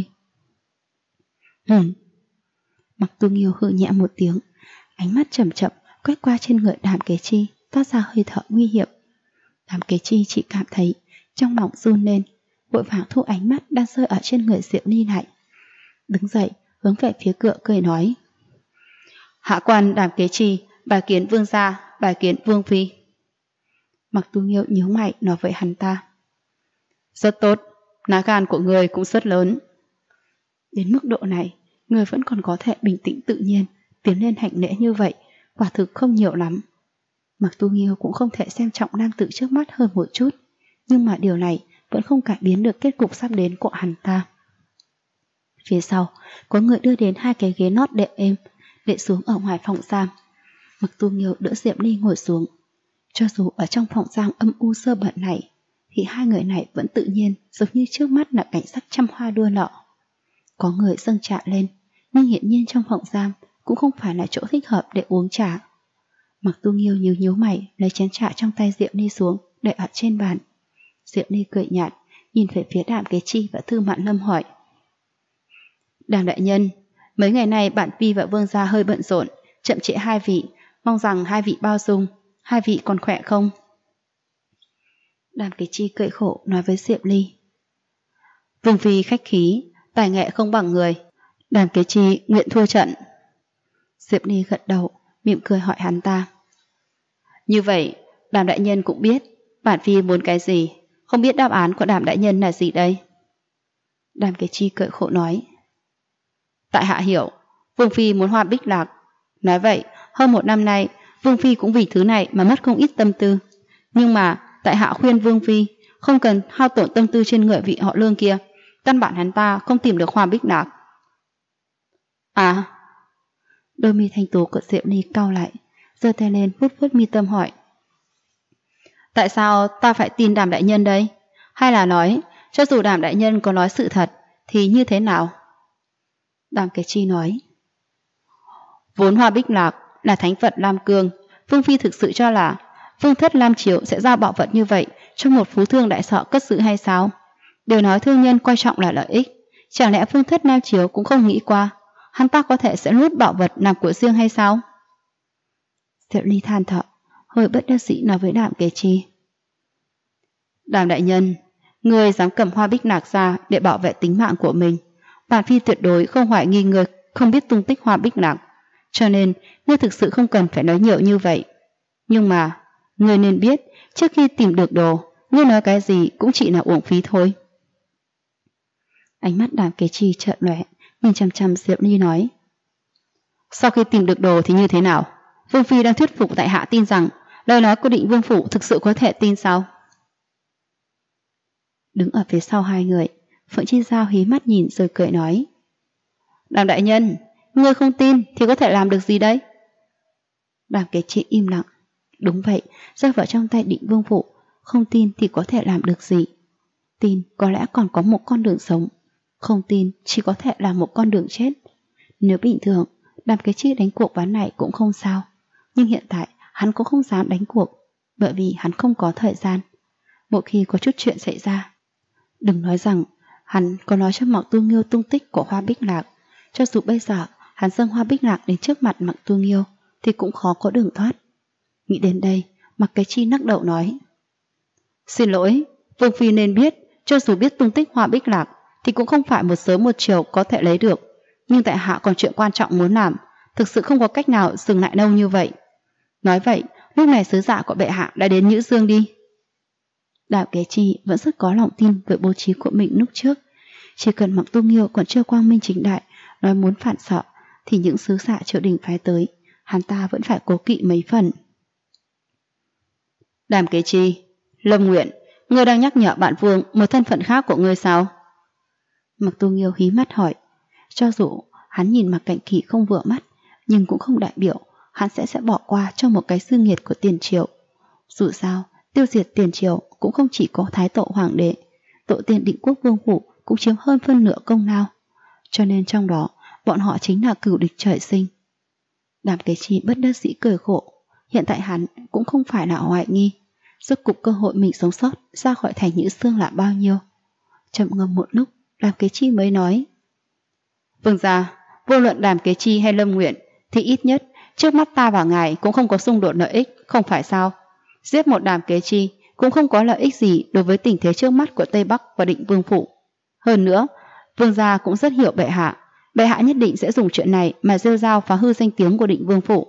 Mạc Tu Nghiêu hừ nhẹ một tiếng, ánh mắt chậm chậm quét qua trên người Đàm Kế Chi, toát ra hơi thở nguy hiểm. Đàm Kế Chi chỉ cảm thấy trong lòng run lên, vội vàng thu ánh mắt đang rơi ở trên người Diệp Ly lại. Đứng dậy, hướng về phía cửa cười nói: Hạ quan Đàm Kế Chi, bài kiến vương gia, bài kiến vương phi. Mạc Tu Nghiêu nhíu mày nói với hắn ta: Rất tốt, lá gan của người cũng rất lớn. Đến mức độ này, người vẫn còn có thể bình tĩnh tự nhiên tiến lên hành lễ như vậy, quả thực không nhiều lắm. Mạc Tu Nghiêu cũng không thể xem trọng nam tử trước mắt hơn một chút, nhưng mà điều này vẫn không cải biến được kết cục sắp đến của hắn ta. Phía sau, có người đưa đến 2 cái ghế nót đệm êm, để xuống ở ngoài phòng giam. Mạc Tu Nghiêu đỡ Diệp Ly ngồi xuống. Cho dù ở trong phòng giam âm u sơ bẩn này, thì hai người này vẫn tự nhiên, giống như trước mắt là cảnh sắc trăm hoa đua nở. Có người dâng trà lên, nhưng hiển nhiên trong phòng giam cũng không phải là chỗ thích hợp để uống trà. Mạc Tu Nghiêu nhíu mày lấy chén trà trong tay Diệp Ly xuống, để ở trên bàn. Diệp Ly cười nhạt, nhìn về phía Đàm Kế Chi và Thư Mạn Lâm hỏi: Đàm đại nhân, mấy ngày nay bản phi và vương gia hơi bận rộn, chậm trễ hai vị, mong rằng hai vị bao dung. Hai vị còn khỏe không? Đàm Kế Chi cười khổ nói với Diệp Ly: Vương phi khách khí, tài nghệ không bằng người, Đàm Kế Chi nguyện thua trận. Diệp Ly gật đầu, mỉm cười hỏi hắn ta: Như vậy, Đàm đại nhân cũng biết bản phi muốn cái gì, không biết đáp án của Đàm đại nhân là gì đây? Đàm Kế Chi cười khổ nói: Tại hạ hiểu, Vương phi muốn hoa bích lạc. Nói vậy, hơn 1 năm nay Vương phi cũng vì thứ này mà mất không ít tâm tư. Nhưng mà tại hạ khuyên Vương phi không cần hao tổn tâm tư trên người vị họ Lương kia, căn bản hắn ta không tìm được hoa bích lạc. À? Đôi mi thanh tú của Diệp Ly cau lại, giơ tay lên vuốt vuốt mi tâm hỏi: Tại sao ta phải tin Đàm đại nhân đây? Hay là nói, cho dù Đàm đại nhân có nói sự thật thì như thế nào? Đàm Kế Chi nói: Vốn hoa bích lạc là thánh vật Lam Cương, Vương phi thực sự cho là Vương thất Lam Triều sẽ giao bảo vật như vậy cho một phú thương đại sở cất giữ hay sao? Đều nói thương nhân coi trọng là lợi ích, chẳng lẽ Vương thất Lam Triều cũng không nghĩ qua hắn ta có thể sẽ lút bảo vật làm của riêng hay sao? Diệp Ly than thở, hơi bất đắc dĩ nói với Đàm Kế Chi: Đàm đại nhân, người dám cầm hoa bích lạc ra để bảo vệ tính mạng của mình, bản phi tuyệt đối không hoài nghi người không biết tung tích hoa bích lạc, cho nên ngươi thực sự không cần phải nói nhiều như vậy. Nhưng mà ngươi nên biết, trước khi tìm được đồ, ngươi nói cái gì cũng chỉ là uổng phí thôi. Ánh mắt Đàm Kế Chi chợt lóe, nhìn chăm chăm Diệp Ly nói: Sau khi tìm được đồ thì như thế nào? Vương phi đang thuyết phục tại hạ tin rằng lời nói của Định Vương phủ thực sự có thể tin sao? Đứng ở phía sau hai người, Phượng Chi Giao hí mắt nhìn rồi cười nói: Đàm đại nhân, ngươi không tin thì có thể làm được gì đấy? Đàm Kế Chi im lặng. Đúng vậy, rơi vào trong tay Định Vương phủ, không tin thì có thể làm được gì? Tin có lẽ còn có một con đường sống. Không tin chỉ có thể là một con đường chết. Nếu bình thường, Đàm Kế Chi đánh cuộc ván này cũng không sao. Nhưng hiện tại hắn cũng không dám đánh cuộc, bởi vì hắn không có thời gian. Một khi có chút chuyện xảy ra, đừng nói rằng hắn có nói cho Mạc Tu Nghiêu tung tích của Hoa Bích Lạc. Cho dù bây giờ hắn dâng Hoa Bích Lạc đến trước mặt Mạc Tu Nghiêu thì cũng khó có đường thoát. Nghĩ đến đây, Mạc Kế Chi nắc đầu nói: Xin lỗi, Vương Phi nên biết, cho dù biết tung tích Hoa Bích Lạc thì cũng không phải một sớm một chiều có thể lấy được. Nhưng tại hạ còn chuyện quan trọng muốn làm, thực sự không có cách nào dừng lại lâu như vậy. Nói vậy, lúc này sứ giả của bệ hạ đã đến Nhữ Dương đi. Đàm Kế Chi vẫn rất có lòng tin với bố trí của mình lúc trước. Chỉ cần Mạc Tu Nghiêu còn chưa quang minh chính đại nói muốn phản sợ, thì những sứ giả triều đình phái tới, hắn ta vẫn phải cố kỵ mấy phần. Đàm Kế Chi, Lâm Nguyện, ngươi đang nhắc nhở bạn Vương một thân phận khác của ngươi sao? Mạc Tu Nghiêu hí mắt hỏi. Cho dù hắn nhìn Mạc Cảnh Kỳ không vừa mắt, nhưng cũng không đại biểu hắn sẽ bỏ qua cho một cái sư nghiệt của tiền triều. Dù sao, tiêu diệt tiền triều cũng không chỉ có Thái Tổ Hoàng đế, tổ tiên Định Quốc Vương phủ cũng chiếm hơn phân nửa công lao. Cho nên trong đó, bọn họ chính là cửu địch trời sinh. Đàm Kế Chi bất đắc dĩ cười khổ. Hiện tại hắn cũng không phải là hoài nghi rốt cục cơ hội mình sống sót ra khỏi thành Nhữ Dương là bao nhiêu. Chậm ngâm một lúc, Đàm Kế Chi mới nói: Vương gia, vô luận Đàm Kế Chi hay Lâm Nguyện thì ít nhất trước mắt ta và ngài cũng không có xung đột lợi ích, không phải sao? Giết một Đàm Kế Chi cũng không có lợi ích gì đối với tình thế trước mắt của Tây Bắc và Định Vương phủ. Hơn nữa, Vương gia cũng rất hiểu bệ hạ, bệ hạ nhất định sẽ dùng chuyện này mà rêu rao phá hư danh tiếng của Định Vương phủ.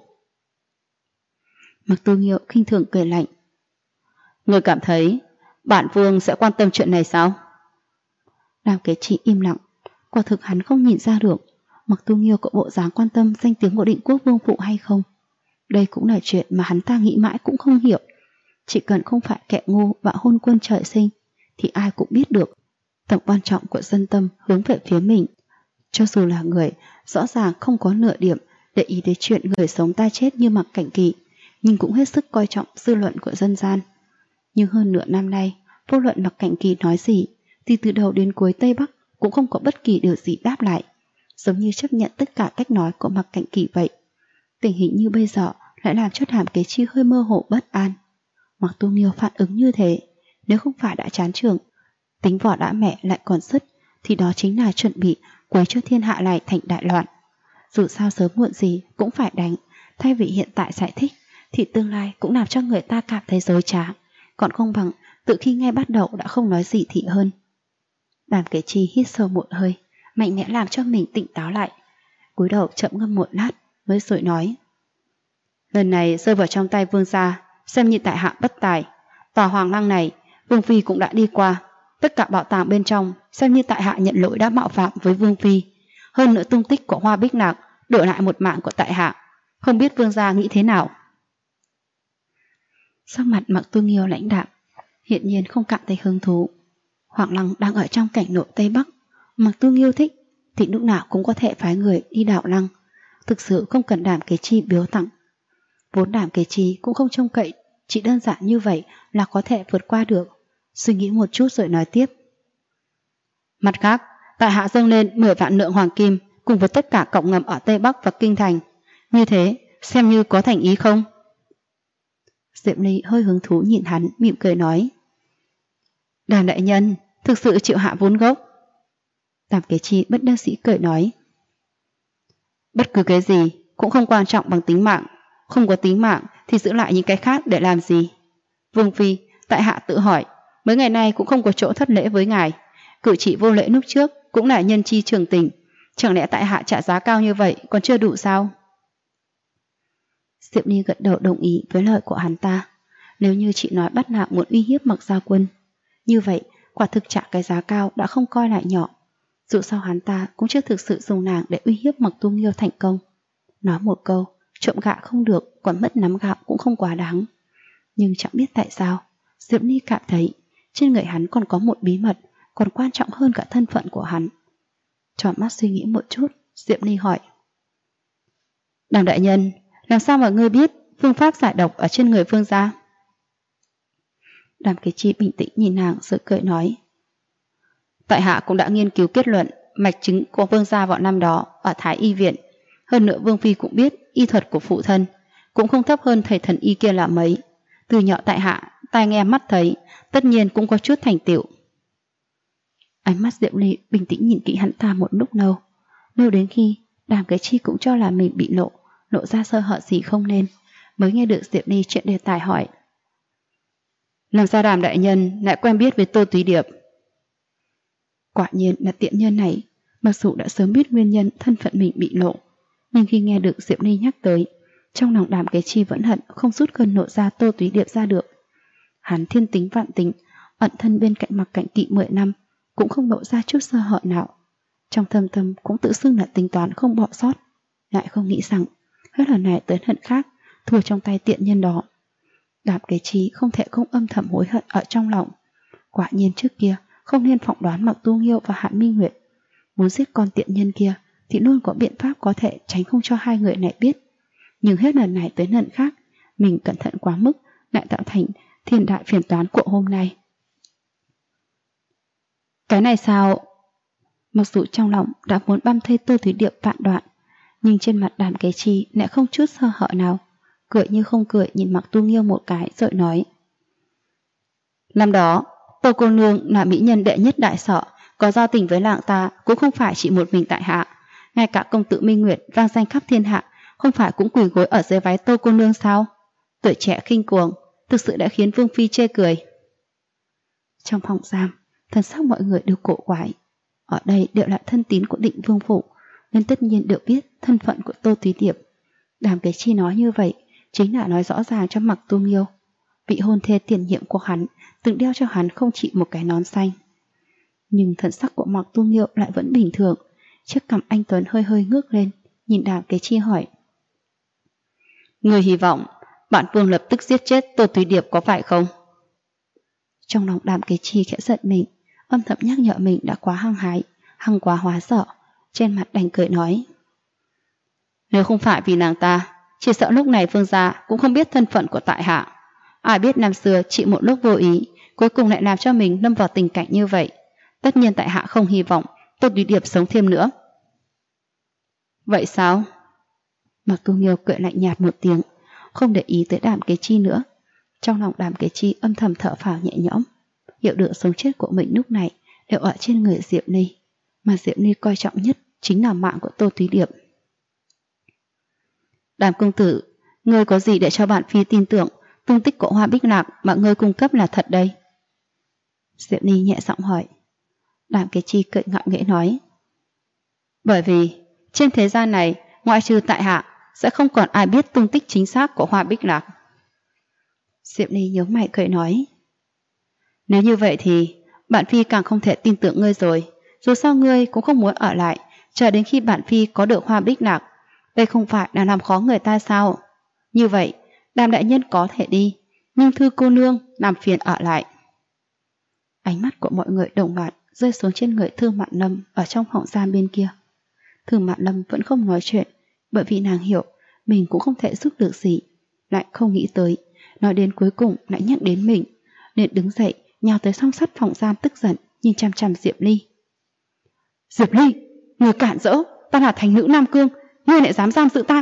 Mạc Tu Nghiêu khinh thường cười lạnh: Ngươi cảm thấy bản Vương sẽ quan tâm chuyện này sao? Đàm Kế Chi im lặng. Quả thực hắn không nhìn ra được Mạc Tu Nghiêu có bộ dáng quan tâm danh tiếng của Định Quốc Vương phủ hay không. Đây cũng là chuyện mà hắn ta nghĩ mãi cũng không hiểu. Chỉ cần không phải kẻ ngu và hôn quân trời sinh thì ai cũng biết được tầm quan trọng của dân tâm hướng về phía mình. Cho dù là người rõ ràng không có nửa điểm để ý đến chuyện người sống ta chết như Mạc Cảnh Kỳ, nhưng cũng hết sức coi trọng dư luận của dân gian. Nhưng hơn nửa năm nay, vô luận Mạc Cảnh Kỳ nói gì thì từ đầu đến cuối Tây Bắc cũng không có bất kỳ điều gì đáp lại, giống như chấp nhận tất cả cách nói của Mạc Cảnh Kỳ vậy. Tình hình như bây giờ lại làm cho Đàm Kế Chi hơi mơ hồ bất an. Mạc Tu Nghiêu phản ứng như thế, nếu không phải đã chán trường, tính vỏ đã mẹ lại còn sứt, thì đó chính là chuẩn bị quấy cho thiên hạ này thành đại loạn. Dù sao sớm muộn gì cũng phải đánh, thay vì hiện tại giải thích thì tương lai cũng làm cho người ta cảm thấy dối trá, còn không bằng từ khi ngay bắt đầu đã không nói gì thì hơn. Đàm Kế Chi hít sâu một hơi, mạnh mẽ làm cho mình tỉnh táo lại, cúi đầu chậm ngâm một lát mới rồi nói: Lần này rơi vào trong tay Vương gia, xem như tại hạ bất tài. Tòa Hoàng Lăng này Vương Phi cũng đã đi qua, tất cả bảo tàng bên trong xem như tại hạ nhận lỗi đã mạo phạm với Vương Phi. Hơn nữa tung tích của Hoa Bích Lạc đổi lại một mạng của tại hạ, không biết Vương gia nghĩ thế nào? Sắc mặt Mạc Tu Nghiêu lãnh đạm, hiện nhiên không cảm thấy hứng thú. Hoàng Lăng đang ở trong cảnh nội Tây Bắc, Mạc Tu Nghiêu thích thì lúc nào cũng có thể phái người đi đảo Lăng, thực sự không cần Đàm Kế Chi biếu tặng. Vốn Đàm Kế Chi cũng không trông cậy chỉ đơn giản như vậy là có thể vượt qua được. Suy nghĩ một chút rồi nói tiếp: Mặt khác, tại hạ dâng lên 10 vạn lượng hoàng kim cùng với tất cả cọc ngầm ở Tây Bắc và Kinh Thành. Như thế xem như có thành ý không? Diệm Ly hơi hứng thú nhìn hắn, mỉm cười nói: Đàm đại nhân thực sự chịu hạ vốn gốc. Đàm Kế Chi bất đắc dĩ cười nói: Bất cứ cái gì cũng không quan trọng bằng tính mạng, không có tính mạng thì giữ lại những cái khác để làm gì? Vương Phi, tại hạ tự hỏi, mấy ngày nay cũng không có chỗ thất lễ với ngài, cử chỉ vô lễ lúc trước cũng là nhân chi trường tình, chẳng lẽ tại hạ trả giá cao như vậy còn chưa đủ sao? Diệm Ly gật đầu đồng ý với lời của hắn ta. Nếu như chị nói bắt nạt muốn uy hiếp Mạc Gia Quân, như vậy quả thực trả cái giá cao đã không coi lại nhỏ. Dù sao hắn ta cũng chưa thực sự dùng nàng để uy hiếp Mạc Tu Nghiêu thành công. Nói một câu trộm gạ không được, còn mất nắm gạo cũng không quá đáng. Nhưng chẳng biết tại sao Diệm Ly cảm thấy trên người hắn còn có một bí mật còn quan trọng hơn cả thân phận của hắn. Tròn mắt suy nghĩ một chút, Diệm Ly hỏi: Đàm đại nhân, làm sao mà ngươi biết phương pháp giải độc ở trên người Vương gia? Đàm Kế Chi bình tĩnh nhìn nàng rồi cười nói: Tại hạ cũng đã nghiên cứu kết luận mạch chứng của vương gia vào năm đó ở Thái Y viện. Hơn nữa vương phi cũng biết y thuật của phụ thân, cũng không thấp hơn thầy thần y kia là mấy. Từ nhỏ tại hạ, tai nghe mắt thấy, tất nhiên cũng có chút thành tựu. Ánh mắt Diệu Ly bình tĩnh nhìn kỹ hắn ta một lúc lâu, lâu đến khi Đàm Cái Chi cũng cho là mình bị lộ ra sơ hở gì không nên, mới nghe được Diệu Ly chuyện đề tài hỏi: làm sao Đàm đại nhân lại quen biết với Tô Túy Điệp? Quả nhiên là tiện nhân này, mặc dù đã sớm biết nguyên nhân thân phận mình bị lộ, nhưng khi nghe được Diệu Ly nhắc tới, trong lòng Đàm Cái Chi vẫn hận không rút cơn nộ ra Tô Túy Điệp ra được. Hắn thiên tính vạn tính, ẩn thân bên cạnh Mặc Cảnh Kỵ 10 năm, cũng không lộ ra chút sơ hở nào. Trong thâm tâm cũng tự xưng là tính toán không bỏ sót, lại không nghĩ rằng hết lần này tới hận khác thua trong tay tiện nhân đó. Đàm Cái Chi không thể không âm thầm hối hận ở trong lòng. Quả nhiên trước kia không nên phỏng đoán Mặc Tu Nghiêu và Hạ Minh Nguyệt. Muốn giết con tiện nhân kia thì luôn có biện pháp có thể tránh không cho hai người này biết. Nhưng hết lần này tới lần khác, mình cẩn thận quá mức lại tạo thành thiên đại phiền toán của hôm nay. Cái này sao? Mặc dù trong lòng đã muốn băm thây Tô Thúy Điệp vạn đoạn, nhưng trên mặt Đàm Cái Chi lại không chút sơ hở nào, cười như không cười nhìn Mặc Tu Nghiêu một cái rồi nói: năm đó Tô cô nương là mỹ nhân đệ nhất đại sở, có giao tình với làng ta cũng không phải chỉ một mình tại hạ, ngay cả công tử Minh Nguyệt vang danh khắp thiên hạ không phải cũng quỳ gối ở dưới váy Tô cô nương sao? Tuổi trẻ khinh cuồng, thực sự đã khiến vương phi chê cười. Trong phòng giam, thần sắc mọi người đều cổ quái. Ở đây đều là thân tín của Định Vương phủ, nên tất nhiên đều biết thân phận của Tô Túy Điệp. Đàm Cái Chi nói như vậy chính là nói rõ ràng cho Mặc Tu Nghiêu, vị hôn thê tiền nhiệm của hắn từng đeo cho hắn không chỉ một cái nón xanh. Nhưng thần sắc của Mặc Tu Nghiêu lại vẫn bình thường, chiếc cằm anh tuấn hơi hơi ngước lên, nhìn Đàm Cái Chi hỏi: người hy vọng bản vương lập tức giết chết Tô Túy Điệp có phải không? Trong lòng Đàm Cái Chi khẽ giận mình, âm thầm nhắc nhở mình đã quá hăng hái, hăng quá hóa sợ, trên mặt đành cười nói: nếu không phải vì nàng ta, chỉ sợ lúc này vương gia cũng không biết thân phận của tại hạ. Ai biết năm xưa chị một lúc vô ý, cuối cùng lại làm cho mình lâm vào tình cảnh như vậy. Tất nhiên tại hạ không hy vọng Tô Túy Điệp sống thêm nữa. Vậy sao? Mặc Tu Nghiêu cười lạnh nhạt một tiếng, không để ý tới Đàm Cái Chi nữa. Trong lòng Đàm Cái Chi âm thầm thở phào nhẹ nhõm, hiểu được sống chết của mình lúc này đều ở trên người Diệu Ly, mà Diệu Ly coi trọng nhất chính là mạng của Tô Túy Điệp. Đàm công tử, ngươi có gì để cho bản phi tin tưởng tung tích của Hoa Bích Lạc mà ngươi cung cấp là thật đây? Diệu Ly nhẹ giọng hỏi. Đàm Cái Chi cười ngạo nghễ nói: bởi vì trên thế gian này ngoại trừ tại hạ sẽ không còn ai biết tung tích chính xác của Hoa Bích Lạc. Diệu Ly nhớ mày cười nói: nếu như vậy thì bản phi càng không thể tin tưởng ngươi rồi. Dù sao ngươi cũng không muốn ở lại chờ đến khi bản phi có được Hoa Bích Lạc. Đây không phải là làm khó người ta sao? Như vậy Đàm đại nhân có thể đi, nhưng Thư cô nương làm phiền ở lại. Ánh mắt của mọi người đồng loạt rơi xuống trên người Thư Mạn Lâm ở trong phòng giam bên kia. Thư Mạn Lâm vẫn không nói chuyện, bởi vì nàng hiểu mình cũng không thể giúp được gì, lại không nghĩ tới nói đến cuối cùng lại nhắc đến mình, nên đứng dậy nhào tới song sắt phòng giam tức giận nhìn chằm chằm Diệp Ly. Diệp Ly, người cản rỡ, ta là thành nữ Nam Cương, ngươi lại dám giam giữ ta?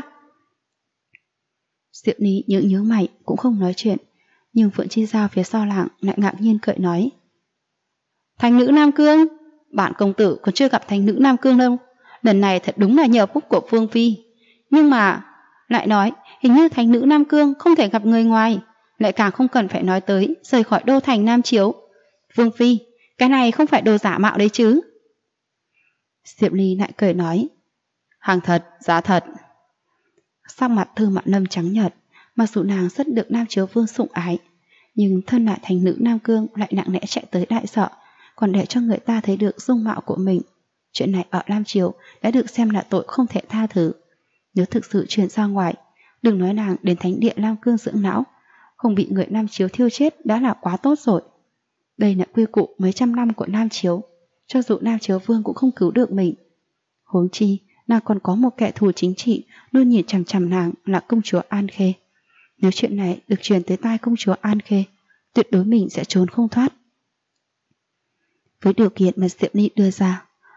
Diệp Ly nhớ mày cũng không nói chuyện, nhưng Phượng Chi Giao phía sau làng lại ngạc nhiên cười nói: thành nữ Nam Cương? Bản công tử còn chưa gặp thành nữ Nam Cương đâu, lần này thật đúng là nhờ phúc của Phương Phi. Nhưng mà lại nói hình như thành nữ Nam Cương không thể gặp người ngoài, lại càng không cần phải nói tới rời khỏi đô thành Nam Chiếu. Vương Phi, cái này không phải đồ giả mạo đấy chứ? Diệp Ly lại cười nói: hàng thật, giá thật. Sắc mặt Thư Mạn Lâm trắng nhợt, mặc dù nàng rất được Nam Chiếu Vương sủng ái, nhưng thân lại thành nữ Nam Cương lại nặng nẽ chạy tới đại sở, còn để cho người ta thấy được dung mạo của mình. Chuyện này ở Nam Chiếu đã được xem là tội không thể tha thứ. Nếu thực sự truyền ra ngoài, đừng nói nàng đến thánh địa Nam Cương dưỡng não, không bị người Nam Chiếu thiêu chết đã là quá tốt rồi. Đây là quy củ mấy trăm năm của Nam Chiếu, cho dù Nam Chiếu Vương cũng không cứu được mình. Huống chi nàng còn có một kẻ thù chính trị luôn nhìn chằm chằm nàng là công chúa An Khê. Nếu chuyện này được truyền tới tai công chúa An Khê, tuyệt đối mình sẽ trốn không thoát. Với điều kiện mà Diệp Ly đưa ra,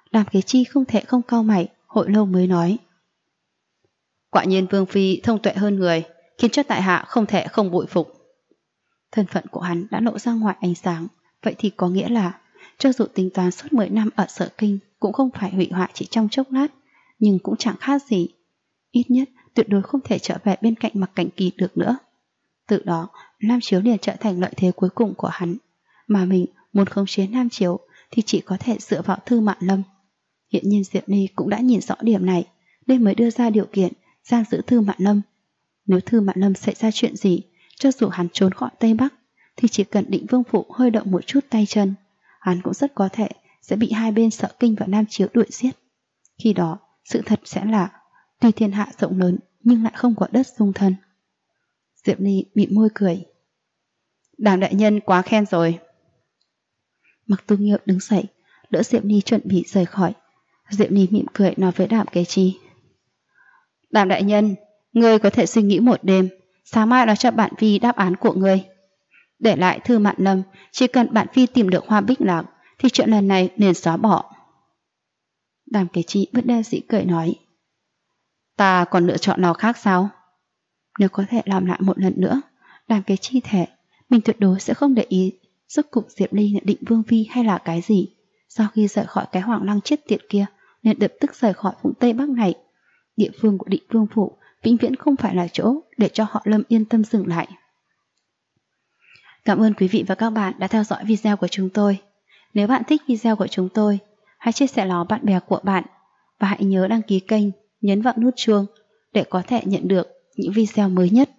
Đàm Kế Chi không thể không cau mày, hồi lâu mới nói. Quả nhiên Vương Phi thông tuệ hơn người, khiến cho tại hạ không thể không bội phục. Thân phận của hắn đã lộ ra ngoài ánh sáng, vậy thì có nghĩa là cho dù tính toán suốt 10 năm ở Sở Kinh cũng không phải hủy hoại chỉ trong chốc lát, nhưng cũng chẳng khác gì. Ít nhất tuyệt đối không thể trở về bên cạnh Mặc Cảnh Kỳ được nữa. Từ đó, Nam Chiếu liền trở thành lợi thế cuối cùng của hắn, mà mình muốn khống chế Nam Chiếu thì chỉ có thể dựa vào Thư Mạn Lâm. Hiện nhiên Diệp Ly cũng đã nhìn rõ điểm này, nên mới đưa ra điều kiện giam giữ Thư Mạn Lâm. Nếu Thư Mạn Lâm xảy ra chuyện gì, cho dù hắn trốn khỏi Tây Bắc, thì chỉ cần Định Vương Phủ hơi động một chút tay chân, hắn cũng rất có thể sẽ bị hai bên Sở Kinh và Nam Chiếu đuổi giết. Khi đó, sự thật sẽ là tuy thiên hạ rộng lớn nhưng lại không có đất dung thân. Diệp Ly mỉm môi cười. Đàm đại nhân quá khen rồi. Mặc Tu Nghiêu đứng dậy, đỡ Diệp Ly chuẩn bị rời khỏi. Diệp Ly mỉm cười nói với Đàm Kế Chi. Đàm đại nhân, ngươi có thể suy nghĩ một đêm, sáng mai nói cho bạn Phi đáp án của ngươi. Để lại Thư Mạn Lâm, chỉ cần bạn Phi tìm được Hoa Bích Lạc thì chuyện lần này nên xóa bỏ. Đàm Kế Chi bất đa dĩ cười nói. Ta còn lựa chọn nào khác sao? Nếu có thể làm lại một lần nữa, Đàm Kế Chi thề mình tuyệt đối sẽ không để ý rốt cục Diệp Ly nhận định Vương Phi hay là cái gì. Sau khi rời khỏi cái Hoàng Lăng chết tiệt kia, nên lập tức rời khỏi vùng Tây Bắc này. Địa phương của Định Vương Phủ vĩnh viễn không phải là chỗ để cho họ Lâm yên tâm dừng lại. Cảm ơn quý vị và các bạn đã theo dõi video của chúng tôi. Nếu bạn thích video của chúng tôi, hãy chia sẻ nó bạn bè của bạn và hãy nhớ đăng ký kênh, nhấn vào nút chuông để có thể nhận được những video mới nhất.